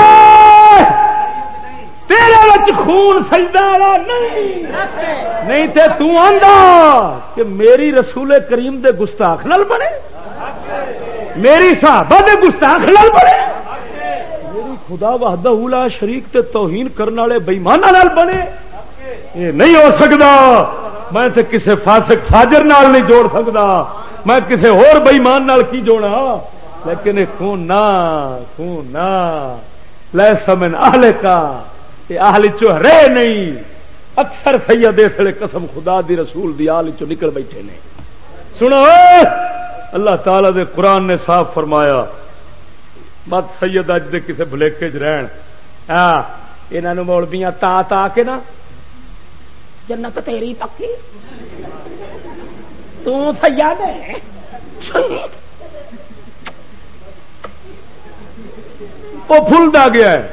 تیرے وچ خون سجدہ والا نہیں تے تو آندا کہ میری رسول کریم دے گستاخ نال بنے میری صحابہ دے گستاخ نال بنے میری خدا وحدہ لا شریک تے توہین کرنے والے بے ایماناں نال بنے یہ نہیں ہو سکدا میں تے کسے فاسق فاجر نال نہیں جوڑ سکدا میں کسے اور بے ایمان نال کی جوڑا لیکن خون نہ لیس من اہل کا آہل چوہرے نہیں اکثر سید اسلے قسم خدا دی رسول دی آل چو نکل بیٹھے نے سنو اللہ تعالی دے قرآن نے صاف فرمایا مت سید اج دے کسے بھلیکے چ رہن انہاں نوں مولویاں تا کے نا جنت تیری پکی تو سیاد ہے وہ پھلتا گیا ہے.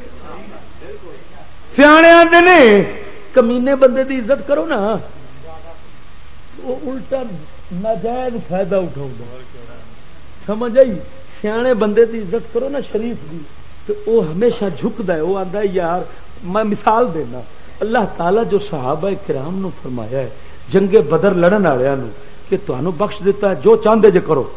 سیانے آتے نے کمینے بندے دی عزت کرو نا وہ الٹا ناجائز فائدہ اٹھاؤ. سمجھ آئی؟ سیانے بندے دی عزت کرو نا شریف دی تو وہ ہمیشہ جھکتا ہے. وہ آتا ہے یار میں مثال دینا اللہ تعالی جو صحابہ کرام نو فرمایا ہے جنگ بدر لڑن والوں کہ تمہیں بخش دیتا ہے جو چاہتے جے کرو.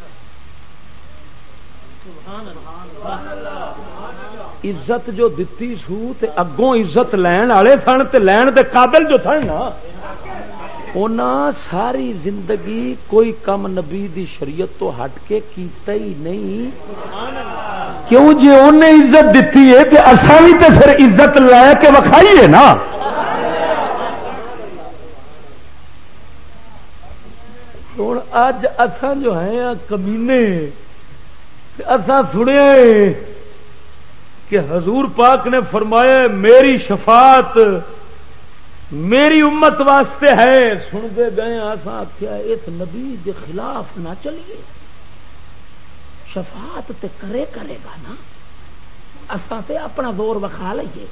عزت جو دتی سو تے اگوں عزت لین والے سن تے لین دے قابل جو سن نا انہاں ساری زندگی کوئی کم نبی دی شریعت تو ہٹ کے کیتا ہی نہیں. کیوں جی انہیں عزت دیتی ہے تے اساں بھی تے پھر عزت لے کے وکھائیے نا. ہوں اج اساں جو ہیں کمینے اساں سنیا کہ حضور پاک نے فرمایا میری شفاعت میری امت واسطے ہے. سنتے گئے اساں آخیا اس نبی کے خلاف نہ چلیے شفاعت تے کرے گا نا اساں تے اپنا زور وکھا لئیے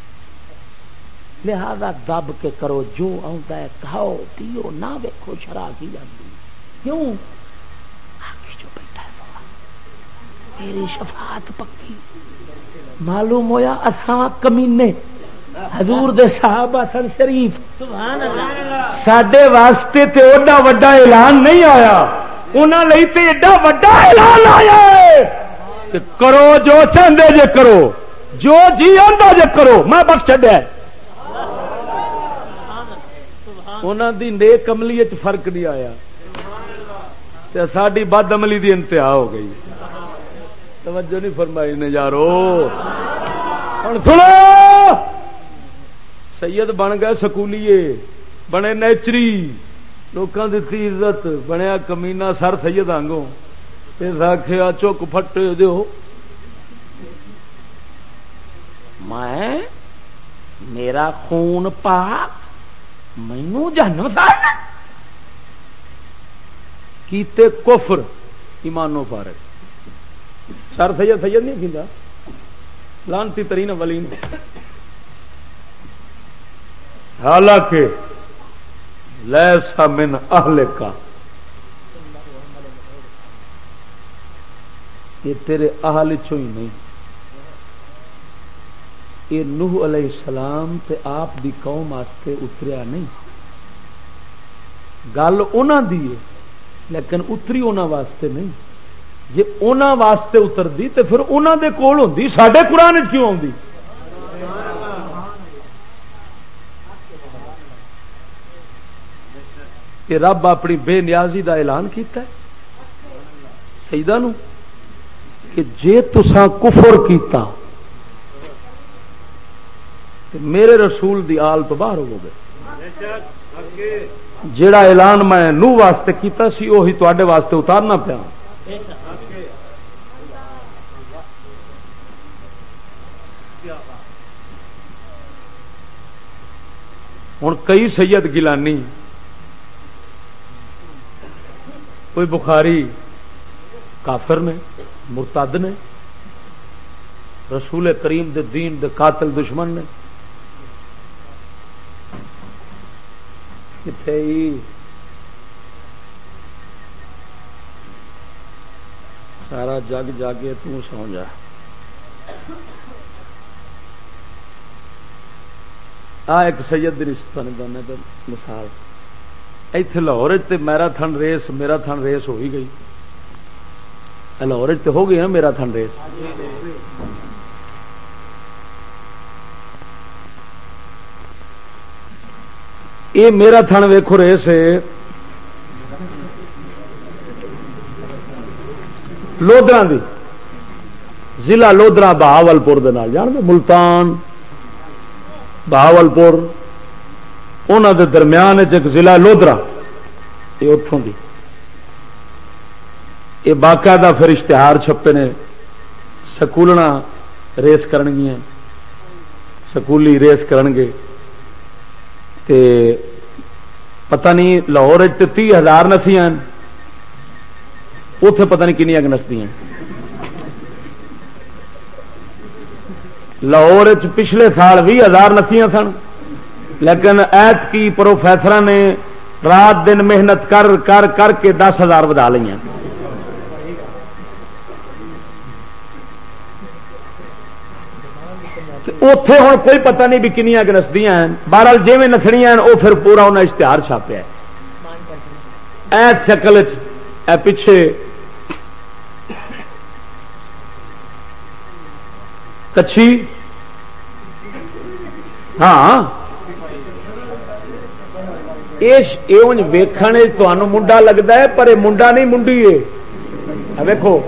لہذا دب کے کرو جو آتا ہے کھاؤ پیو نہ ویکھو شرع کی جاتی کیوں آگے جو بیٹھا ہے سونا میری شفاعت پکی. معلوم ہویا اساں کمینے حضور دے صحابہ سن شریف سبحان اللہ ساڈے واسطے تے اوڈا وڈا اعلان نہیں آیا انہاں لئی تے ایڈا وڈا اعلان آیا ہے کہ کرو جو چاہندے جے کرو جو جی آندا جے کرو میں بخش چھڈیا. انہاں دی نیک عملی وچ فرق نہیں آیا تے ساڈی بد عملی دی انتہا ہو گئی. توجہ نہیں فرمائی نے یارو. ہن سنو سید بن گئے سکولیے بنے نیچری لوکاں دتی عزت بنیا کمینا سر سید آنگوں اس آخیا چک پھٹے دیو میں میرا خون پاک مینوں جہنم ساڑنا کیتے کفر ایمانوں پارے. سر سید سید نہیں کیتا لانتی ترین اولین حالانکہ لیسا من اہلک یہ تیرے اہل چوں ہی نہیں. یہ نوح علیہ السلام تے آپ دی قوم واسطے اتریا نہیں. گل انہاں دی ہے لیکن اتری انہاں واسطے نہیں. جے انہاں واسطے اتردی تے پھر انہاں دے کول ہوندی ساڈے قرآن وچ کیوں آندی؟ کہ رب اپنی بے نیازی دا اعلان کیتا ہے سیدہ نو کہ جے تساں کفر کیتا تے میرے رسول دی آل تو باہر ہو گئے. جیڑا اعلان میں نو واسطے کیتا سی وہی تواڈے واسطے اتارنا پیا. ہن کئی سید گیلانی کوئی بخاری کافر نے مرتد نے رسول کریم دے دین دے قاتل دشمن نے کتنے سارا جگ جاگے تو سو جا. ایک سید رشتہ نے دونوں تو مثال ایتھے لاہور میراتھن ریس ہو ہی گئی. لاہور ہو گئی نا میراتھن ریس. یہ میراتھن ویکھو ریس ہے لودرا دی ضلع لودرا بہاولپور دے نال جان دے ملتان بہاولپور انہوں دے درمیان ایک ضلع لودرا یہ اتوں دی یہ باقاعدہ پھر اشتہار چھپے نے سکولنا ریس کرن گیا سکولی ریس کرن گے تے پتہ نہیں لاہور 30,000 نسیاں اتے پتہ نہیں کنیاں نسدیاں. لاہور پچھلے سال 20,000 نسیاں سن لیکن ایت کی پروفیسر نے رات دن محنت کر کر کر کے 10,000 بدا لی. اتے ہوں کوئی پتہ نہیں بھی کنیاں کہ نسدیاں ہیں. بہرحال جی میں نسنیاں وہ پھر پورا انہیں اشتہار چھاپیا ایت شکل پیچھے کچھی. ہاں ویکھنے تمہیں منڈا لگتا ہے پر یہ منڈا نہیں منڈی ہے. ویکھو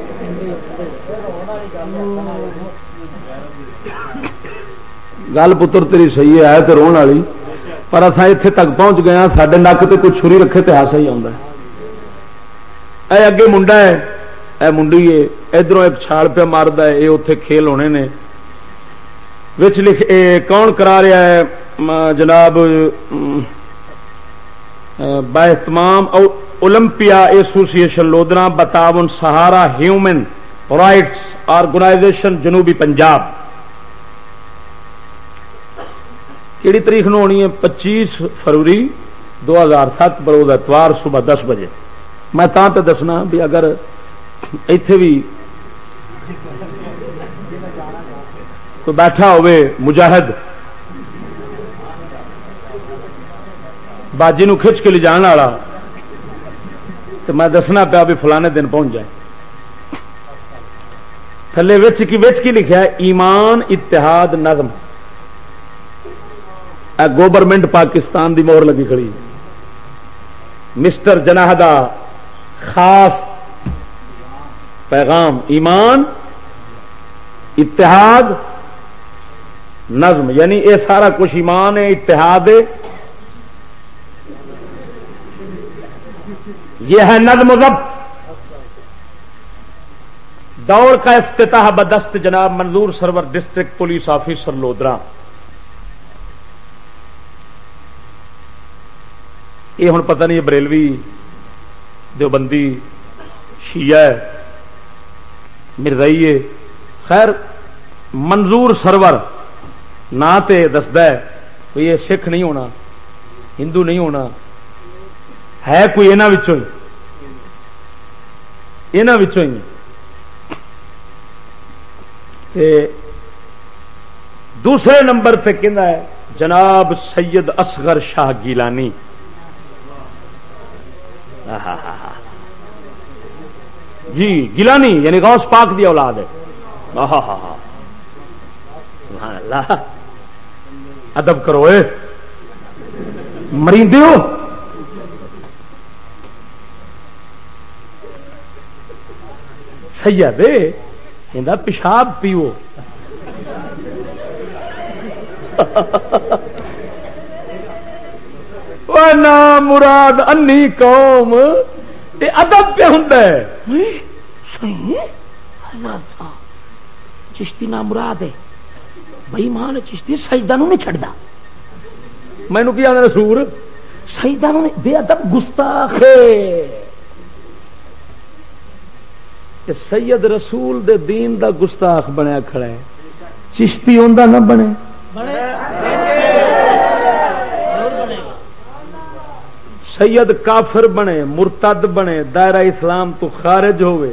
گل پتر تیری صحیح ہے تو روح والی پر اصا اتنے تک پہنچ گئے سارے نک تے کوئی چھری رکھے تو ہاسا ہی آتا ہے. اے اگے منڈا ہے اے منڈی ہے ادھروں ایک چھال پہ مارد ہے. یہ اتنے کھیل ہونے نے کون کرا رہا ہے جناب باہتمام اولمپیا ایسوسیشن لودھنا بتاون سہارا ہیومن رائٹس آرگنائزیشن جنوبی پنجاب. کیڑی تاریخ نو ہونی ہے 25 فروری 2007 بروز اتوار صبح 10 بجے. میں تے دسنا بھی اگر ایتھے بھی کوئی بیٹھا ہوئے مجاہد باجی نو کھچ کے لے جان والا تو میں دسنا پیا بھی فلانے دن پہنچ جائے. تھلے وچ کی لکھا ہے ایمان اتحاد نظم. گورنمنٹ پاکستان دی مہر لگی کھڑی. مسٹر جناح دا خاص پیغام ایمان اتحاد نظم یعنی یہ سارا کچھ ایمان ہے اتحاد ہے یہ ہے نظم و ضبط. دوڑ کا افتتاح بدست جناب Manzoor Sarwar district police officer Lodhran. یہ ہوں پتہ نہیں بریلوی دیوبندی شیعہ مرزائی ہے. خیر منظور سرور نہ تے دستا ہے کوئی یہ سکھ نہیں ہونا ہندو نہیں ہونا ہے کوئی یہاں دوسرے نمبر پہ کہنا ہے جناب سید اصغر شاہ گیلانی. جی گیلانی یعنی غوث پاک دی اولاد ہے. سبحان اللہ ادب کرو اے مریندے ہو. سید اندا پیشاب پیو. نا مراد انی قوم ادب پہ ہوں چشتی نا مراد ہے بھائی مان چشتی سجدہ نو نہیں چھڑدا. مینو کی آدھا سور سجدہ نو بے ادب گستاخ سید رسول دے دین دا گستاخ بنیا کھڑا ہے. چشتی اوندا نہ بنے سید کافر بنے مرتد بنے دائرہ اسلام تو خارج ہوئے.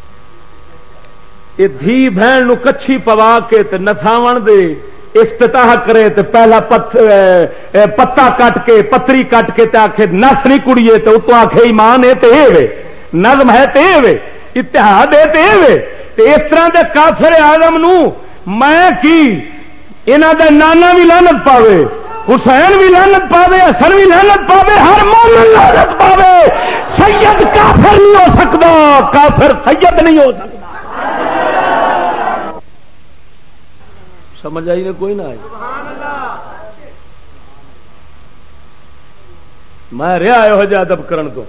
یہ دھی بہن نو کچھی پوا کے تے نساون دے افتتاح کرے تے پہلا پتا کٹ کے پتری کٹ کے تے آکھے نس نہیں کڑیے تے اتو آکھے ایمان ہے تے اے وے نظم ہے تے اے وے اتحاد ہے تے اے وے. تے اس طرح دے کافر اعظم نو میں کی انہاں دا نانا بھی لعنت پاوے حسین بھی لعنت پاوے حسن بھی لعنت پاوے ہر مومن لعنت پاوے. سید کافر نہیں ہو سکتا کافر سید نہیں ہو سکتا. سمجھ آئی نے کوئی نہ آئی. میں رہا ہو جا ادب کرن تو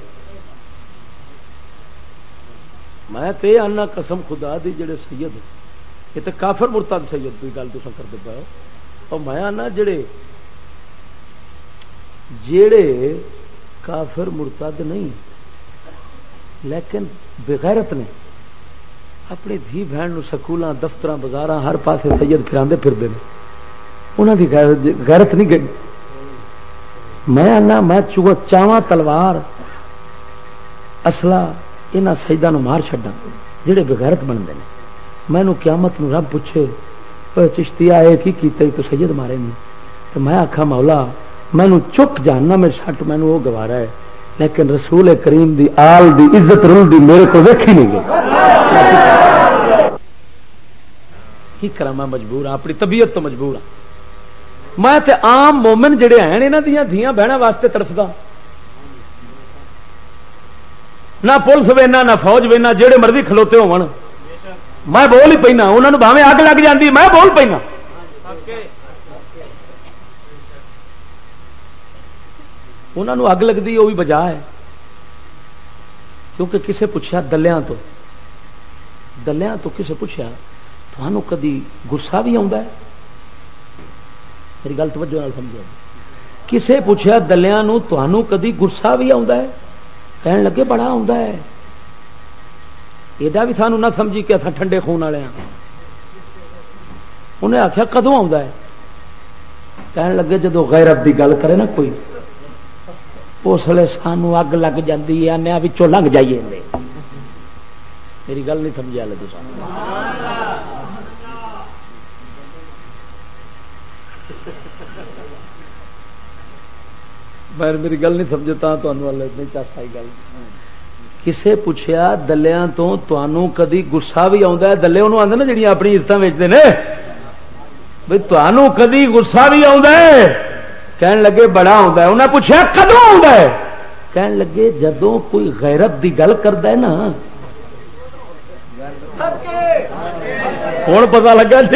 میں تے آنا قسم خدا دی جڑے سید یہ تو کافر مرتد سید کی گل تو کرتے پاؤ اور میں آنا جڑے جیڑے کافر مرتد نہیں لیکن بغیرت نے اپنی دھی بہن سکولوں دفتر بازار ہر پاسے سید پھراندے پھردے نے انہاں دی غیرت نہیں گئی. میں آنا میں چاواں تلوار اصلہ انہاں سیداں نو مار چھڈا جڑے بغیرت بنتے ہیں. مینوں قیامت نو رب پوچھے اوے چشتیا اے کی کیتا تو سید مارے نہیں تو میں آکھا مولا مینوں چک جاننا میں سٹ مینوں وہ گوارا ہے لیکن رسول کریم دی آل دی عزت رول دی میرے کو ویکھی نہیں گئی. کی کراں میں مجبور ہاں اپنی طبیعت تو مجبور ہاں. میں تے عام مومن جڑے ہیں انہاں دیاں دھیاں بہناں واسطے تڑفدا نہ پولیس وینا نہ فوج وینا جڑے مرضی کھلوتے ہون میں بول ہی پینا انہوں بھاویں اگ لگ جاندی میں بول پینا. انہوں اگ لگتی وہ بھی بجا ہے کیونکہ کسے پوچھا دلیاں تو کسے پوچھا تھانوں کدی غصہ بھی آتا ہے میری گل توجہ نال سمجھو کسے پوچھا دلیاں نو تھانوں کدی غصہ بھی آتا ہے کہن لگے بڑا آتا ہے ایڈا بھی سانو نہ سمجھی کہ اتنا ٹھنڈے خون والے ہیں. انہیں آخیا کدوں آتا ہے کہن لگے جدو غیرت دی گل کرے نا کوئی اس لیے سانو اگ لگ جاتی ہے آنے بچوں لنگ جائیے. میری گل نہیں سمجھا لے تو میں میری گل نہیں سمجھتا نہیں چاس آئی گل کسے پوچھیا دلیاں تو تانوں کدی غصہ بھی آتا ہے دلے انہوں آتے نا جڑی اپنی عزت ویچتے ہیں بھائی تانوں کدی غصہ بھی آتا ہے کہن لگے بڑا آتا ہے. انہیں پوچھا کدوں آتا ہے کہن لگے جدوں کوئی غیرت دی گل کرتا ہے نا ہوں پتا لگا جی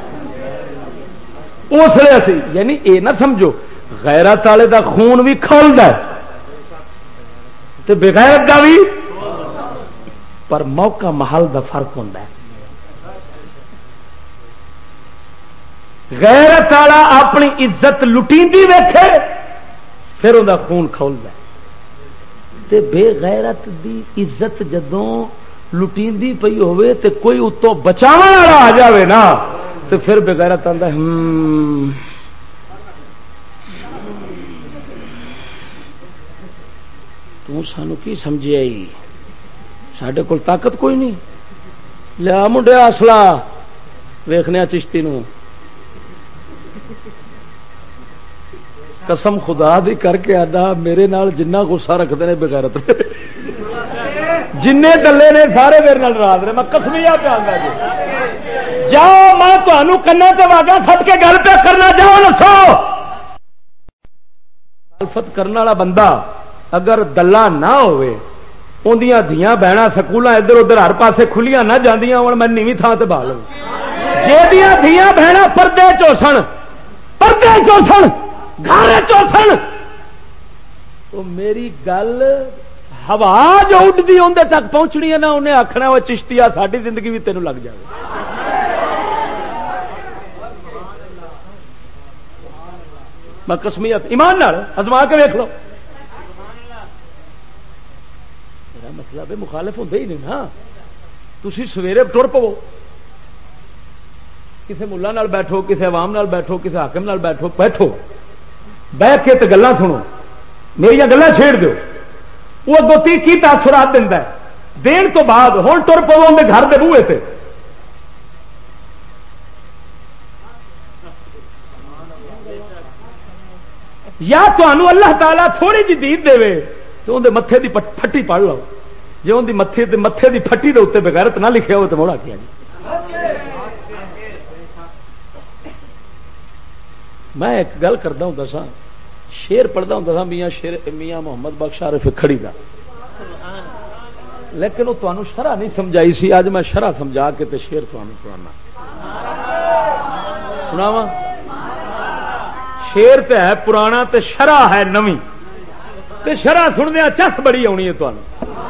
اس لیے سی یعنی یہ نہ سمجھو غیرت والے دا خون بھی کھولتا ہے تے بغیرت دا بھی پر موقع محل دا فرق ہوتا ہے. غیرت والا اپنی عزت لٹیندی ویکھے پھر انہاں خون کھولدا ہے تے بے غیرت دی عزت جدوں لٹیندی پئی ہوئے تے کوئی اتوں بچاون والا آ جاوے نا تے پھر بے غیرت آندا تو سانو کی سمجھے آئی ساڈے کول طاقت کوئی نہیں لیا منڈیا اصلا ویکھنے چشتی نو قسم خدا دی کر کے آدھا میرے نال جنہ غصہ رکھتے ہیں بغیرت جن دلے نے سارے میرے نال ناراض نے میں قسمیا پہ آندا جی جاؤ میں تمہوں کنا تے واگا سٹ کے گل پہ کرنا جاؤ نسو مخالفت کرنے والا بندہ اگر دلہ نہ ہوئے اندیاں دھیاں بہنا سکولاں ادھر ادھر ہر پاسے کھلیاں نہ جاندیاں ہن میں نیویں تھاں تے بھا لوں جیدیاں دھیاں بہنا پردے چوسن گھر چوسن تو میری گل ہوا جو اڈتی اندر تک پہنچنی ہے نا انہیں آخنا وہ چشتیا ساری زندگی بھی تینوں لگ جائے. میں قسمیت ایمان نال ازما کے ویکھ لو میرا مطلب ہے مخالف ہوتے ہی نہیں نا. تسی سویرے ٹر پو کسی ملا نال بیٹھو کسی عوام نال بیٹھو کسی حاکم نال بیٹھو بہ کے تو گلاں سنو میری گلاں چھیڑ دو وہ دوتی کی تاثرات دینا ہے دین تو بعد ہوں ٹر پو اندر گھر کے بوئے سے یا تمہوں اللہ تعالیٰ تھوڑی جی دید دے تو اندر متے کی پھٹی پڑھ لو جی ان متے کی پھٹی کے اتنے بغیرت نہ لکھا ہو تو موڑا کیا جی. میں ایک گل کرتا ہوں سا شیر پڑھتا ہوں سا میاں محمد بخش عارف کھڑی کا لیکن وہ تمہیں شرح نہیں سمجھائی سی. اج میں شرح سمجھا کے تے شیر تمہیں سناواں. شیر تے ہے پرانا تے شرح ہے نویں تے شرح سننے چس بڑی آنی ہے تمہیں.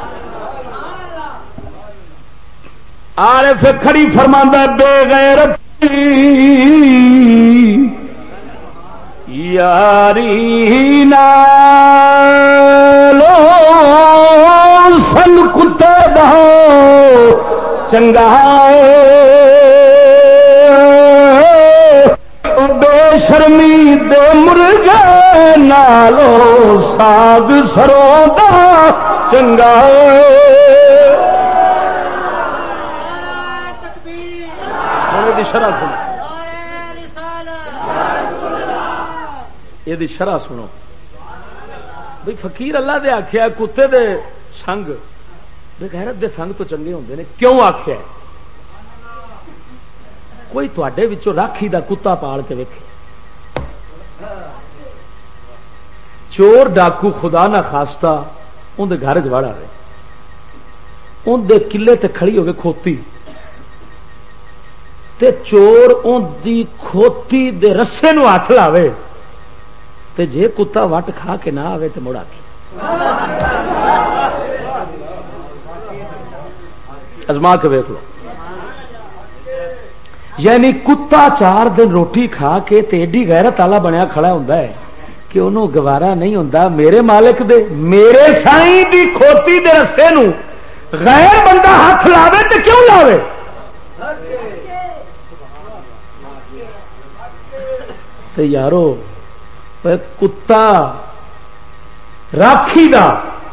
عارف کھڑی فرماندا بے غیرت یاری نالو سن کتے بہو چنگا بے شرمی دے مرغے نالو ساگ سروں دا چنگا یہ شرح سنو بھئی فقیر اللہ دے آخیا کتے دے سنگ بے غیرت دے سنگ تو چنگے ہوندے نے کیوں آخیا کوئی تواڈے وچوں راکھی دا کتا پال کے ویکھے چور ڈاکو خدا نہ خاصتا اندر گھر چڑ آئے اندر کلے تے کھڑی ہوگی کھوتی تے چور ان دی کھوتی دے رسے نو ہاتھ لاوے تے جے کتا وٹ کھا کے نہ آوے تے مڑا کے ازما کے ویکھ لو یعنی کتا 4 دن روٹی کھا کے تے ایڈی غیرت والا بنیا کھڑا ہوندا ہے کہ انہوں گوارا نہیں ہوندا میرے مالک دے میرے سائیں دی کھوتی دے رسے نو غیر بندہ ہاتھ لاوے تے کیوں لاوے تے یارو کتا راکھی دا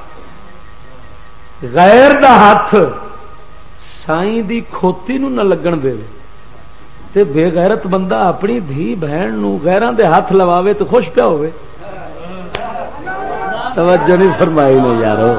غیر دا ہاتھ سائیں دی کھوتی نو نہ لگن دے تے بے غیرت بندہ اپنی دھی بہن نو غیراں دے ہاتھ لواوے تو خوش پیا ہوئے توجہ نہیں فرمائی نے یارو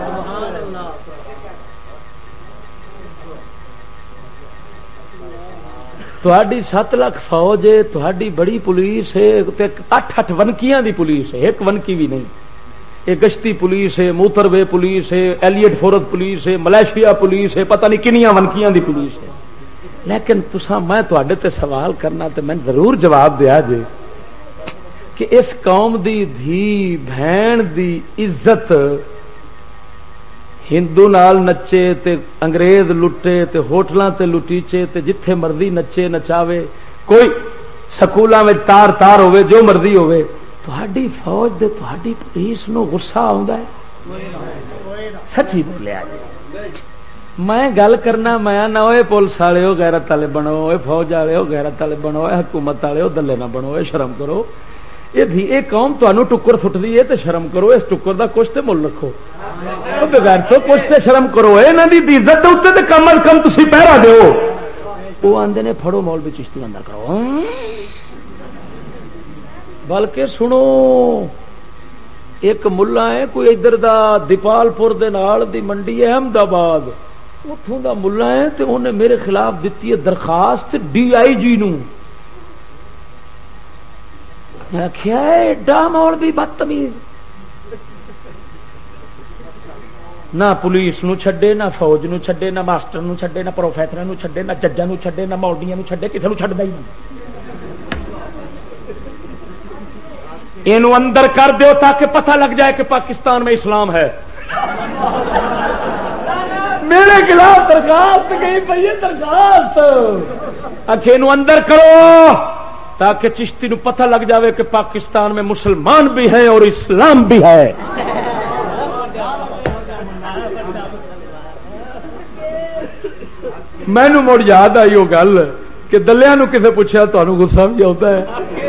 تہاڈی 7 لاکھ فوج ہے تہاڈی بڑی پولیس ہے 8 ونکیاں دی پولیس ہے ایک ونکی بھی نہیں یہ گشتی پولیس ہے موتر وے پولیس ہے ایلیٹ فورت پولیس ہے ملائیشیا پولیس ہے پتہ نہیں کنیاں ونکیاں دی پولیس ہے لیکن تساں میں تواڈے تے سوال کرنا تے میں ضرور جواب دیا جے کہ اس قوم دی دھی بہن دی عزت ہندو نال نچے تے انگریز لٹے تے ہوٹلاں تے لٹیچے تے جتھے مرضی نچے نچاوے کوئی سکولاں وچ تار تار ہوے جو مرضی ہوے تہاڈی فوج دے تہاڈی پولیس نو غصہ آوندا ہے سچی بولیا جی میں گل کرنا میں نہ ہوئے پولیس والے ہو غیرت والے بنو ہوئے فوج والے ہو غیرت والے بنو ہوئے حکومت والے ہو دلے نہ بنو ہوئے شرم کرو یہ قوم تمہیں ٹکر سٹتی ہے تو شرم کرو اس ٹکر کا کچھ تو مل رکھو بغیر تو کچھ تو شرم کرو یہاں کی عزت کے اتنے کم از کم تھی پہرا دو وہ آتے نے پھڑو مولوی چشتی اندر کرو بلکہ سنو ایک ملا ہے کوئی ادھر دا دیپال پور دے نال دی منڈی ہے احمد آباد اتوں دا ملا ہے تے انہیں میرے خلاف دیتی ہے درخواست DIG نو آخیا ایڈا مولوی بدتمیز نہ پولیس نو چھڈے نہ فوج نو چھڈے نہ ماسٹر نو چھڈے نہ پروفیسر نو چھڈے نہ ججاں نو چھڈے نہ مولویاں نو چھڈے کسے نو چھڈدا ہی نہیں اینو اندر کر دیو تاکہ پتہ لگ جائے کہ پاکستان میں اسلام ہے میرے خلاف درخواست گئی پئی ہے درخواست اینو اندر کرو تاکہ چشتی نو پتہ لگ جاوے کہ پاکستان میں مسلمان بھی ہیں اور اسلام بھی ہے مینو مڑ یاد آئی وہ گل کہ دلیاں نو کسے پوچھا تمہیں غصہ بھی آتا ہے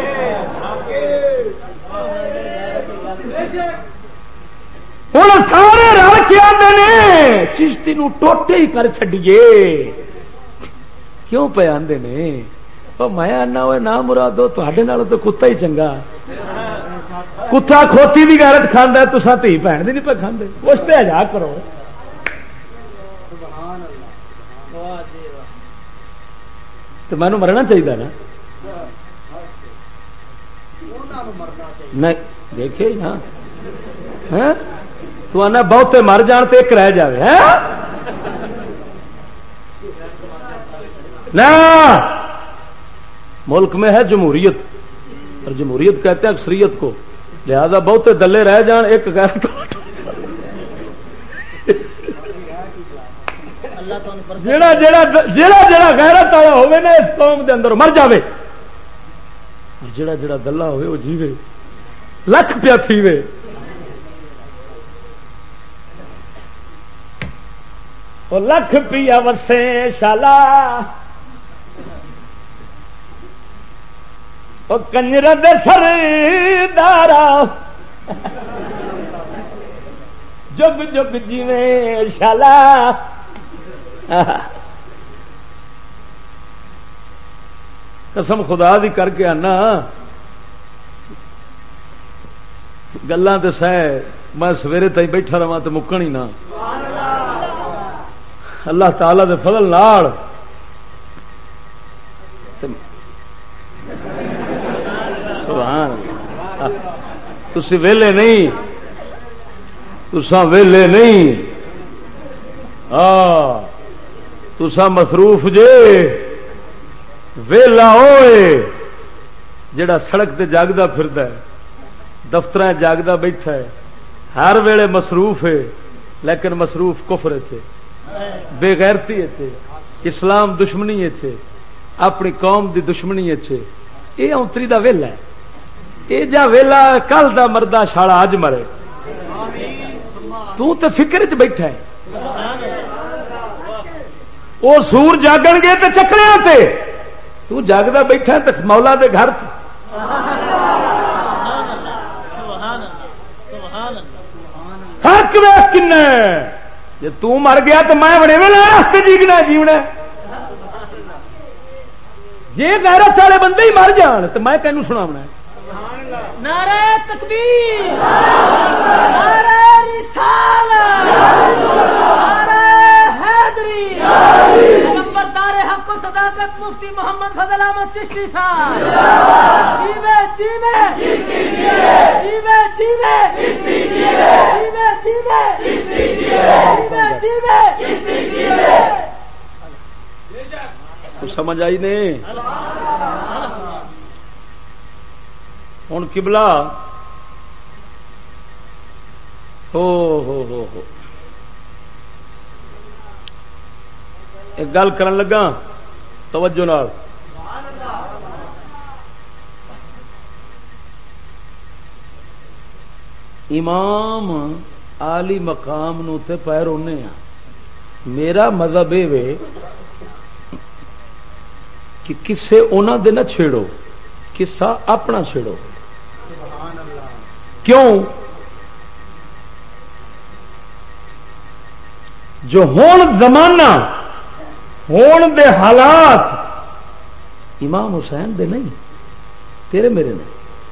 ہوں سارے رل کے آتے نے چشتی نو ٹوٹے ہی کر چڈیے کیوں پہ آتے نے میں آنا ہوئے نہ مرادو تے نال تو کتا ہی چنگا کتا کھوتی بھی غیرت کھانا تسا دھی بھن دی نہیں پہ کھاندے اس پہ ہجا کرو تو مینو مرنا چاہیے نا نہیں دیکھے نا تو آنا بہتے مر جان تو ایک رہ جائے نا ملک میں ہے جمہوریت اور جمہوریت کہتے ہیں اکثریت کو لہذا بہتے دلے رہ جان ایک غیرت جڑا غیرت والا ہوے نا اس قوم دے اندر مر جاوے جڑا جڑا گلا ہوئے وہ جیوے لکھ پیا تھیوے وہ لکھ پیا وسے شالا وہ کنجر دے سردارا جگ جگ جیویں شالا قسم خدا دی کر کے آنا گلاں تے سہ میں سویرے تائیں بیٹھا رہا تو مکن ہی نہ اللہ تعالی دے فضل نال سبحان تسی ویلے نہیں تساں ویلے نہیں تساں مصروف جے ویلا ہوئے جڑا سڑک تے جاگدا پھردا ہے دفتر جاگدا بیٹھا ہے ہر ویلے مصروف ہے لیکن مصروف کفر تھے بے غیرتی تھے اسلام دشمنی تھے اپنی قوم دی دشمنی تھے یہ اونتری دا ویلا ہے یہ جا ویلا کل دا مردہ شالا اج مرے تو تے فکر چ بیٹھا ہے وہ سور جاگن گے تے چکریاں تے تو جاگدا بیٹھا تے مولا دے گھر حق ویخ کنا جی تو مر گیا تو میں بڑے ویلے راستے جیگنا جیونا جی غیرت والے بندے ہی مر جان تو میں تینوں سناونا نعرہ تکبیر نعرہ رسالت نعرہ حیدری نمبردار حق و صداقت مفتی محمد فضل احمد چشتی صاحب جیوے جیوے جیوے جیوے تو سمجھ آئی نہیں ہوں قبلہ ہو ایک گل کرن لگا توجہ نال امام عالی مقام نو تے پیر رونے ہیں میرا مذہب یہ کہ کسے انہاں دے نہ چھیڑو قصہ اپنا چھیڑو کیوں جو ہون زمانہ ہون دے حالات امام حسین دے نہیں تیرے میرے نہیں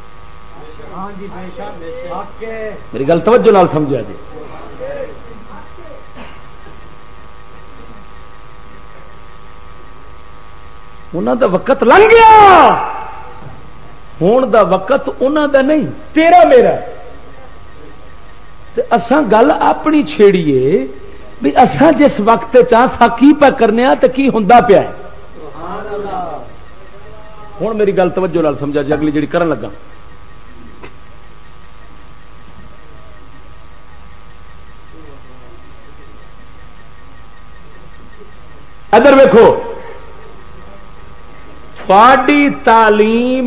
میری گل توجہ نال سمجھا جی انہاں دا وقت لنگ گیا ہون دا وقت انہاں دا نہیں تیرا میرا تے اساں گل اپنی چھیڑیے بھی اساں جس وقت چاہتا کی پہ کرنے تے کی ہوندا پیا ہے ہن میری گل توجہ نال سمجھا جی اگلی جڑی کرن لگا ادھر ویکھو تھوڑی تعلیم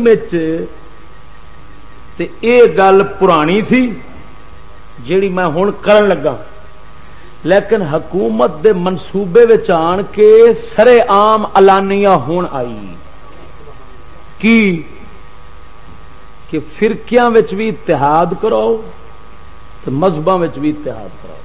تے اے گل پرانی تھی جیڑی میں ہن کرن لگا لیکن حکومت دے منصوبے وچ آن کے سرے عام اعلانیہ ہون آئی کی کہ فرقیاں وچ بھی اتحاد کراؤ تے مذہباں وچ بھی اتحاد کراؤ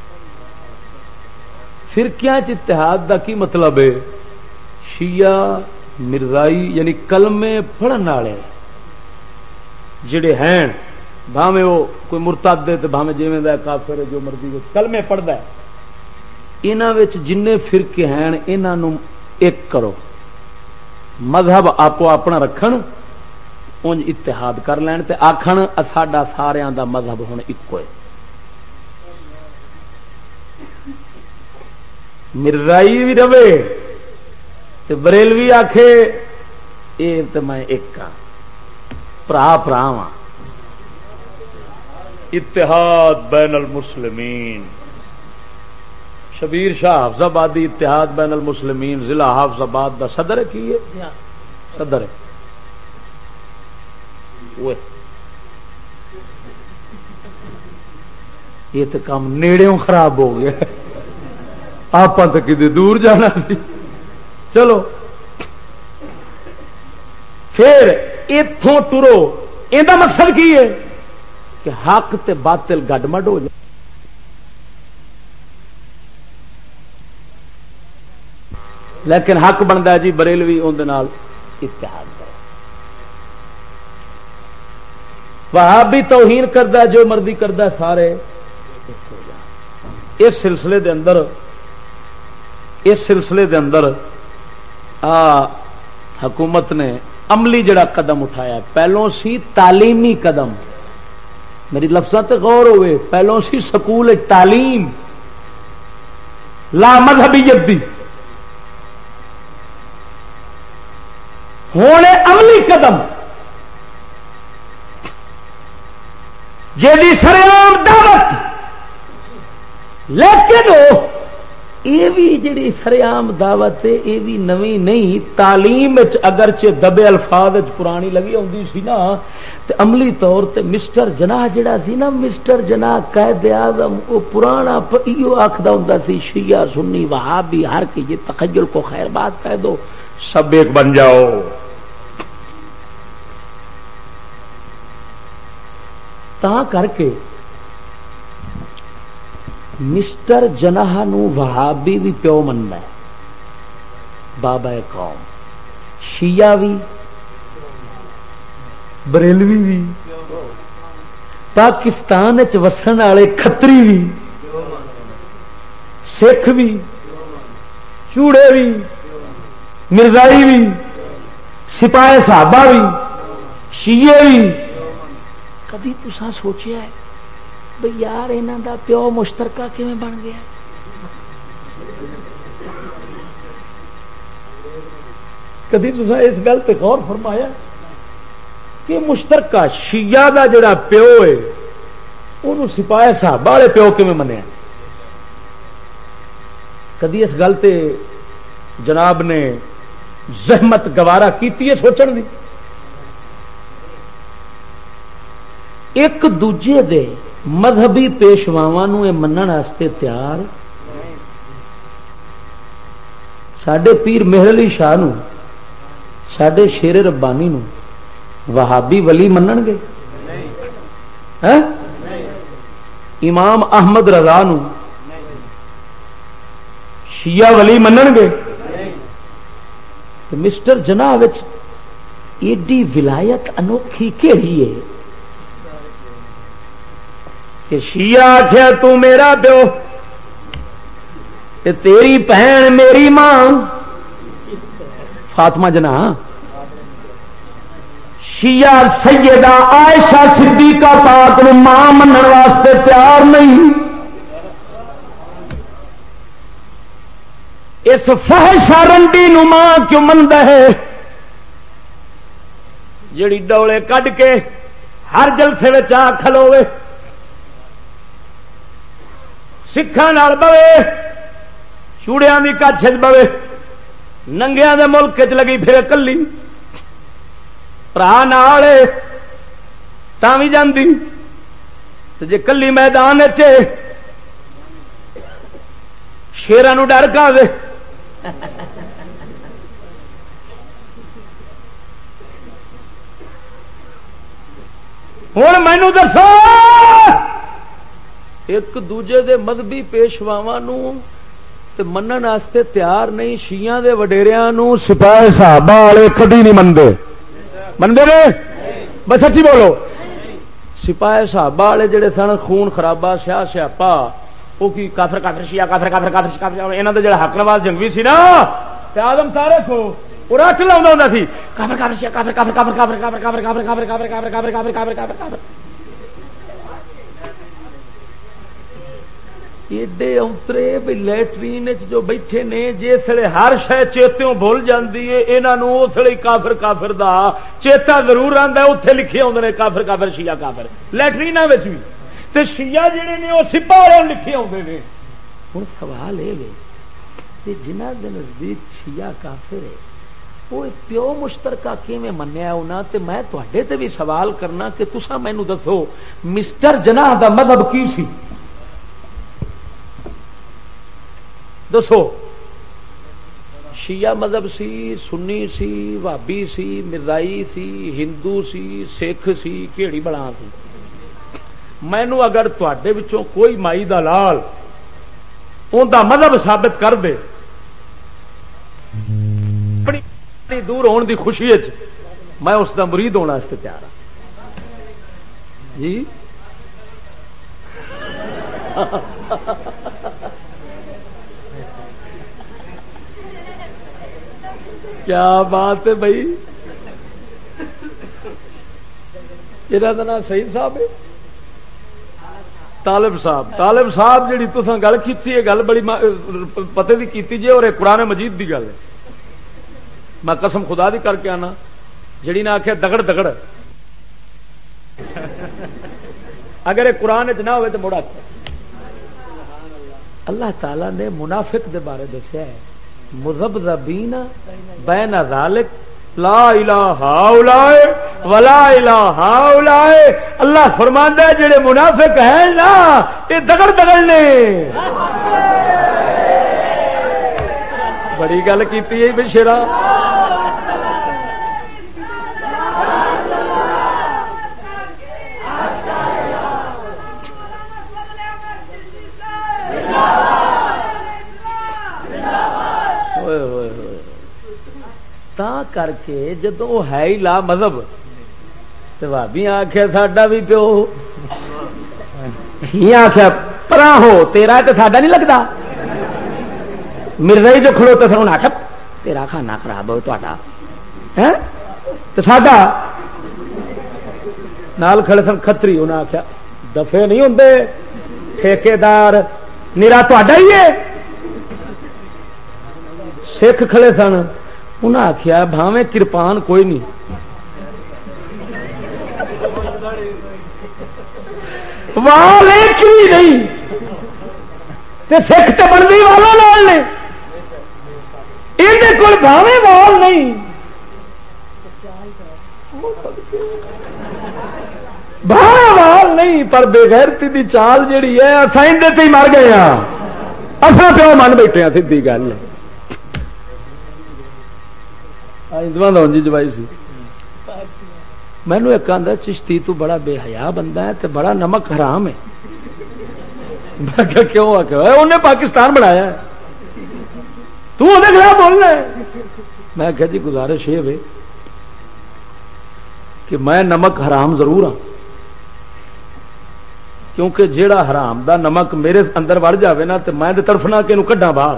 فرقیاں چ اتحاد دا کی مطلب ہے شیعہ مرزائی یعنی کلمے پڑھن والے جڑے ہیں بھاویں وہ کوئی مرتد ہے تو بھاویں جویں دا کافر ہے جو مرضی کلمے پڑھدا ہے انہاں وچ جننے فرقے ہیں انہاں نوں ایک کرو مذہب آپو اپنا رکھن انج اتحاد کر لین تے آکھن ساڈا ساریاں دا مذہب ہن اکو ہے مرزائی بھی رہے تے بریلوی آکھے اے تے میں ایک ہاں پرا ہاں اتحاد بین المسلمین شبیر شاہ حافظ آبادی اتحاد بین المسلمین ضلع حافظ آباد دا صدر ہے کی ہے صدر ہے یہ تو کام نیڑےوں خراب ہو گیا، آپ تو کدے دور جانا سی۔ چلو پھر اتوں ٹرو، یہ مقصد کی ہے کہ حق تے باطل گڈ مڈ ہو جائے۔ لیکن حق بنتا ہے جی بریلوی اندر اتحاد کرے، وہابی توہین کرتا جو مرضی کرتا سارے اس سلسلے دے اندر حکومت نے عملی جڑا قدم اٹھایا، پہلوں سی تعلیمی قدم، میری لفظوں تے غور ہوئے، پہلوں سی سکول تعلیم لا مذہبیت دی، ہوں عملی قدم جیڑی سرعام دعوت، لیکن یہ بھی جڑی سرعام دعوت ہے یہ بھی نویں نہیں، تعلیم اگرچہ دبے الفاظ پرانی لگی آتی سی نا، تے عملی طور تے مسٹر جناح جڑا سی نا، مسٹر جناح قائد اعظم، وہ پرانا ایو آخدا ہوندا سی شیعہ سنی وہابی ہر کے یہ تخیل کو خیر بات کہہ دو، سب ایک بن جاؤ۔ تا کر کے مسٹر جناح نو وہابی بھی پیو مننا ہے، بابا قوم، شیعہ بھی بریلوی بھی پاکستان وسن والے کھتری بھی سکھ بھی چوڑے بھی مرزائی بھی سپاہی صحابہ بھی شیعہ بھی۔ کبھی تسا سوچیا ہے بھئی یار انہاں دا پیو مشترکہ کیویں بن گیا؟ کبھی تسا اس گل تے غور فرمایا کہ مشترکہ شیعہ دا جڑا پیو ہے انہوں سپاہی صحابہ والے پیو کیویں منیا؟ کدی اس گل تے جناب نے زحمت گوارا کیتی ہے سوچن دی؟ ایک دوجے دے مذہبی پیشواواں نوں اے منن واسطے تیار، ساڈے پیر مہر علی شاہ نوں، ساڈے شیر ربانی نوں وہابی ولی منن گے؟ امام احمد رضا نوں شیعہ ولی منن گے؟ مسٹر جناح وچ ایڈی ولایت انوکھی کیڑی ہے کہ شیعہ آخیا تو میرا پیو تے تیری بہن میری ماں فاطمہ جناح، شیعہ سیدہ عائشہ صدیقہ پاک نو ماں منن واسطے تیار نہیں۔ اس فحشہ رنڈی نو ماں کیوں مندا ہے جڑی ڈولے کڈ کے ہر جلسے وچ آ کھلوے، سکھاں نال بوے، چوڑیاں دی کچھ بوے، ننگیاں دے ملک چ لگی پھرے کلی، برا نال تاں وی جاندی، تے جے کلی میدان وچ شیراں نوں ڈر کاوے ہن مینوں دسو ایک دوجے دے مذہبی پیشواواں نوں تے منن واسطے تیار نہیں، شیعہ دے وڈیریاں نوں سپاہی صحابہ والے کدی نہیں مندے نے؟ بس سچی بولو، سپاہی صحابہ والے جڑے سن خون خرابہ سیاہ سیاپا، وہ کی کافر کافر شیعہ کافر کافر کافر کافر، انہاں دے جڑا حق نواز جنگوی سی نا تے آدم سارے کو وہ رٹ لاوندا ہوندا سی کافر کافر شیعہ کافر کافر کافر کافر کافر کافر کافر کافر کافر کافر کافر کافر کافر کافر کافر ایڈے اونترے بھی لیٹرین جو بیٹھے نے جسے ہر شے چیتوں بھول جاندی ہے انہوں اس لیے کافر کافر دا چیتا ضرور آتا ہے، اتنے لکھے آتے ہیں کافر کافر شیعہ کافر لیٹرین بھی تے شیعہ جڑے نے وہ سپاہی لکھے آتے ہیں۔ ہوں سوال یہ کہ جنہ کے نزدیک شیعہ کافر ہے وہ پیو مشترکہ کیویں منیا انہاں تے میں تواڈے تے بھی سوال کرنا کہ تساں مینوں دسو مسٹر جناح دا مذہب کی سی؟ دسو، شیعہ مذہب سی، سنی سی، وہابی سی، مرزائی سی، ہندو سی، سکھ سی، کیڑی بلا سی؟ مینو اگر تواڈے وچوں کوئی مائی دا لال ان دا مذہب ثابت کر دے اپنی دور ہون دی خوشی میں اس دا مرید ہونا اس تیار ہوں جی کیا بات ہے بھائی، یہاں کا نام سعید صاحب ہے، طالب صاحب جیڑی تساں گل کی گل بڑی پتے دی کیتی جی، اور قرآن مجید دی گل ہے، میں قسم خدا دی کر کے آنا، جیڑی نے آخیا دگڑ دگڑ اگر یہ قرآن چ نہ ہوئے تو مڑا اللہ تعالی نے منافق دے بارے دسیا ہے مذبذبین بین ذالک لا الہ ہؤلاء ولا الہ ہؤلاء۔ اللہ فرماندا ہے جڑے منافق ہیں نا یہ دگڑ دگڑ نے، بڑی گل کیتی ہے بشیرا۔ تا کر کے جدو ہے ہی لا مذہب تو بھابی آخیا ساڈا بھی پیو، ہی آخیا پرا ہو تیرا تو ساڈا نہیں لگتا، مرزا جو کھڑوتے سن انہیں آخیا تیرا کھانا خراب ہو تو ساڈا نال کھڑے سن کھتری، انہیں آخیا دفے نہیں ہوندے ٹھیکیدار نیرا تہاڈا ہی ہے۔ سکھ کھڑے سن انہیں آخیا بھاویں کرپان کوئی نہیں، وال ایک بھی نہیں تے سکھ تے بندی والا لال نے، یہ کوئی بھاویں وال نہیں بھاویں وال نہیں، پر بےغیرتی دی چال جیڑی ہے اصل اندر ہی مر گئے ہاں، اصل پیو من بیٹھے ہیں، سیدھی گل ہے۔ جی جوائی سی مینو ایک آدھا چشتی تو بڑا بے حیا بندہ ہے تے بڑا نمک حرام ہے، میں کیوں آخیا انہیں پاکستان بنایا ہے تو انہیں خلاف بولنا ہے؟ میں کہا جی گزارش یہ ہے کہ میں نمک حرام ضرور ہاں، کیونکہ جیڑا حرام دا نمک میرے اندر وڑ جاوے نا تو میں تڑفنا کہ کڈا باہر،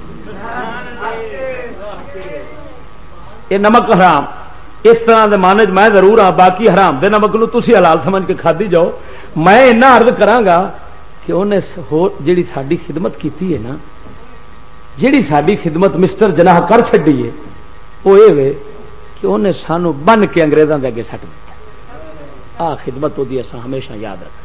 یہ نمک حرام اس طرح دے معنی میں ضرور ہاں، باقی حرام دے نمک نو تسی حلال سمجھ کے کھادی جاؤ۔ میں اتنا عرض کراں کہ انہیں جیڑی ساری خدمت کیتی ہے نا، جیڑی ساری خدمت مسٹر جناح کر چھڈی ہے وہ یہ کہ انہیں سانو بن کے انگریزاں دے اگے سٹ دتا، آ خدمت وہ اساں ہمیشہ یاد رکھ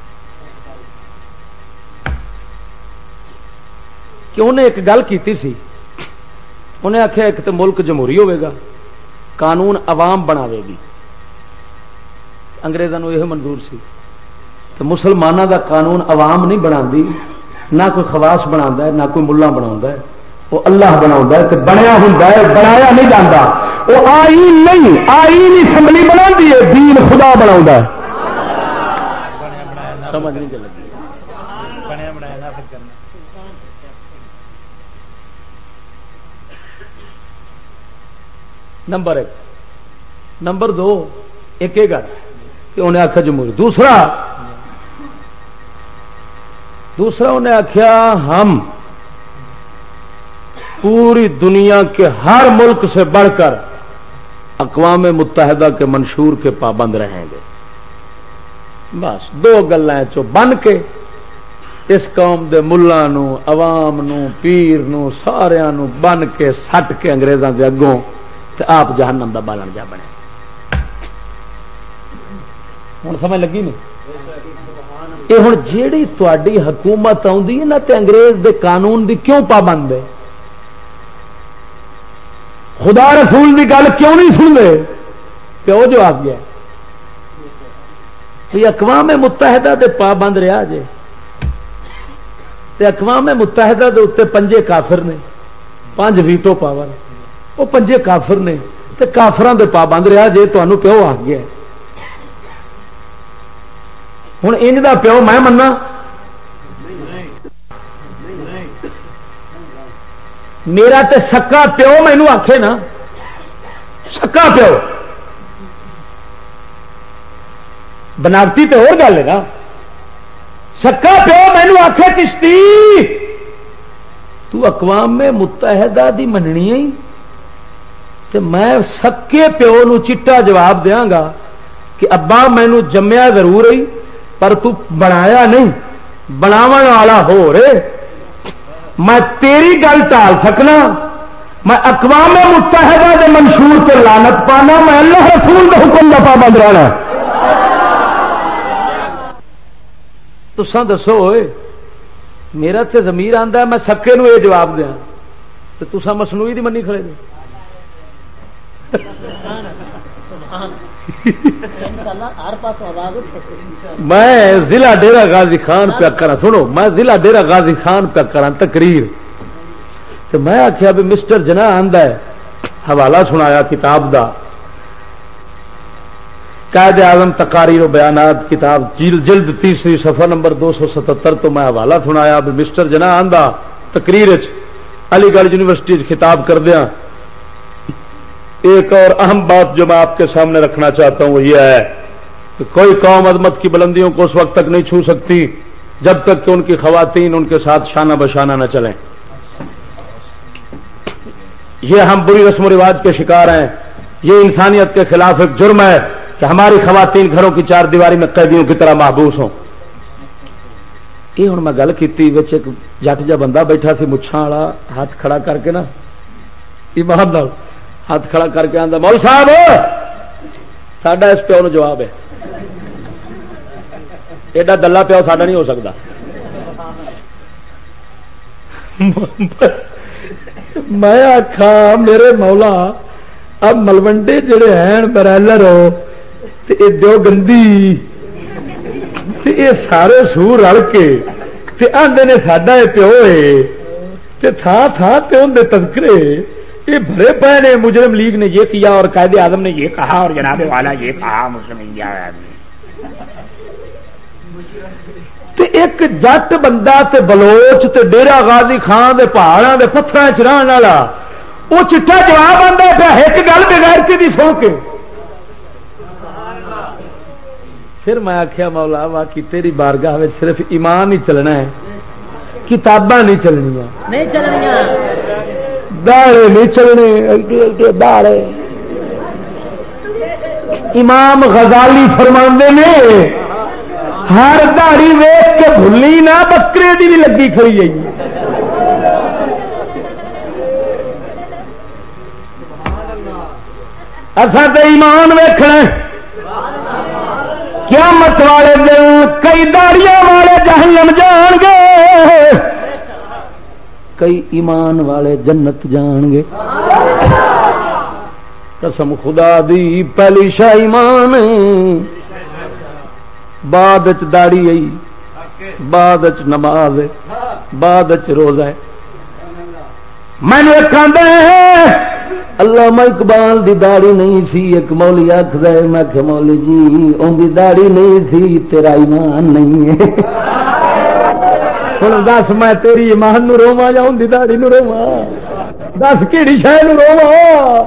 کہ انہیں ایک گل کیتی سی، انہیں آخیا ایک تو ملک جمہوری ہوئے گا، قانون عوام بناوے گی، انگریزوں یہ منظور سی، تو مسلمانوں دا قانون عوام نہیں بنا دی، نہ کوئی خواص بنا ہے نہ کوئی ملا بنا ہے، وہ اللہ بنا ہے، بنیا ہوں بنایا نہیں جاتا، وہ آئین نہیں، آئین اسمبلی بنا دی ہے، دین خدا بنا ہے، سمجھ نہیں چل گئی۔ نمبر ایک، نمبر دو ایک گل کہ انہیں آخیا جمہوری، دوسرا انہیں آخیا ہم پوری دنیا کے ہر ملک سے بڑھ کر اقوام متحدہ کے منشور کے پابند رہیں گے۔ بس دو گلیں چو بن کے اس قوم دے ملا نو عوام نو پیر نو سارا نو بن کے سٹ کے انگریزاں دے اگوں تے آپ جہنم دا بالن جا بنے۔ ہوں سمجھ لگی نہیں؟ یہ ہوں جیڑی تواڈی حکومت آؤندی ہے نا تے انگریز دے قانون دی کیوں پابند ہے؟ خدا رسول کی گل کیوں نہیں سنتے؟ پیو جواب گیا کہ اقوام متحدہ دے پابند رہا جے تے اقوام متحدہ دے اتنے 5 کافر نے 5 ویٹو پاور وہ 5 کافر نے تے کافراں دے پابند رہا جے تمہوں پیو آ گیا ہوں ان دا پیو میں منا میرا تے سکا پیو مینو آکھے نا سکا پیو بناوٹی تو اور گل ہے نا سکا پیو مینو آکھے چشتی تو اقوام متحدہ دی مننی ہے تے میں سکے پیو نو چٹا جواب دیاں گا کہ ابا مینو جمیا ضرور ہے پر تو بنایا نہیں بناون والا ہو رہے میں تیری گل ٹال سکنا میں اقوام متحدہ دے منشور سے لعنت پانا میں اللہ رسول دے حکم دا پابند رہنا تساں دسو ہوئے میرا تے ضمیر آندا ہے میں سکے نو یہ جواب دیا تے تساں مصنوعی دی منی کھڑے جے میں ضلع ڈیرہ غازی خان پہ کرا سنو میں ضلع ڈیرہ غازی خان پہ کرا تقریر تو میں آخیا بھی مسٹر جناح آندا ہے حوالہ سنایا کتاب دا قائد اعظم تقاریر و بیانات کتاب جلد 3 صفحہ نمبر 277 تو میں حوالہ سنایا بھی مسٹر جناح آندا تقریر علی گڑھ یونیورسٹی خطاب کر دیا ایک اور اہم بات جو میں آپ کے سامنے رکھنا چاہتا ہوں وہ یہ ہے کہ کوئی قوم عظمت کی بلندیوں کو اس وقت تک نہیں چھو سکتی جب تک کہ ان کی خواتین ان کے ساتھ شانہ بشانہ نہ چلیں. یہ ہم بری رسم و رواج کے شکار ہیں. یہ انسانیت کے خلاف ایک جرم ہے کہ ہماری خواتین گھروں کی 4 دیواری میں قیدیوں کی طرح محبوس ہوں. یہ ہوں میں گل کی ایک جٹ جا بندہ بیٹھا سی مچھاں والا ہاتھ کھڑا کر کے نا ایمان نال ہاتھ کھڑا کر کے آندا مول صاحب ساڈا اس پیو نو جواب ہے ایڈا دلہ پیو ساڈا نہیں ہو سکتا. میں آخا میرے مولا اب ملوڈے جڑے ہیں برائلر دیوگندی یہ سارے سور رل کے آدھے نے ساڈا یہ پیو ہے تھان تھان تے ان دے تذکرے یہ بھرے پے نے. مجرم لیگ نے یہ کیا اور قائد اعظم نے یہ کہا اور جناب والا یہ کہا مسلم انڈیا ایک جٹ بندہ تے بلوچ تے ڈیرا غازی خان دے پہاڑاں دے پتھراں چ رہن والا وہ چٹا جواب آندا پیا ایک گل بغیر کی دی سن کے. پھر میں آخیا مولا واقعی تیری بارگاہ میں صرف ایمان ہی چلنا ہے کتاباں نہیں چلنیاں داڑے نہیں چلنے داڑے. امام غزالی فرماندے نے ہر داڑی ویچ کے بھلی نہ بکرے دی بھی لگی کھڑی جائی. اصا تو ایمان ویکھنا قیامت والے دن کئی داڑیاں والے جہنم جان گے کئی ایمان والے جنت جان گے. قسم خدا دی پہلی شاہ ایمان بعد داڑی آئی بعد نماز بعد روزہ ہے. میں نے کہا علامہ اقبال دی داڑھی نہیں سی ایک مولی آخد میں کہ مولی جی ان دی داڑھی نہیں سی تیرا ایمان نہیں ہے. ہوں دس میں تیری ایمان نو روواں یا ان دی داڑھی نو روواں دس کہڑی شے نو روواں.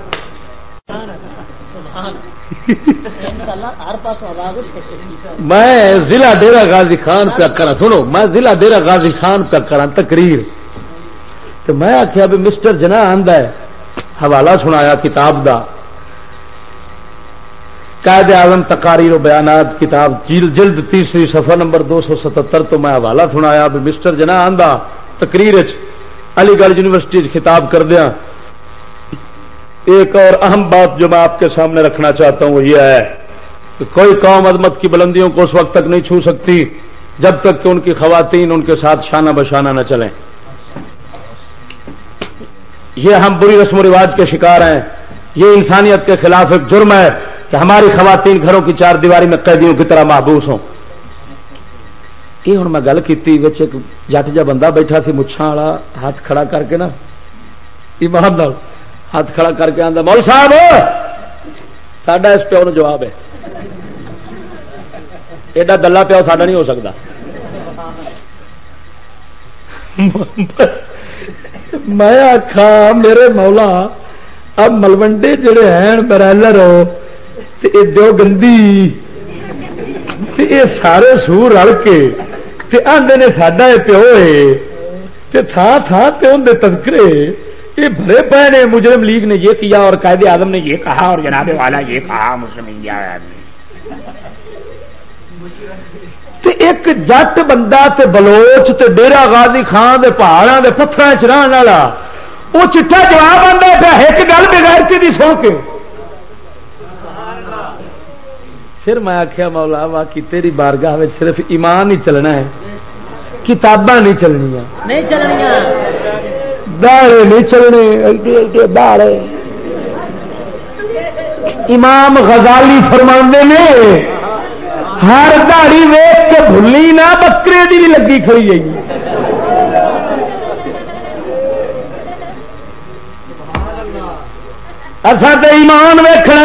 میں ضلع ڈیرہ غازی خان پہ کرا سنو میں ضلع ڈیرہ غازی خان پہ کرا تقریر تو میں آخیا بھی مسٹر جناح آندا ہے حوالہ سنایا کتاب دا قائد اعظم تقاریر و بیانات کتاب جلد 3 صفحہ نمبر 277 تو میں حوالہ سنایا بھی مسٹر جناح آندا تقریر علی گڑھ یونیورسٹی خطاب کر دیا ایک اور اہم بات جو میں آپ کے سامنے رکھنا چاہتا ہوں وہ یہ ہے کہ کوئی قوم عظمت کی بلندیوں کو اس وقت تک نہیں چھو سکتی جب تک کہ ان کی خواتین ان کے ساتھ شانہ بشانہ نہ چلیں. یہ ہم بری رسم و رواج کے شکار ہیں، یہ انسانیت کے خلاف ایک جرم ہے کہ ہماری خواتین گھروں کی چار دیواری میں قیدیوں کی طرح محبوس ہوں. یہ ہوں میں گل کی ایک جٹ جا بندہ بیٹھا سی مچھاں والا، ہاتھ کھڑا کر کے نا ایمان نال ہاتھ کھڑا کر کے آندا مول صاحب ساڈا اس پیو نو جواب ہے، ایڈا گلا پیو ساڈا نہیں ہو سکتا. میں آخا میرے مولا اب ملوڈے جڑے ہیں برائلر دو گندی یہ سارے سور رل کے آدھے نے ساڈا یہ پیو ہے تھان تھان پہ ان تذکرے یہ بھرے پے نے. مجرم لیگ نے یہ کیا اور قائد اعظم نے یہ کہا اور جناب والا یہ کہا مسلم انڈیا ایک جٹ بندہ تے بلوچ تے ڈیرا غازی خان دے پہاڑاں دے پتھراں چ رہن والا وہ چٹا جواب آندا پیا ایک گل بغیر کی دی سن کے. پھر میں آخیا مولا واقعی تیری بارگاہ میں صرف ایمان ہی چلنا ہے، کتاباں نہیں چلنیاں، نہیں چلنیاں، داڑے نہیں چلنے ایڈے داڑے. امام غزالی فرماندے نے ہر داڑی ویچ کے بھلی نہ بکرے دی بھی لگی کھڑی ہے. اصل تو ایمان ویکھنا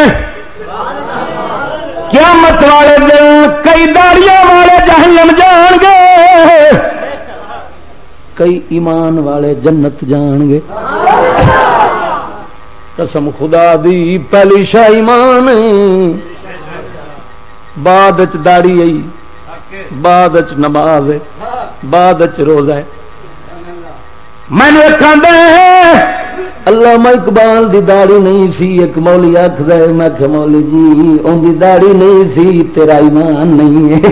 قیامت والے دن کئی داڑیاں والے جہنم جان گے، کئی ایمان والے جنت جان گے. قسم خدا دی پہلی شاہ ایمان، بعد داڑی آئی، بعد نماز، بعد روزہ. میں نے علامہ اقبال دی داڑھی نہیں سی، ایک مولی آخر میں کہ مولی جی ان دی داڑھی نہیں سی تیرا ایمان نہیں ہے.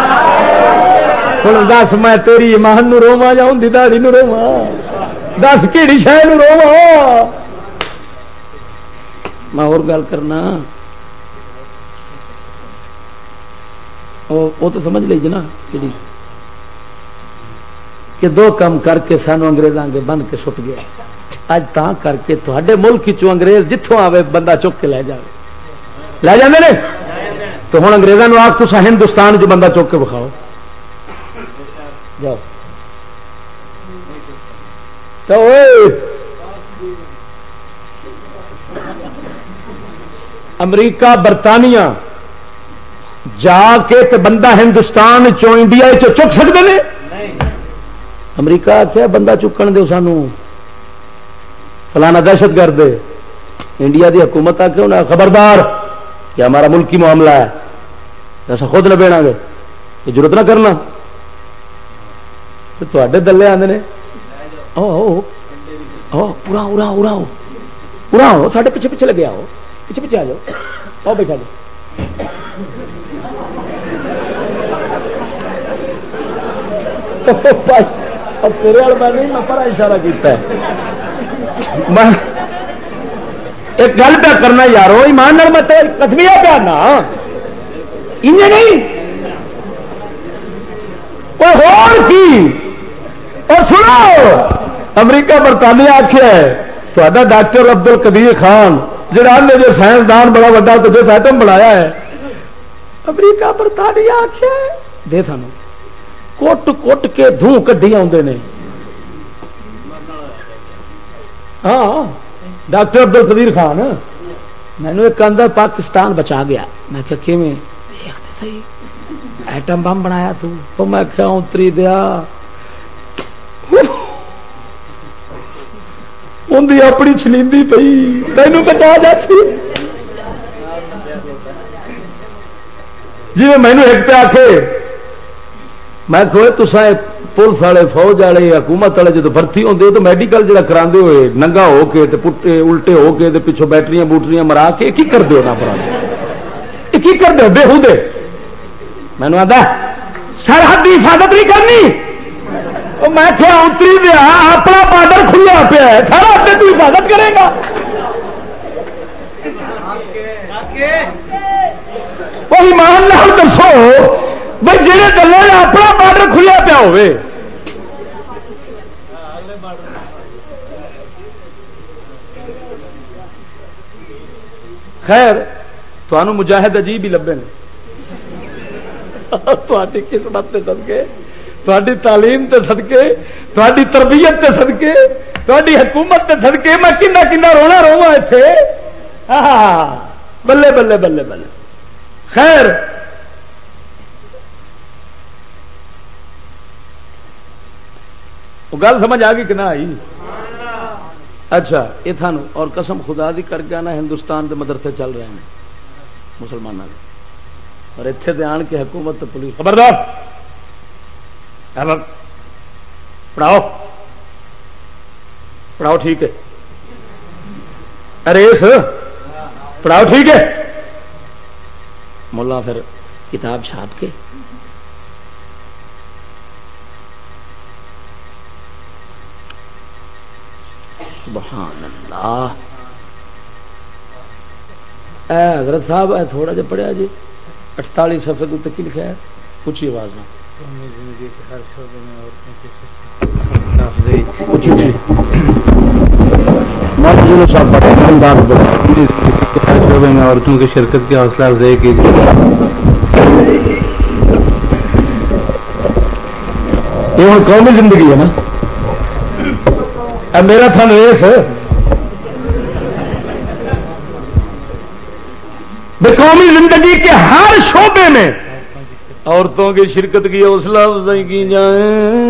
ہوں دس میں تیری ایمان نو رواں یا ان دی داڑھی نو رواں؟ دس کہڑی شے نو رواں؟ میں اور گل کرنا وہ تو سمجھ لی نا کہ دو کام کر کے سانو انگریزاں کے بن کے سٹ گیا. اج تاں کر کے تھوڑے ملک چوں انگریز جتوں آوے بندہ چک کے لے جائے، لے جاندے نے. تو ہوں انگریزاں نو آخ تساں ہندوستان چ بندہ چک کے بکھاؤ جاؤ. تو امریکہ برطانیہ جا کے تے بندہ ہندوستان چو انڈیا چو چک سکتے ہیں؟ امریکہ آخیا بندہ چکن دو سانو فلانا دہشت گرد. انڈیا دی حکومت آ کے انہیں خبردار کہ ہمارا ملکی معاملہ ہے ایسا خود نبیڑا گے، یہ ضرورت نہ کرنا. تو دلے آتے ہیں پورا ارا ارا پورا ہو سارے پیچھے پیچھے لگے آؤ، پیچھے پیچھے آ جاؤ، آؤ بیٹھا جاؤ. تیرے میں نہیں میں پر اشارہ کیتا ہے. میں ایک گل پہ کرنا یارو ایمان نال میں کسمیا پیا نا انجے نہیں کی. اور سنو امریکہ برطانیہ آخیا ہے تا ڈاکٹر عبد القدیر خان جہاں نے جو سائنسدان بڑا وڈا تو ایٹم بنایا ہے، امریکہ برطانیہ آخیا ہے دے سانو کٹ کٹ کے دھوں کڈی آتے ہیں. ہاں ڈاکٹر عبد القدیر خان مینو ایک آدھا پاکستان بچا گیا. میں کہ کیویں دیکھتے صحیح ایٹم بم بنایا تو میں کیا اتری دیا اندی اپنی چلیندی پئی مینو بتا جاتی. جی مینو ایک پہ آخے میں کہ تسا پولیس والے فوج والے حکومت والے جب بھرتی ہوتے تو میڈیکل جڑا کرا ہوئے ننگا ہو کے پٹے الٹے ہو کے پچھوں بیٹریاں بوٹریاں مرا کے کی کر دو نا پرا کی کر دو بے ہوں مینو آتا سرحد کی حفاظت نہیں کرنی. میں کیا اتری دیا اپنا بارڈر کھلا پیا ہے سارا اپنے کی حفاظت کرے گا. وہ ایمان نال دسو بھائی جہے گلے اپنا بارڈر کھلیا پیا خیر تمہوں مجاہد عجیب ہی لبے تاری قسمت تے صدقے، تاری تعلیم تے صدقے، تاری تربیت تے صدقے، تاری حکومت تے صدقے میں کنا کنا رونا رواں اتنے. بلے بلے بلے بلے. خیر وہ گل سمجھ آ گئی کہ نہ آئی؟ اچھا یہ تھانوں اور قسم خدا دی کر کے نا ہندوستان دے مدرسے چل رہے ہیں مسلمانوں کے، اور اتنے دے آن کے حکومت پولیس خبردار پڑھاؤ پڑھاؤ ٹھیک ہے، ریس پڑھاؤ ٹھیک ہے. ملا پھر کتاب چھاپ کے سبحان اللہ. اے حضرت صاحب اے تھوڑا جا پڑھیا جی 48 صفحے تو کی لکھا ہے، اونچی آواز میں. عورتوں کی شرکت کی حوصلہ افزائی کیجیے. یہ ہوں قومی زندگی ہے نا. میرا تھن ریس قومی زندگی کے ہر شعبے میں عورتوں کی شرکت کی حوصلہ افزائی کی جائے.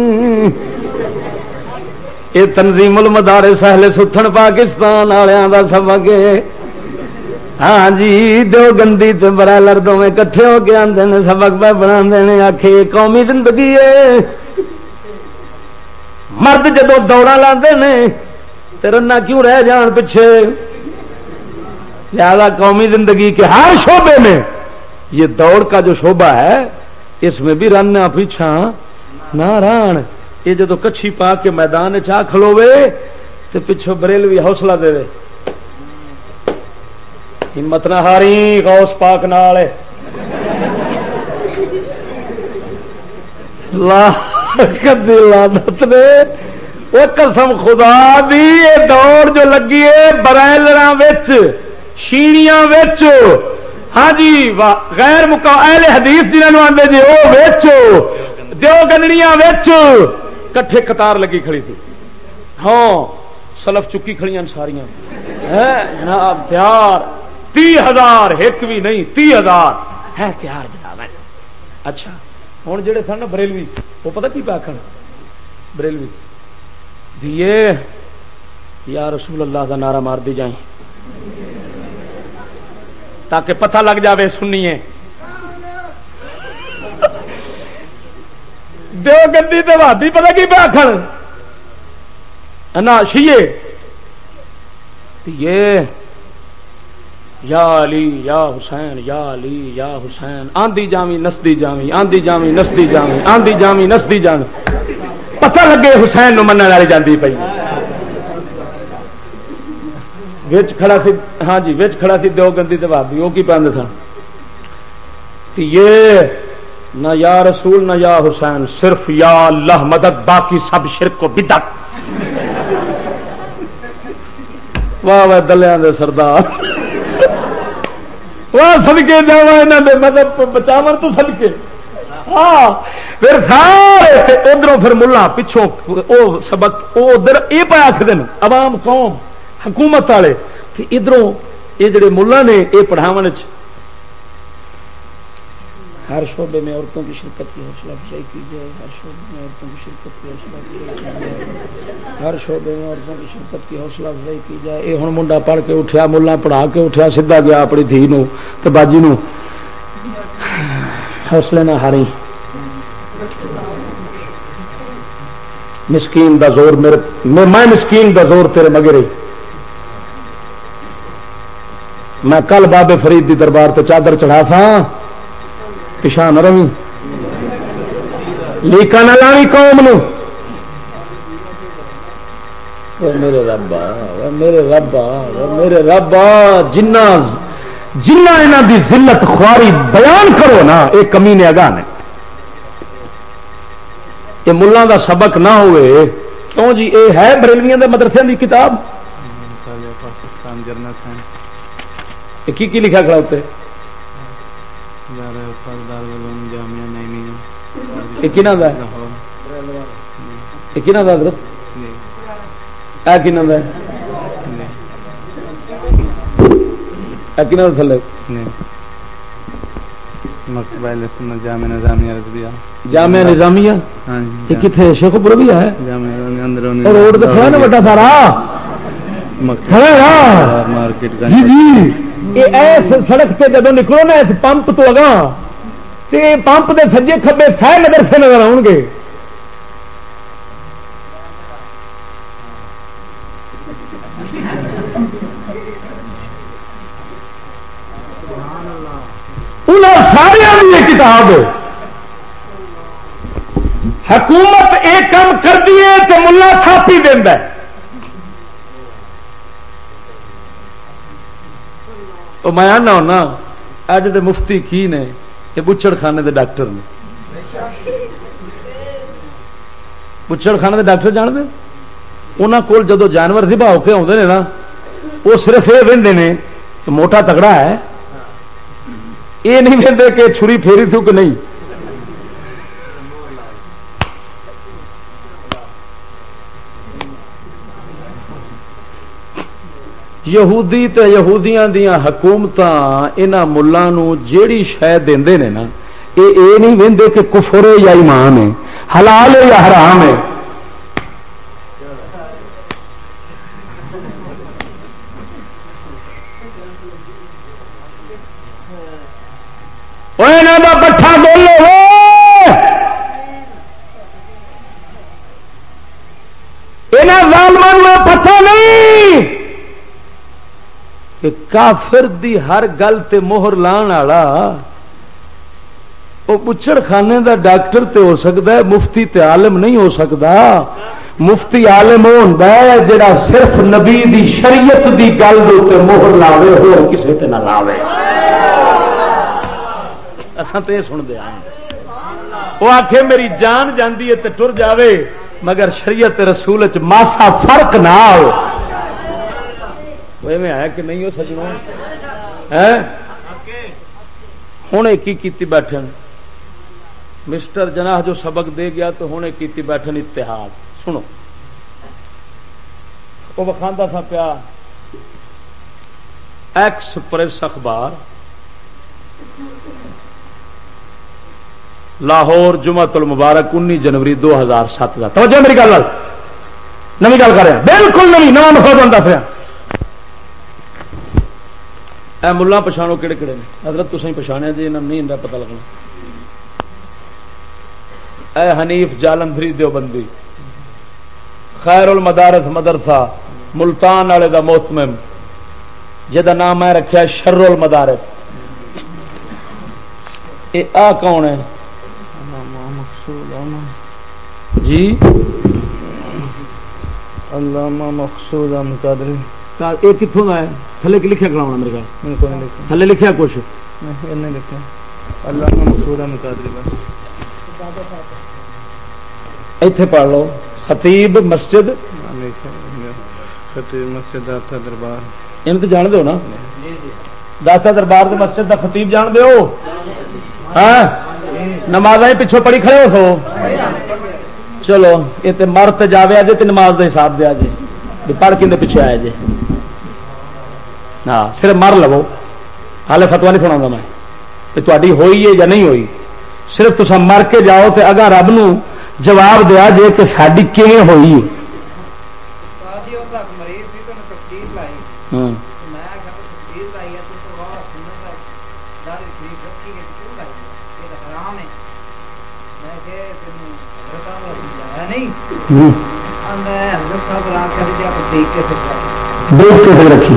یہ تنظیم المدارس اہل ستھن پاکستان والوں کا سبق ہے. ہاں جی دیوبندی تے برائلر دونوں کٹھے ہو کے آتے ہیں سبق پہ بنا دینے آخے قومی زندگی ہے. مرد جدو دوڑا لاتے ہیں تو رنا کیوں رہ جان پیچھے. لہذا قومی زندگی کے ہر شعبے میں یہ دوڑ کا جو شعبہ ہے اس میں بھی رننا پیچھا نہ ران. یہ جدو کچھی پا کے میدان چاہ کھلوے تو پچھو بریلوی حوصلہ دے ہمت نہ ہاری غوث پاک نال لعنت نے. وہ قسم خدا دی یہ دوڑ جو لگی ہے برائلراں وچ شیڑیاں وچ ہاں جی غیر اہل حدیث جنہوں آندے جی وہ وچ دیوگندڑیاں وچ کٹھے قطار لگی کھڑی تھی. ہاں سلف چکی کھڑیاں ساریاں جناب تیار 30,000 ایک بھی نہیں 30,000 ہے تیار جناب. اچھا ہوں جڑے سن نا بریلوی وہ پتہ کی پاکھن بریلوی دیے یا رسول اللہ کا نعرہ مار دی جائیں تاکہ پتہ لگ جاوے سنیے. دیوگندی تے وہابی پتہ کی پاکھن نا شیعہ یہ یا علی یا حسین یا علی یا حسین آندی جامی نسدی جامی آندی جامی نسدی جامی آندی جامی نسدی جامی. پتہ لگے حسین نو منن والی جاندی پئی. وچ کھڑا سی ہاں جی وچ کھڑا سی دیوگندی تے وہابی وہ کی پاندے سن یہ نہ یا رسول نہ یا حسین صرف یا اللہ مدد باقی سب شرک کو بدعت. واہ واہ دلیاں دے سردار واہ صدقے جاواں انہاں دے مذہب کو بچاون تو صدقے. ہاں پھر سارے ادھروں پھر ملا پچھوں او سبق او ادھر یہ پہ آخر عوام قوم حکومت والے ادھروں یہ جڑے ملا نے یہ پڑھاون ہر شعبے میں عورتوں کی شرکت کی حوصلہ افزائی کی جائے. ہر شعبے میں عورتوں کی شرکت کی حوصلہ افزائی کی جائے. ہر شعبے میں عورتوں کی شرکت کی حوصلہ افزائی کی جائے. یہ ہوں منڈا پڑھ کے اٹھیا ملا پڑھا کے اٹھیا سیدھا گیا اپنی دھی نو تے باجی نو حوصلے نہ ہاری. مسکین دا زور میرے میں مسکین دا زور تیرے مگرے. میں کل بابے فرید دی دربار تے چادر چڑھا سا پچھا نہ روی لیکا نہ لاوی قوم نو. میرے ربا میرے ربا میرے ربا جنہ انہاں دی ذلت خواری بیان کرو نا یہ کمینے اگاں نے. یہ ملہ دا سبق نہ ہوئے کیوں جی یہ ہے بریلویاں دے مدرسے دی کتاب کی لکھا کھڑا ہوتے حضرت تھلے جامعہ نظامیہ کتنے شیخوپور بھی ہے روڈ تو کھڑا نا بڑا سارا جی جی ایس سڑک سے جدو نکلو نا اس پمپ تو اگاں پمپ کے سجے کھبے سارے مدرسے نظر آؤ گے. سارا یہ کتاب حکومت ایک کام کرتی ہے تو ملا تھاپی دینا. تو میں آنا ہونا اج دے مفتی کی نے یہ بچڑ خانے دے ڈاکٹر نے. بچڑ خانے دے ڈاکٹر جان دے انہاں کول جدو جانور ذبح ہو کے آتے ہیں نا وہ صرف یہ وہدے نے کہ موٹا تگڑا ہے, یہ نہیں وہدے کہ چھری پھیری تھی کہ نہیں. یہودی تے یہودیاں دیاں حکومتاں انہاں ملّاں نوں جیڑی شے دیندے نے نا اے نہیں وہندے کہ کفر ہے یا ایمان ہے, حلال ہے یا حرام ہے. اوے انہاں دا پٹھا بولو انہاں ظالماں نوں پتہ نہیں کہ کافر دی ہر گل تے مہر لان والا وہ بچڑ خانے دا ڈاکٹر تے ہو سکتا ہے, مفتی تے عالم نہیں ہو سکتا. مفتی عالم وہ ہوندا ہے جڑا صرف نبی دی شریعت دی گل دے تے مہر لاوے ہو کسے تے نہ لاوے. اساں تے سن دے آں وہ آکھے میری جان جاندی ہے تے ٹر جاوے مگر شریعت رسول وچ ماسا فرق نہ ہو. میں ہے کہ نہیں ہو سجنوں ہوں کی بیٹھن مسٹر جناح جو سبق دے گیا تو ہوں کی بیٹھن اتحاد. سنو وہ وکھاندا تھا پیا ایکسپریس اخبار لاہور جمعۃ المبارک 19 جنوری 2007 کا. توجہ میری گل نوی گل کر رہا بالکل نوی نواں مفہوم بنتا پیا. اے ملا پچھاڑو کہڑے کہڑے نے حضرت تسیں پچھاڑیا جی انہوں نہیں پتہ لگنا. اے حنیف جالندھری دیوبندی خیر المدارس مدرسہ ملتان والے دا محتمم جہاں نام میں رکھا شر المدارس. اے آ کون ہے جی؟ علامہ مقصود احمد قادری. یہ کتوں کا ہے؟ تھلے کی لکھا کراؤنا میرے خیال تھلے لکھا کچھ نہیں لکھا. علامہ مقصود احمد قادری بس ایتھے پڑھ لو. خطیب مسجد داتا دربار ان تو جان دو نا. داتا دربار کی مسجد کا خطیب جان دو. ہاں نماز پچھوں پڑھی کھڑے ہو سو. چلو یہ تو مر تے جاوے آجے تے نماز کا حساب دیا جی پڑھ کے پیچھے آیا جی. ہاں صرف مر لو ہالے فتوا نہیں سنا میں کہ تاری ہوئی ہے یا نہیں ہوئی. صرف تصا مر کے جاؤ تو اگا رب نو جواب دیا جے کہ ساری کیویں ہوئی ہے. رکھی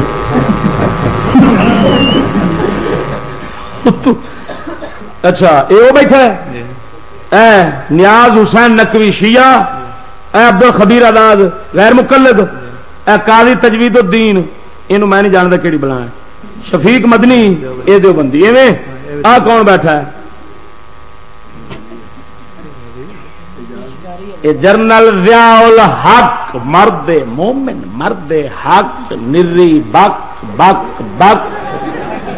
اچھا یہ بیٹھا ہے نیاز حسین نقوی شیعہ, عبد الخبیر آزاد غیر مقلد, قاضی تجوید الدین یہ میں نہیں جانتا کہڑی بلا ہے, شفیق مدنی یہ دیوبندی. ایویں آ کون بیٹھا ہے؟ جرنل ضیاء الحق مرد مومن مرد حق نری بک بک بک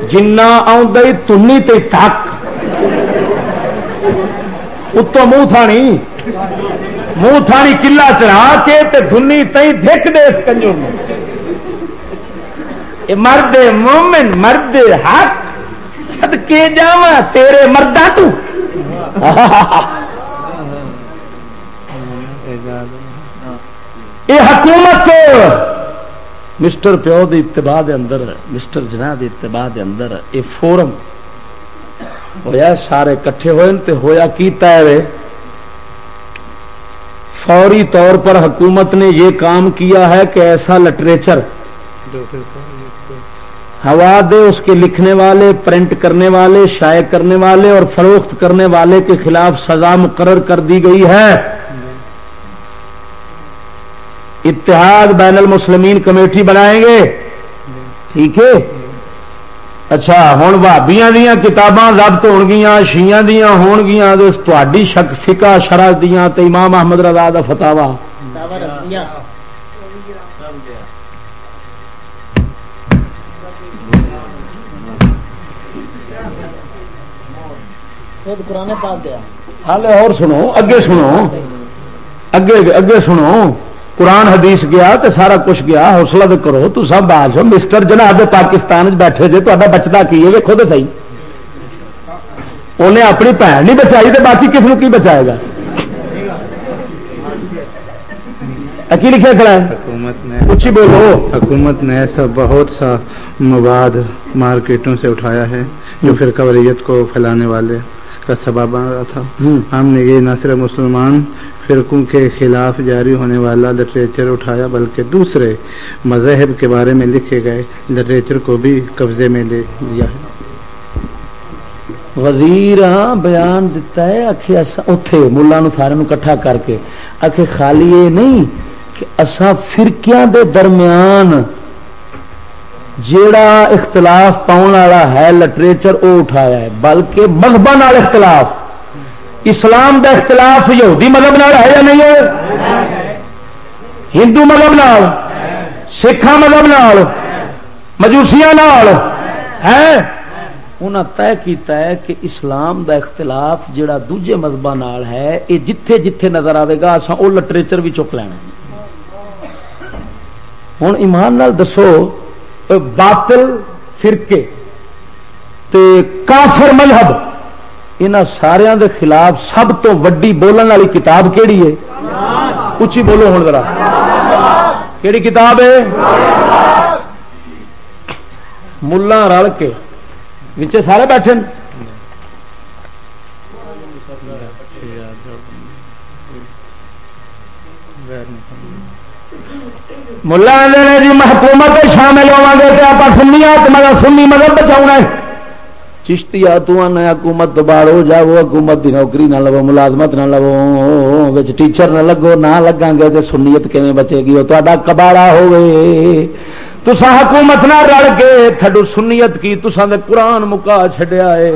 جنا آئی تنی تے تک اتوں منہ تھانی کلا چڑھا کے تے دھنی تئی دھک دے اس کنجر میں مرد مومن مرد حق صدقے جاواں تیرے مردا تو یہ حکومت مسٹر پیو دی اتباع دے اندر مسٹر جناح دی اتباع دے اندر یہ فورم ہویا سارے کٹھے ہوئے تے ہویا کیتا ہے فوری طور پر حکومت نے یہ کام کیا ہے کہ ایسا لٹریچر ہوا دے اس کے لکھنے والے پرنٹ کرنے والے شائع کرنے والے اور فروخت کرنے والے کے خلاف سزا مقرر کر دی گئی ہے. اتحاد بین المسلمین کمیٹی بنائیں گے ٹھیک ہے. اچھا ہوں بھابیاں دیاں کتاباں ضبط ہون گیاں شیعہ دیاں ہون گیاں تہاڈی شک فقہ شرع دیاں تے امام احمد رضا دا فتاوا اور سنو اگے سنو قرآن حدیث گیا تے سارا کچھ گیا. حوصلہ تو کرو تو سب باز ہو. مسٹر جناب پاکستان بیٹھے جے تا بچتا کی ہے ویکو تو صحیح. انہیں اپنی بھن نہیں بچائی تو باقی کس کی بچائے گا. کی لکھا کھڑا ہے اچھی بولو. حکومت نے ایسا بہت سا مواد مارکیٹوں سے اٹھایا ہے جو فرقہ واریت کو پھیلانے والے کا سبب بن رہا تھا. ہم نے یہ نہ صرف مسلمان فرقوں کے خلاف جاری ہونے والا لٹریچر اٹھایا بلکہ دوسرے مذاہب کے بارے میں لکھے گئے لٹریچر کو بھی قبضے میں لے لیا ہے. وزیر بیان دیتا ہے اتے ملا سارے کٹھا کر کے آخے خالی یہ نہیں کہ اساں فرقیاں دے درمیان جیڑا اختلاف پاؤن والا ہے لٹریچر وہ اٹھایا ہے بلکہ مذہباں نال اختلاف. اسلام دا اختلاف یہودی مذہب نال ہے یا نہیں ہے؟ ہندو مذہب نال سکھاں مذہب نال مجوسیاں نال ہے. انہاں طے کیتا ہے کہ اسلام دا اختلاف جڑا دوجے مذہباں نال ہے یہ جتھے جتھے نظر آئے گا اساں او لٹریچر بھی چک لینا. ہن ایمان نال دسو باطل فرقے تے کافر مذہب انہاں ساریاں دے خلاف سب تو وڈی بولن والی کتاب کیڑی ہے؟ اچھی بولو ہن ذرا کیڑی کتاب ہے؟ ملا رل کے وچے سارے بیٹھے ملا آدھے جی حکومت شامل ہوا گے تو آپ سنیات مگر سنی مذہب بچاؤنا ہے. چشتی تو آنا حکومت تو باہر ہو جاؤ حکومت کی نوکری نہ لو ملازمت نہ لو ٹیچر نہ لگو نہ لگا گے تو سنیت کیون بچے گی وہ تا کباڑا ہوئے. تسا حکومت نہ رل کے تھڈو سنیت کی تسا دے قرآن مکا چھڈیا ہے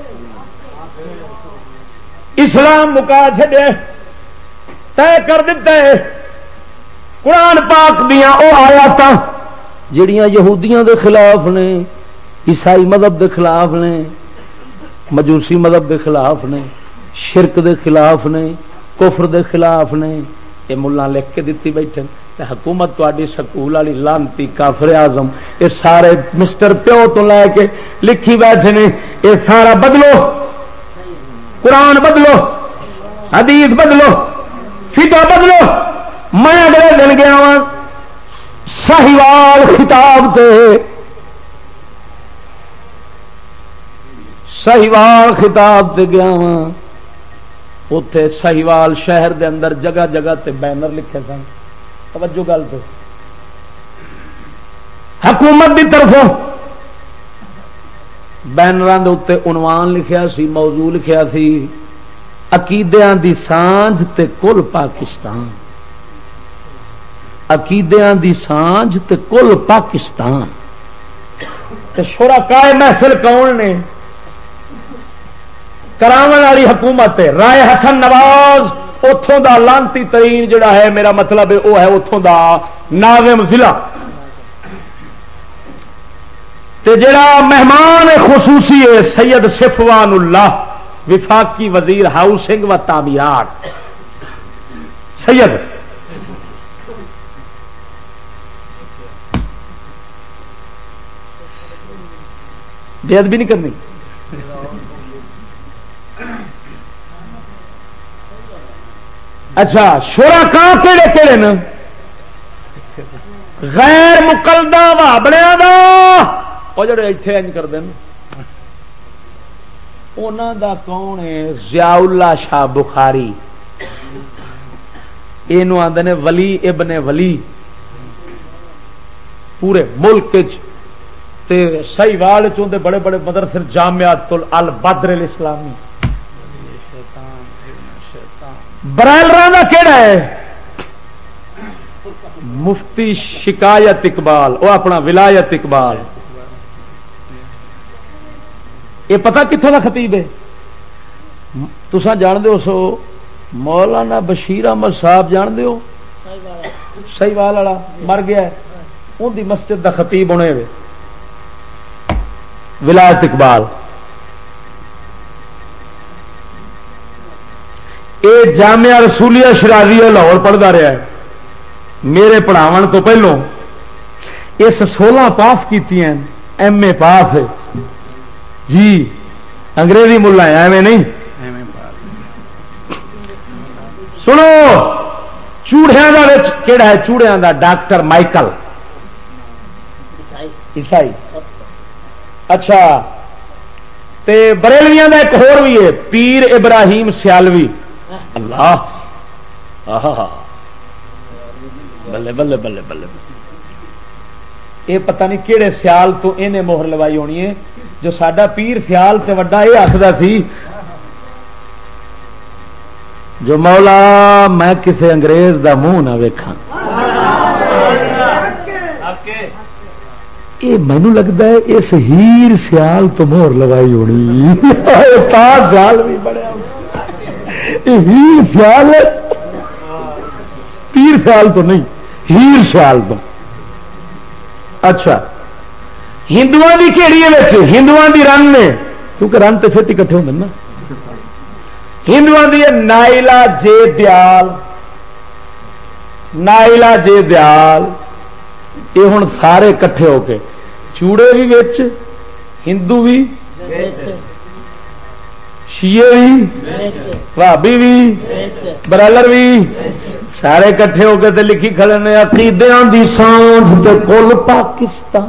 اسلام مکا چھڈیا طے کر دیتا ہے. قرآن پاک دیاں او آیات جڑیاں یہودیاں دے خلاف نے عیسائی مذہب دے خلاف نے مجوسی مذہب دے خلاف نے شرک دے خلاف نے کفر دے خلاف نے یہ ملا لکھ کے دیتی بیٹھے. حکومت تہاڈی سکول والی لانتی کافر اعظم یہ سارے مسٹر پیو تو لے کے لکھی بیٹھے نے. یہ سارا بدلو قرآن بدلو حدیث بدلو فقہ بدلو. میں اگلے دن گیا وا ساہیوال خطاب تے ساہیوال خطاب تے گیا وا اتے ساہیوال شہر دے اندر جگہ جگہ تے بینر لکھے سن. توجہ گل تو حکومت دی طرفوں بینراں دے اوتے عنوان لکھیا سی موضوع لکھیا سی عقیدیاں دی سانجھ تے کل پاکستان. عقیدیاں دی سانجھ تے کل پاکستان. تے شرکائے محفل کون نے؟ کراون والی حکومت ہے. رائے حسن نواز اتوں دا لانتی ترین جڑا ہے میرا مطلب ہے وہ ہے اتوں دا ناظم ضلع تے جڑا مہمان خصوصی ہے سید صفوان اللہ وفاقی وزیر ہاؤسنگ و تعمیرات سید بے ادبی نہیں کرنی. اچھا شرکاء کہڑے کہڑے نا غیر مقلدہ وابڑیا دا وہ جڑے اتنے انج کرتے ہیں انہوں دا کون ہے؟ ضیاء اللہ شاہ بخاری. یہ آدھے نے ولی ابن ولی. پورے ملک سہیوال چوندے بڑے بڑے مدرسے جامعۃ البدر الاسلامی. برائلراں دا کیڑا ہے؟ مفتی شکایت اقبال وہ اپنا ولایت اقبال. یہ پتہ کتوں کا خطیب ہے؟ تساں جان دے ہو سو مولانا بشیر احمد صاحب جان دے ہو سہیوال والا مر گیا ہے ان دی مسجد دا خطیب ہونے وے ولایت اقبال. یہ جامعہ رسولیہ شرازیہ لاہور پڑھتا رہا ہے. میرے پڑھاون تو پہلو اس 16 پاس کی ایم اے پاس ہے جی. انگریزی ملا ہے ایویں نہیں. سنو چوڑیاں دا کیڑا ہے؟ چوڑیاں دا ڈاکٹر مائیکل عیسائی. اچھا تے بریلویاں دا ایک ہور بھی ہے پیر ابراہیم سیالوی. اللہ بلے بلے بلے بلے. یہ پتہ نہیں کہڑے سیال تو انہیں مہر لوائی ہونی ہے جو ساڈا پیر سیال تے وڈا یہ آخدا سی جو مولا میں کسے انگریز دا منہ نہ ویکھاں. یہ مینو لگتا ہے اس ہیر سیال تو مہر لوائی ہونی. سیال بھی بڑا ہیر سیال پیر سیال تو نہیں ہیر سیال تو. اچھا ہندو کی کہڑی ہے؟ ہندو کی رن نے کیونکہ رن تو چھتی کٹھے ہوتے نا. ہندو کی نائلا جے دیال. نائلا جے دیال یہ ہوں سارے کٹھے ہو کے چوڑے بھی وچ ہندو بھی شیعہ بھی بھابی بھی برالر بھی سارے کٹھے ہو کے تے لکھی کھڑے نے عقیدیاں دی سانجھ تے کل پاکستان.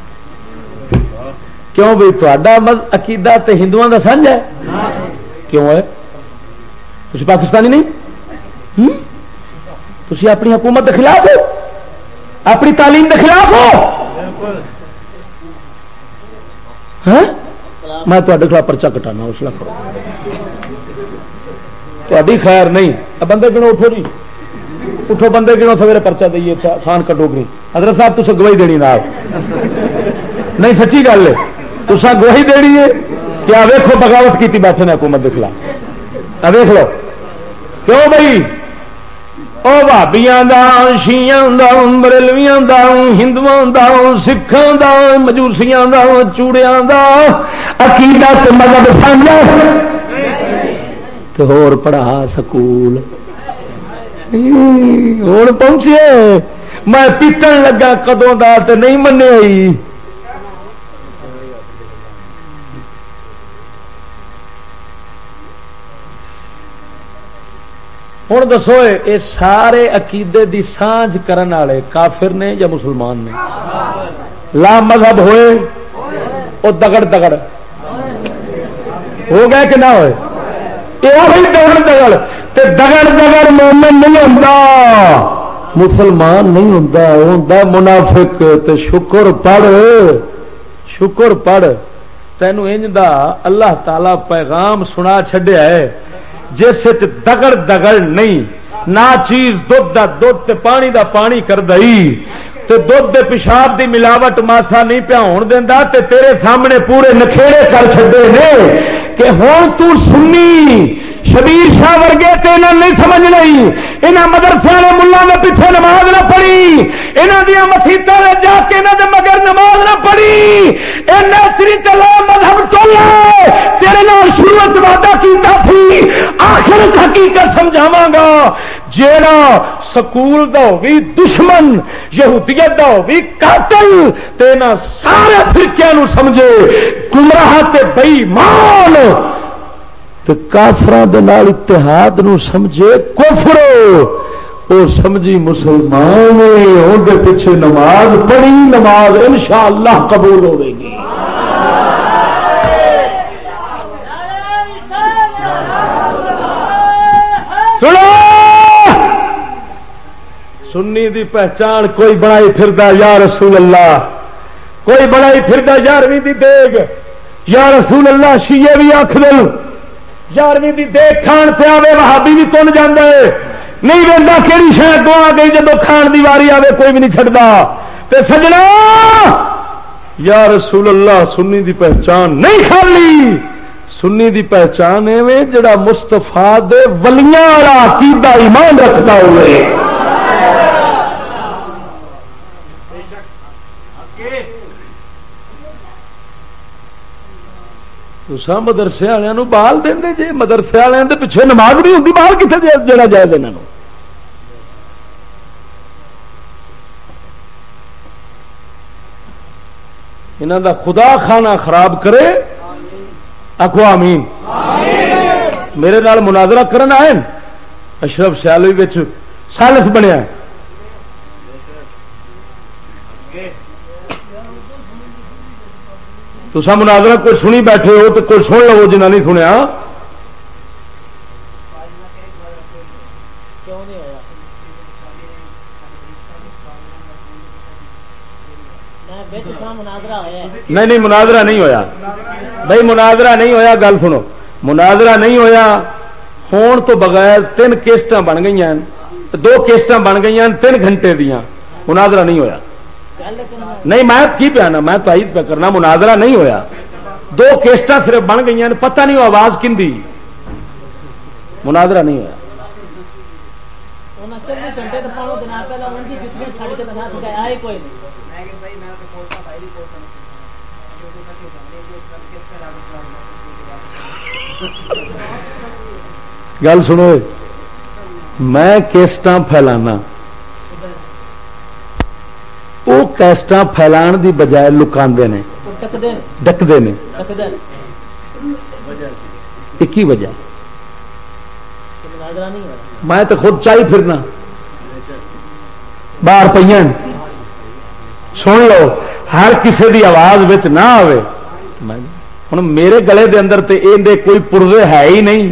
کیوں بھائی تہاڈا عقیدہ تے ہندوؤں دا سانجھ ہے؟ کیوں ہے؟ تسی پاکستانی نہیں؟ تسی اپنی حکومت کے خلاف ہو؟ اپنی تعلیم کے خلاف ہو؟ میں تے خلاف پرچہ کٹانا حوصلہ کرو. تاری خیر نہیں. بندے گنو اٹھو جی اٹھو بندے گنو سویرے پرچہ دئیے خان کٹو گی. حضرت صاحب تسے گواہی دینی نال نہیں سچی گل ہے تسا گواہی دینی ہے کیا ویکھو بغاوت کی بیٹھے نے حکومت کے خلاف. ویکھ لو کیوں بھائی او بھابیاں دا شیعاں دا بریلویاں دا ہندوؤں دا سکھاں دا مجوسیاں دا چوڑیاں دا عقیدہ تے مذہب سانجا تے ہور پڑھا سکول ہوں پہنچے. میں پیٹن لگا کدوں دا تے نہیں منے آئی. ہوں دسو یہ سارے عقیدے دی سانجھ کرن والے کافر نے یا مسلمان نے؟ لا مذہب ہوئے وہ دگڑ دگڑ ہو گئے کہ نہ ہوئے؟ یہ دگڑ دگڑ تے دگڑ دگڑ مومن نہیں ہوتا مسلمان نہیں ہوتا ہوتا منافق. تے شکر پڑھ تینوں انج دا اللہ تعالی پیغام سنا چھڈیا ہے جس دگڑ دگڑ نہیں نہ چیز دھد تے پانی دا پانی کر دئی تے دھد دے پیشاب دی ملاوٹ ماسا نہیں پیا ہون دیندا تے تیرے سامنے پورے نکھیڑے کر چھڈے نے کہ ہوں تو سنی شبیر شاہ ورگے تے انہاں نہیں سمجھ نہیں انہاں مدرسے والے ملوں کے پیچھے نماز نہ پڑھی، انہاں دیا مسیتوں میں جا کے انہاں دے مگر نماز نہ پڑھی، نیچری چلا مذہب چلے تیرے نال شروعات وعدہ کیتا تھی آخرت حقیقت سمجھاواں گا، جیڑا سکول دا ہوگی دشمن، یہودیت دا ہوگی قاتل، تے نہ سارے فرقیاں نو سمجھے گمراہ تے بے ایمان، تے کافراں دے نال اتحاد نو سمجھے کفر، او سمجھی مسلمان اون دے پیچھے نماز پڑھی، نماز انشاءاللہ قبول ہوے گی۔ سنی دی پہچان کوئی بڑائی پھردا یا رسول اللہ، کوئی بڑائی پھردا یارویں دی دیگ، یا رسول اللہ شیعہ بھی آکھ دل یارویں دی دیگ کھان پہ آوے وہابی بھی تن جاندا ہے، نہیں ویندا کیڑی شے دو آ گئی جدو کھان دی واری آوے کوئی بھی نہیں چھڈدا، تے سجنا یا رسول اللہ سنی دی پہچان نہیں خالی، سنی دی پہچان ایویں جڑا مصطفیٰ دے ولیاں والا عقیدہ ایمان رکھدا ہوئے۔ تسا مدرسے والوں بال دیں جی، مدرسے والوں کے پیچھے نماز نہیں ہوتی، بال کتنے دینا جائز انہوں؟ انہوں دا خدا کھانا خراب کرے، آخو آمین۔ میرے نال مناظرہ کرن آئے اشرف سیالوی سالس بنیا، تسا مناظرہ کوئی سنی بیٹھے ہو تو کوئی سن لو جنہ نہیں سنیا۔ نہیں مناظرہ نہیں ہویا بھائی، مناظرہ نہیں ہویا، گل سنو، مناظرہ نہیں ہویا، فون تو بغیر 3 کیسٹاں بن گئی ہیں، 2 کیسٹاں بن گئی ہیں 3 گھنٹے دیاں، مناظرہ نہیں ہویا۔ نہیں میں کی پیانا، میں تائید پہ کرنا، مناظرہ نہیں ہویا، 2 کیسٹاں صرف بن گئی ہیں، پتہ نہیں وہ آواز کندی، مناظرہ نہیں ہویا۔ گل سنو، میں کیسٹاں پھیلانا، وہ کیسٹاں پھیلان دی بجائے لکاندے نے، ڈکدے نے، کی وجہ؟ میں تو خود چاہی پھرنا باہر پہ سن لو، ہر کسی دی آواز بچ نہ آئے۔ ہوں میرے گلے دے اندر تے اندے کوئی پرزے ہے ہی نہیں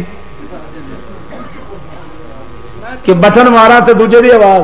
کہ بٹن مارا تے دوجے دی آواز۔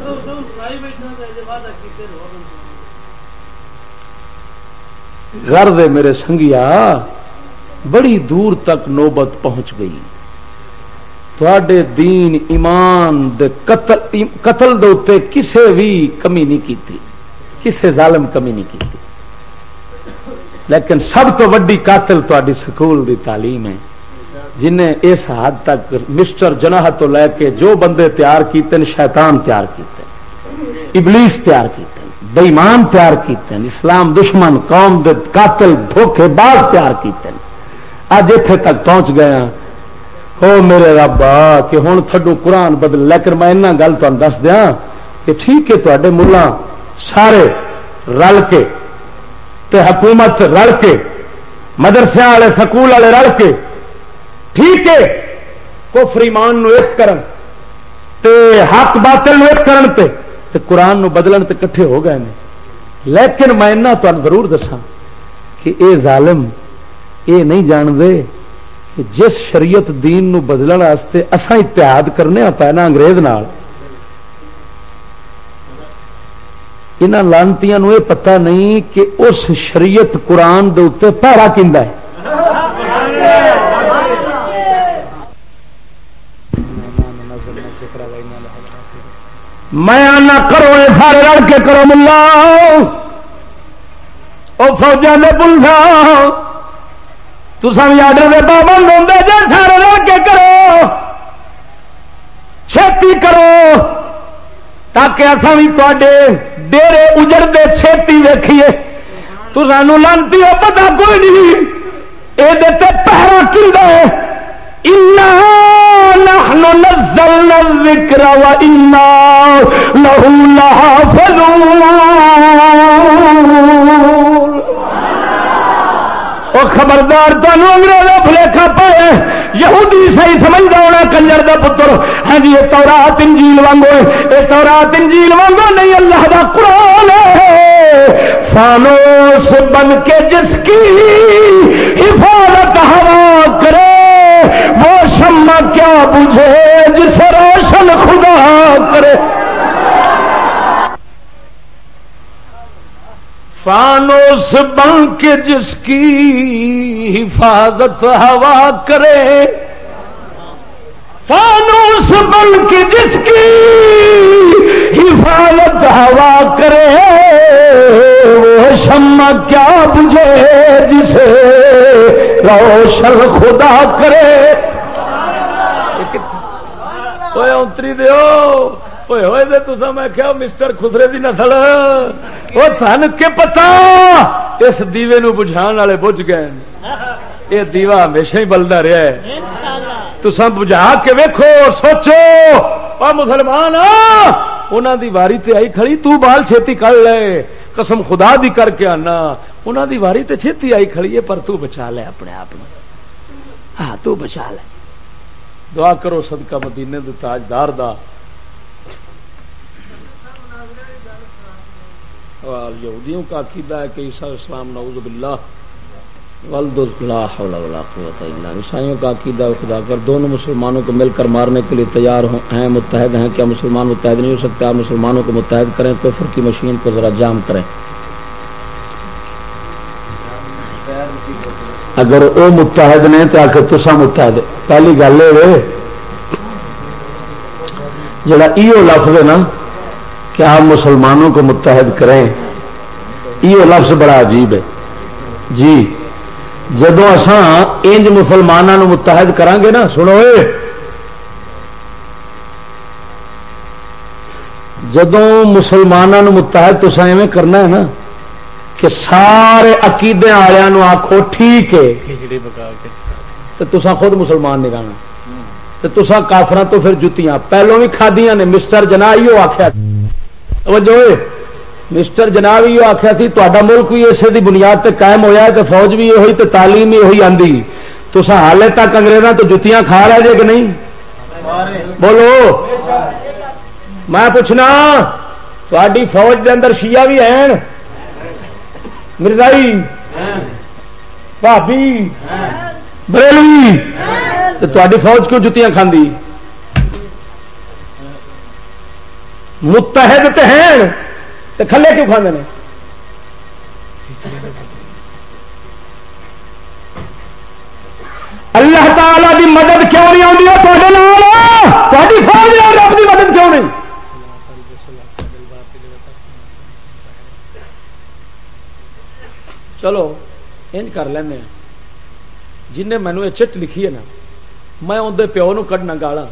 غرض ہے میرے سنگیا، بڑی دور تک نوبت پہنچ گئی، تھوڑے دین ایمان دے قتل دے اوتے کسے بھی کمی نہیں کیتی، کسے ظالم کمی نہیں کیتی، لیکن سب تو وڈی قاتل تہاڈی سکول دی تعلیم ہے، جنہیں اس حد تک مسٹر جناح تو لے کے جو بندے تیار کیتے ہیں، شیطان تیار کیتے ہیں، ابلیس تیار کیتے ہیں، بے ایمان تیار کیتے ہیں، اسلام دشمن قوم دے قاتل دھوکے باز تیار کیتے ہیں، اج اتنے تک پہنچ گئے ہیں۔ ہو میرے ربا کہ ہوں تھڈو قرآن بدل، لیکن میں اینا گل تمہیں دس دیا کہ ٹھیک ہے تواڈے ملا سارے رل کے تے حکومت رل کے مدرسے والے سکول والے رل کے ٹھیک ہے کفر ایمان نو ایک کرن تے حق باطل نو ایک کرن تے قرآن نو بدلن تے کٹھے ہو گئے ہیں، لیکن میں اینا تمہیں ضرور دساں کہ اے ظالم اے نہیں جان دے کہ جس شریعت دین نو بدلن واسطے اساں اتحاد کرنے پینا انگریز نال، انہاں لانتیاں نو یہ پتہ نہیں کہ اس شریعت قرآن دے اوتے پہرا کیندا ہے۔ میں آنا کرو اے سارے رل کے کرو ملا او فوجاں دے پولیساں تساں بھی آڈر دے پابند ہوندے جے سارے رل کے کرو، چھتی کرو تاکہ اصل بھی تے ڈیرے اجڑتے چھتی ویکھیے. تو سانو لانتی ہو پتا کوئی نہیں یہ پہرا کھلتا ہے. انا نحن نزلنا الذکر وانا لہ لحافظون. او خبردار تمہیں انگریزوں بھلیکھا پایا یہودی صحیح سمجھتا ہونا کنجر دا پتر. ہاں جی یہ تورات انجیل وانگو ہے, یہ تورات انجیل وانگو نہیں اللہ دا قرآن ہے. فانوس بن کے جس کی حفاظت ہوا کرے وہ شمع کیا بجھے جسے روشن خدا کرے. فانوس بن کے جس کی حفاظت ہوا کرے, فانوس بن کے جس کی حفاظت ہوا کرے وہ شمع کیا بجھے جسے روشن خدا کرے. اوے اونتری دیو ہوئے دے تو میں کیا مسٹر خسرے دی نسل وہ تھن کے پتا اس دیوے نو بجھان والے بجھ گئے. یہ دیوا ہمیشہ ہی بلدا رہا ہے. تساں بجھا کے ویکھو سوچو اور مسلمان انہاں دی واری تے آئی کھڑی تو بال چھتی کر لے قسم خدا دی کر کے آنا انہاں دی واری تے چھتی آئی کھڑی ہے پر تو بچا لے اپنے آپ کو. ہاں تو بچا لے. دعا کرو صدقہ مدینے دے تاجدار دا. یہودیوں کا عقیدہ ہے کہ عیسیٰ اسلام نعوذ باللہ ولد لا حول ولا قوت الا باللہ. عیسائیوں کا عقیدہ خدا کر دونوں مسلمانوں کو مل کر مارنے کے لیے تیار ہیں, متحد ہیں. کیا مسلمان متحد نہیں ہو سکتے؟ آپ مسلمانوں کو متحد کریں, کفر کی مشین کو ذرا جام کریں. اگر وہ متحد نے تو آخر تسا متحد. پہلی گل یہ جڑا ایو لفظ ہے نا کہ آپ مسلمانوں کو متحد کریں, یہ لفظ بڑا عجیب ہے جی. جدو اساں انج مسلمانوں متحد کران گے نا, سنو جدو مسلمانوں متحد تو ایویں کرنا ہے نا کہ سارے عقیدے والوں آخو ٹھیک ہے تو تساں خود مسلمان نہیں رہنا, تو تساں کافراں تو پھر جتیاں پہلوں بھی کھادیاں نے. مسٹر جناح یہ آخیا جو مسٹر جناب یہ آخیا سی تا ملک بھی اسے دی بنیاد تے قائم ہویا ہے, تو فوج بھی یہ تو تعلیم بھی یہی آندی. تو حالے تک انگریزاں تو جتیاں کھا رہے جے کہ نہیں؟ بولو میں پوچھنا تھوڑی فوج دے اندر شیعہ بھی ہیں, مرزائی بھابی بریلوی, تو تھوڑی فوج کیوں جتیاں کھاندی؟ متحد تے ہیں تو کھلے کیوں کھانے نے؟ اللہ تعالی دی مدد کیوں نہیں آتی ہے تھوڑے نال؟ تھوڑی فوج اور رب دی مدد کیوں نہیں؟ چلو انج کر لینے, جن نے مینو یہ چٹ لکھی ہے نا میں اندر پیو نو کڈنا گالا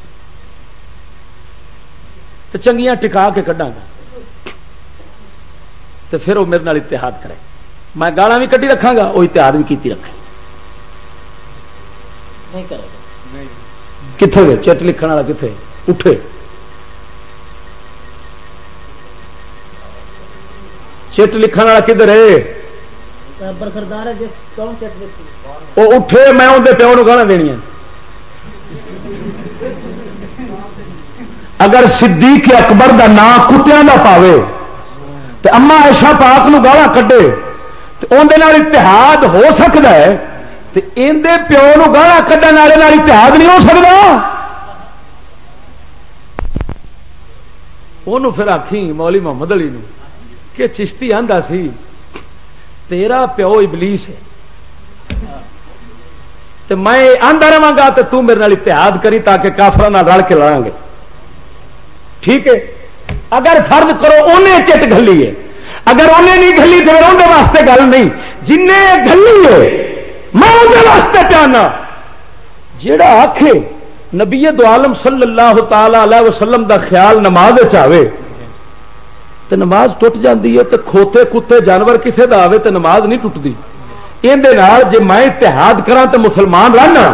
تو چنگیاں ٹکا کے کڈاں گا, تو پھر وہ میرے نال اتحاد کرے. میں گالاں بھی کڈی رکھاں گا, وہ اتحاد بھی کیتی رکھے. نہیں کرے گا کتنے گئے چٹ لکھن والا کتنے اٹھے؟ چٹ لکھن والا کدھر ہے؟ برخردار ہے جس کون چٹ لکھی وہ اٹھے, میں اندر پیو نو گالاں دینیاں. اگر صدیق اکبر دا نام کتیاں دا پاوے تو اما عائشہ پاک نو گالاں کڈے تو اندے نال اتحاد ہو سکتا ہے, تو اندے پیو نو گالاں کڈن والے نال اتحاد نہیں ہو سکتا. انہوں پھر آکھی مولوی محمد علی نو کہ چشتی آندا سی تیرا پیو ابلیس ہے, تو میں آندا رہاں گا تو تو میرے نال اتحاد کری تاکہ کافراں نال رل کے لڑاں گے. ٹھیک ہے, اگر فرض کرو انہیں چٹ گلی ہے, اگر انہیں نہیں گلی تو پھر اندر واسطے گل نہیں. جن گلی ہے میں اندر واسطے پیانا. جیڑا آکھے نبی دو عالم صلی اللہ تعالی علیہ وسلم دا خیال نماز آوے تو نماز ٹوٹ جاتی ہے، تو کھوتے کتے جانور کسے دا آوے تو نماز نہیں ٹوٹتی. اندر جی میں اتحاد کرا تو مسلمان رہنا،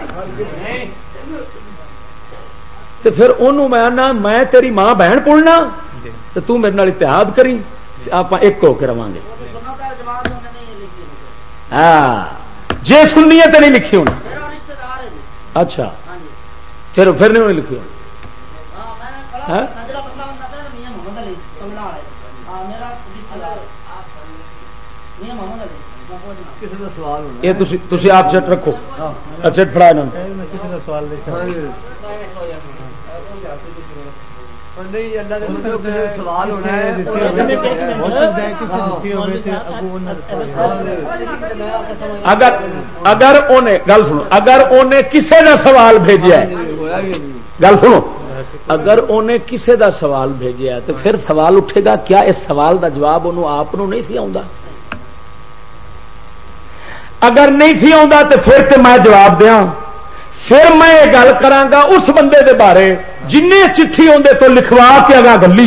تو پھر انہوں میں آنا میں تیری ماں بہن پڑنا تو تو میرے نال اتحاد کری، آپ ایک ہو کے رواں گے. ہاں جی سننی ہے تو نہیں لکھی ہونا. اچھا پھر نہیں لکھی ہونا. یہ تھی آپ چٹ رکھو، چٹ فڑا اگر گل سنو، اگر انہیں کسے دا سوال بھیجا ہے، گل سنو، اگر انہیں کسے دا سوال بھیجا ہے تو پھر سوال اٹھے گا کیا اس سوال دا جواب انہوں آپ نہیں سی آؤں؟ اگر نہیں سی آؤں تو پھر تو میں جواب دیاں، پھر میں یہ گل کرانگا اس بندے دے بارے جن چٹھی آدھے تو لکھوا کے اگا گلی.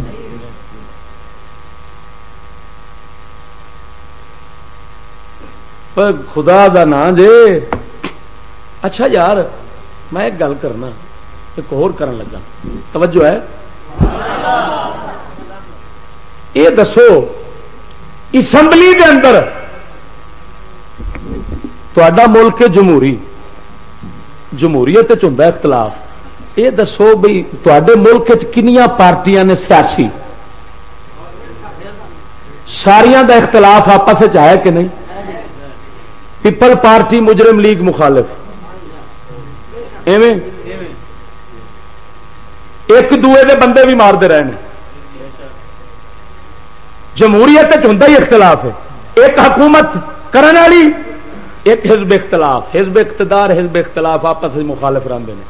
خدا دا نا جے. اچھا یار میں ایک گل کرنا، ایک اور کرن لگا، توجہ ہے. یہ دسو اسمبلی دے اندر تہاڈا ملک جمہوری، جمہوریت ہوندا اختلاف، یہ دسو بھئی تہاڈے ملک کنیاں پارٹیاں نے سیاسی، ساریاں دا اختلاف آپس ہے کہ نہیں؟ پیپل پارٹی مجرم لیگ مخالف، ایویں ایک دوے دے بندے بھی مارتے رہے ہیں. جمہوریت ہوندا ہی اختلاف ہے، ایک حکومت کرن والی، ایک حزب اختلاف، حزب اقتدار حزب اختلاف آپس میں مخالف رہتے ہیں.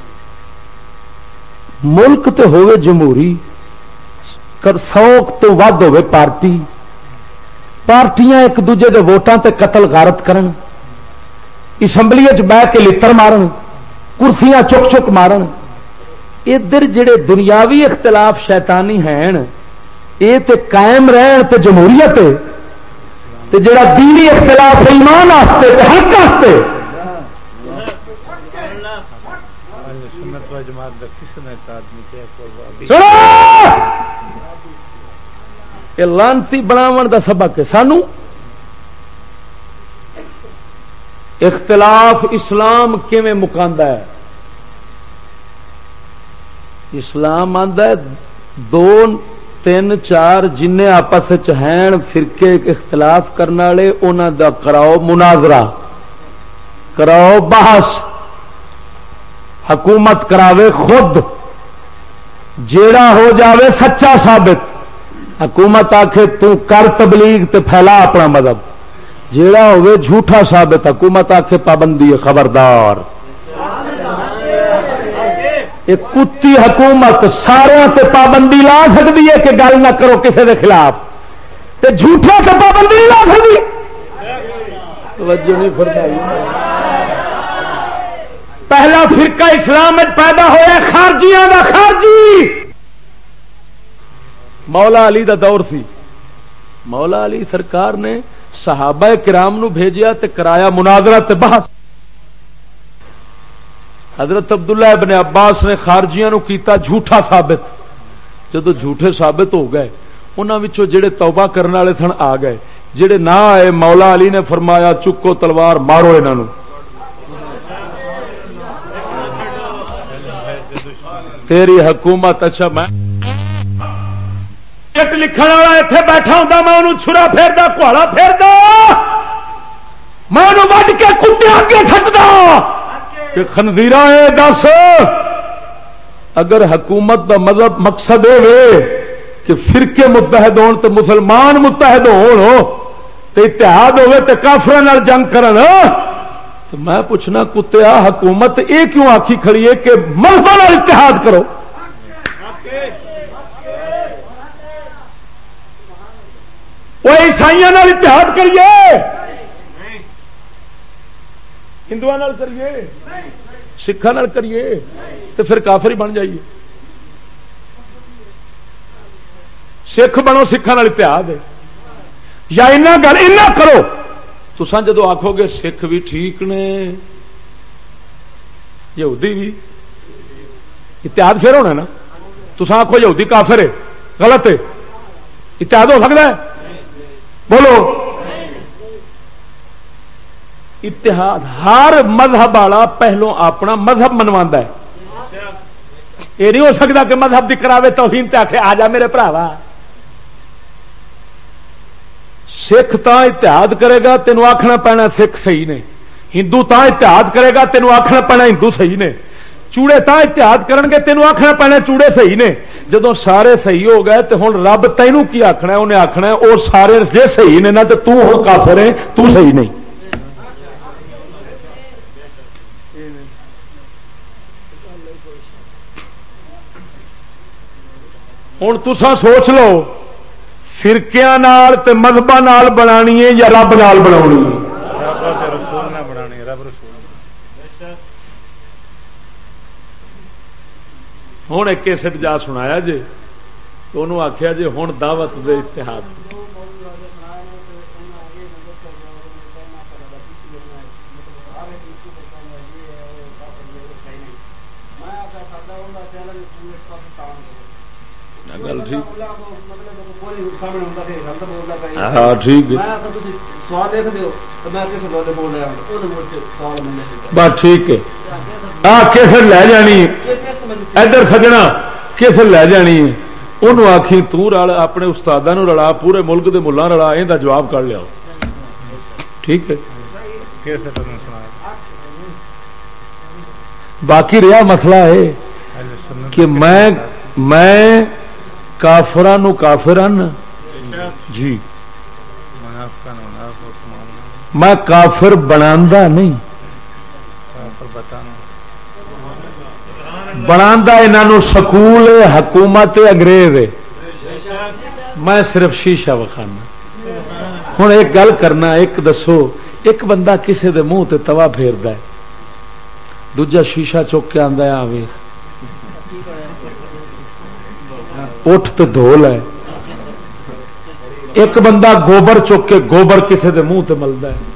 ملک تے ہوئے جمہوری، 100 تو ود ہوئے پارٹی، پارٹیاں ایک دوجے دے ووٹاں تے قتل غارت کرن، اسمبلی بہ کے لتر مارن، کرسیاں چک چک مارن. ادھر جڑے دنیاوی اختلاف شیطانی ہیں یہ تے قائم رہن تے جمہوریت تے جڑا دینی اختلاف ایمان واسطے تے حق واسطے لانتی بناون دا سبق ہے سانو. اختلاف اسلام کیویں مکاندا ہے؟ اسلام آندا ہے 2 3 4 جن آپس ہیں فرقے اختلاف کرنے والے انہاں دا کراؤ مناظرہ، کراؤ بحث، حکومت کراوے خود، جیڑا ہو جاوے سچا ثابت، حکومت آکھے تو کر تبلیغ تے پھیلا اپنا مذہب، جیڑا ہوئے جھوٹا ثابت حکومت آکھے پابندی خبردار. ایک کتی حکومت سارے تے پابندی لا سکتی ہے کہ گل نہ کرو کسی کے خلاف، تے جھوٹے تے پابندی نہیں لا سکتی. توجہ نہیں فرمائی. پہلا فرقہ اسلام میں پیدا ہوا خارجیاں دا خارجی. مولا علی دا دور سی، مولا علی سرکار نے صحابہ کرام نو بھیجیا تے کرایا مناظرہ تے بحث. حضرت عبداللہ ابن عباس نے خارجیاں نو کیتا جھوٹا ثابت. جدو جھوٹے ثابت ہو گئے انہاں وچوں جڑے توبہ کرنے والے سن آ گئے، جڑے نہ آئے مولا علی نے فرمایا چکو تلوار مارو انہاں نو. تیری حکومت. اچھا میں لکھن والا اتنے بیٹھا ہوں میں انہوں چھرا پھیردا کہاڑا پھیردا میں انہوں وڈ کے کتے اگے سٹدا کہ خنزیرا ہے. دس اگر حکومت دا مذہب مقصد ہے کہ فرقے متحد ہون تو مسلمان متحد ہون تو اتحاد ہوئے تو کافراں نال جنگ کرن، تو میں پوچھنا کتیا حکومت یہ کیوں آخی کھڑی ہے کہ مذہب نال اتحاد کرو؟ وہ عیسائیاں نال اتحاد کریے، ہندوؤں نال کریے، سکھاں نال کریے تو پھر کافر ہی بن جائیے. سکھ بنو سکھاں نال اتحاد ہے. یا اینا کرو تساں جدو آکھو گے سکھ بھی ٹھیک نے یہودی بھی اتحاد پھر ہونا نا. تساں آکھو یہودی کافر ہے غلط ہے اتحاد ہو سکتا ہے؟ بولو. اتحاد ہر مذہب والا پہلو اپنا مذہب منواتا ہے. یہ نہیں ہو سکتا کہ مذہب دی کراوے توہین تے آکھے آ جا میرے بھراوا. سکھ تا اتحاد کرے گا تینوں آخنا پینا سکھ صحیح نے. ہندو تا اتحاد کرے گا تینوں آخنا پینا ہندو صحیح نے. چوڑے تا اتحاد کرن گے تینوں آخنا پینا چوڑے صحیح نے. جدو سارے صحیح ہو گئے تو ہوں رب تینوں کی آخنا ہے؟ انہیں آخنا ہے اور سارے جے صحیح نے نا تو تو ہوں کافر ہے تو صحیح نہیں. ہوں تساں سوچ لو فرقیاں نال تے مذہباں نال بنانی ہے یا رب نال بنانی ہے؟ ہوں ایک کیسٹ جا سنایا جی تو انہوں آخیا جی ہوں دعوت دے اتحاد. گل ٹھیک ہاں ٹھیک بس ٹھیک ہے. ہاں کیسر لے جانی ادھر سجنا کیسر لے جانی ہے انہوں آخی تو رل اپنے استاداں رلا پورے ملک دے ملاں رلا یہ جواب کر لیا. ٹھیک ہے. باقی رہا مسئلہ ہے کہ میں کافران کافران جی میں کافر بناندا نہیں بناندا انہاں سکول حکومت انگریز ہے میں صرف شیشہ وکھانا. ہوں ایک گل کرنا ایک دسو ایک بندہ کسے دے منہ تے توا پھیردا ہے دوجا شیشہ چک کے آندا ہے آوے اٹھ تو دھول ہے. ایک بندہ گوبر چک کے گوبر کسے دے منہ تے ملدا ہے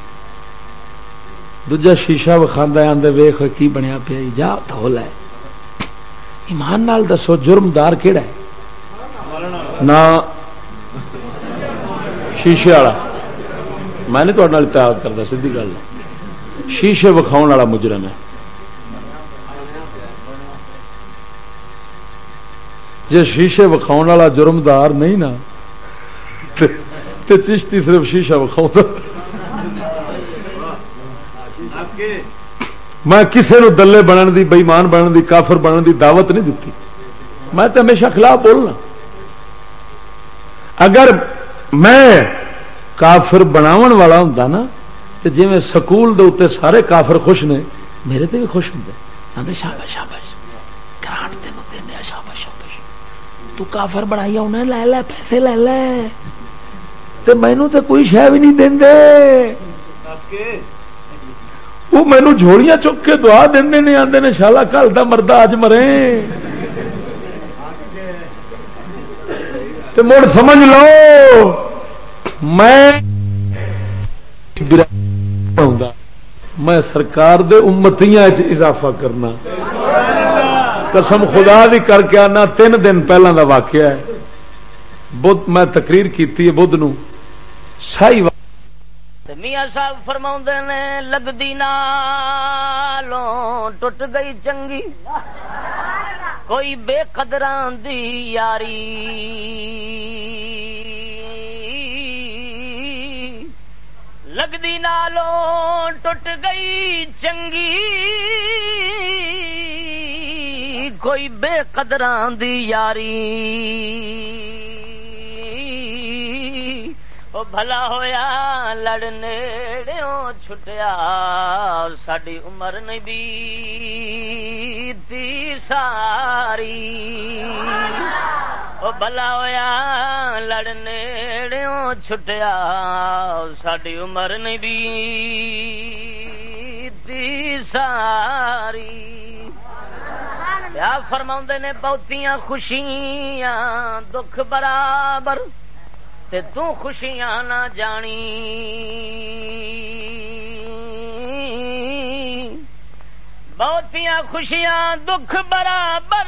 دوجا شیشہ وکھاندا ہے آندے ویکھ کی بنیا پیا جا دھول ہے. ایمان نال دسو جرمدار کیڑا ہے؟ نہ شیشے والا. میں نہیں تہاڈے نال اتحاد کردا سیدھی گل شیشے وکھاؤن والا مجرم ہے. جی شیشے وکھاؤن والا جرمدار نہیں نا تے چشتی صرف شیشہ وکھاؤں. میں کسے نو دلے بنن دی بےمان بنن دی کافر بنن دی دعوت نہیں دیتی. میں تو ہمیشہ خلاف بولنا. اگر میں کافر بناون والا ہوندا نا تے جویں سکول دے اوتے سارے کافر خوش نے میرے تے بھی خوش ہوندے آندے شاباش شاباش گرانٹ تینوں دیندے شاباش شاباش تو کافر بنائی انہیں لے لے پیسے لے لے تے مینوں تے کوئی شے بھی نہیں دیندے. وہ مینوں جھوڑیاں چک کے دعا دیندے نے آندے نے شالا کل دا مردہ اج مرے تے مڑ سمجھ لو میں سرکار دے امتیاں وچ اضافہ کرنا. قسم خدا دی کر کے آنا 3 دن پہلا دا واقعہ ہے. بدھ میں تقریر کیتی ہے بدھ نو سائی میاں صاحب فرماؤندے نے لگدی نالوں ٹوٹ گئی چنگی کوئی بے قدراں دی یاری لگدی نالوں ٹوٹ گئی چنگی کوئی بے قدراں دی یاری او بھلا ہویا لڑنےڑوں چھٹیا ساڈی عمر نہیں بیتی ساری او بھلا ہویا لڑنےڑوں چھٹیا ساڈی عمر نہیں بیتی دی ساری یا فرماؤندے نے بہتیاں خوشیاں دکھ برابر تے تو خوشیاں نہ جانی بہتیاں خوشیاں دکھ برابر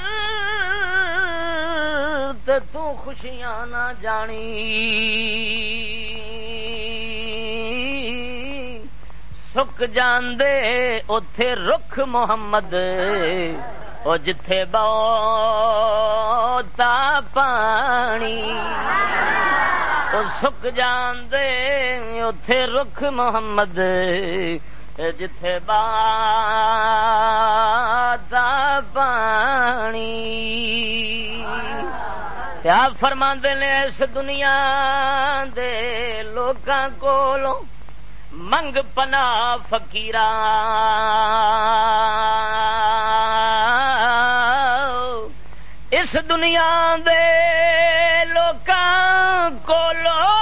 تے تو خوشیاں نہ جانی سک جاندے اوتھے رخ محمد او جتھے بہتا پانی او سک جاندے اوتھے رخ محمد جتھے بہتا پانی کیا فرماندے نے اس دنیا دے لوکاں کولوں منگ پناہ فقیراں اس دنیا دے لوکاں کولوں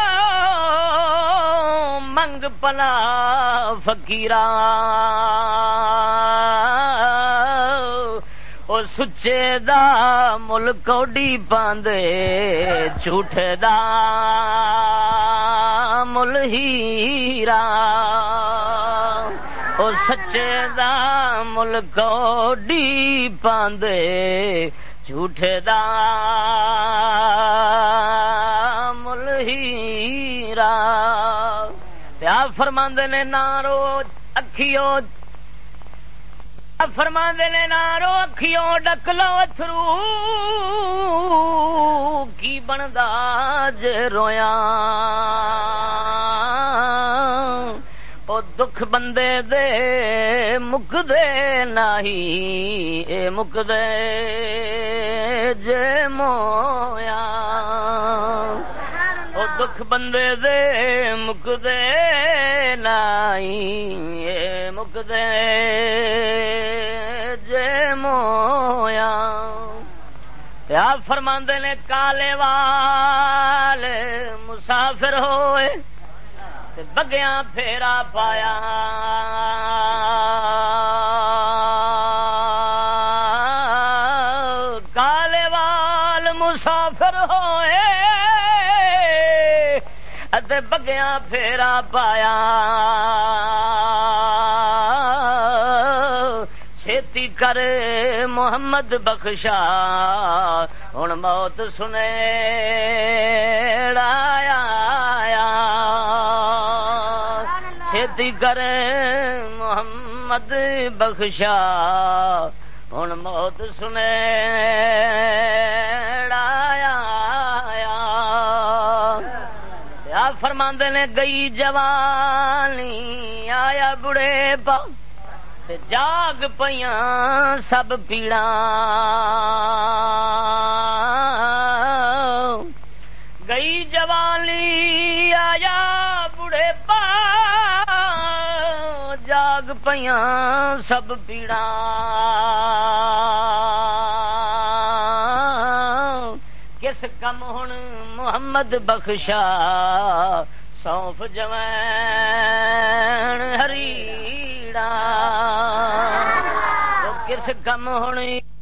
منگ پناہ فقیراں او سچے دا مل کوڈی پاندے جھوٹے دا مل ہیرا او سچے دا مل کوڈی پاندے جھوٹے دا مل ہیرا پیا فرماندے نے نارو اکھیو فرماندے نے نارو اکھیوں ڈک لو اتھرو کی بندا جے رویاں او دکھ بندے دے مکدے نہیں اے مکدے جے مویا او دکھ بندے دے مکدے نہیں اے مکدے جے مویا یا فرماندے نے کالے والے مسافر ہوئے تے بگیاں پھیرا پایا کالے وال مسافر ہوئے تے بگیاں پھیرا پایا چھیتی کر محمد بخشا ہن موت سنیڑا آیا چھیتی کر محمد بخشا ہن موت سنیڑا آیا یا فرماندے نے گئی جوانی آیا بڑھے پا جاگ پیاں سب پیڑاں گئی جوانی آیا بڑھے پا جاگ پیاں سب پیڑاں کس کم ہن محمد بخشا سونف جوین ہریڑا کس کم ہونی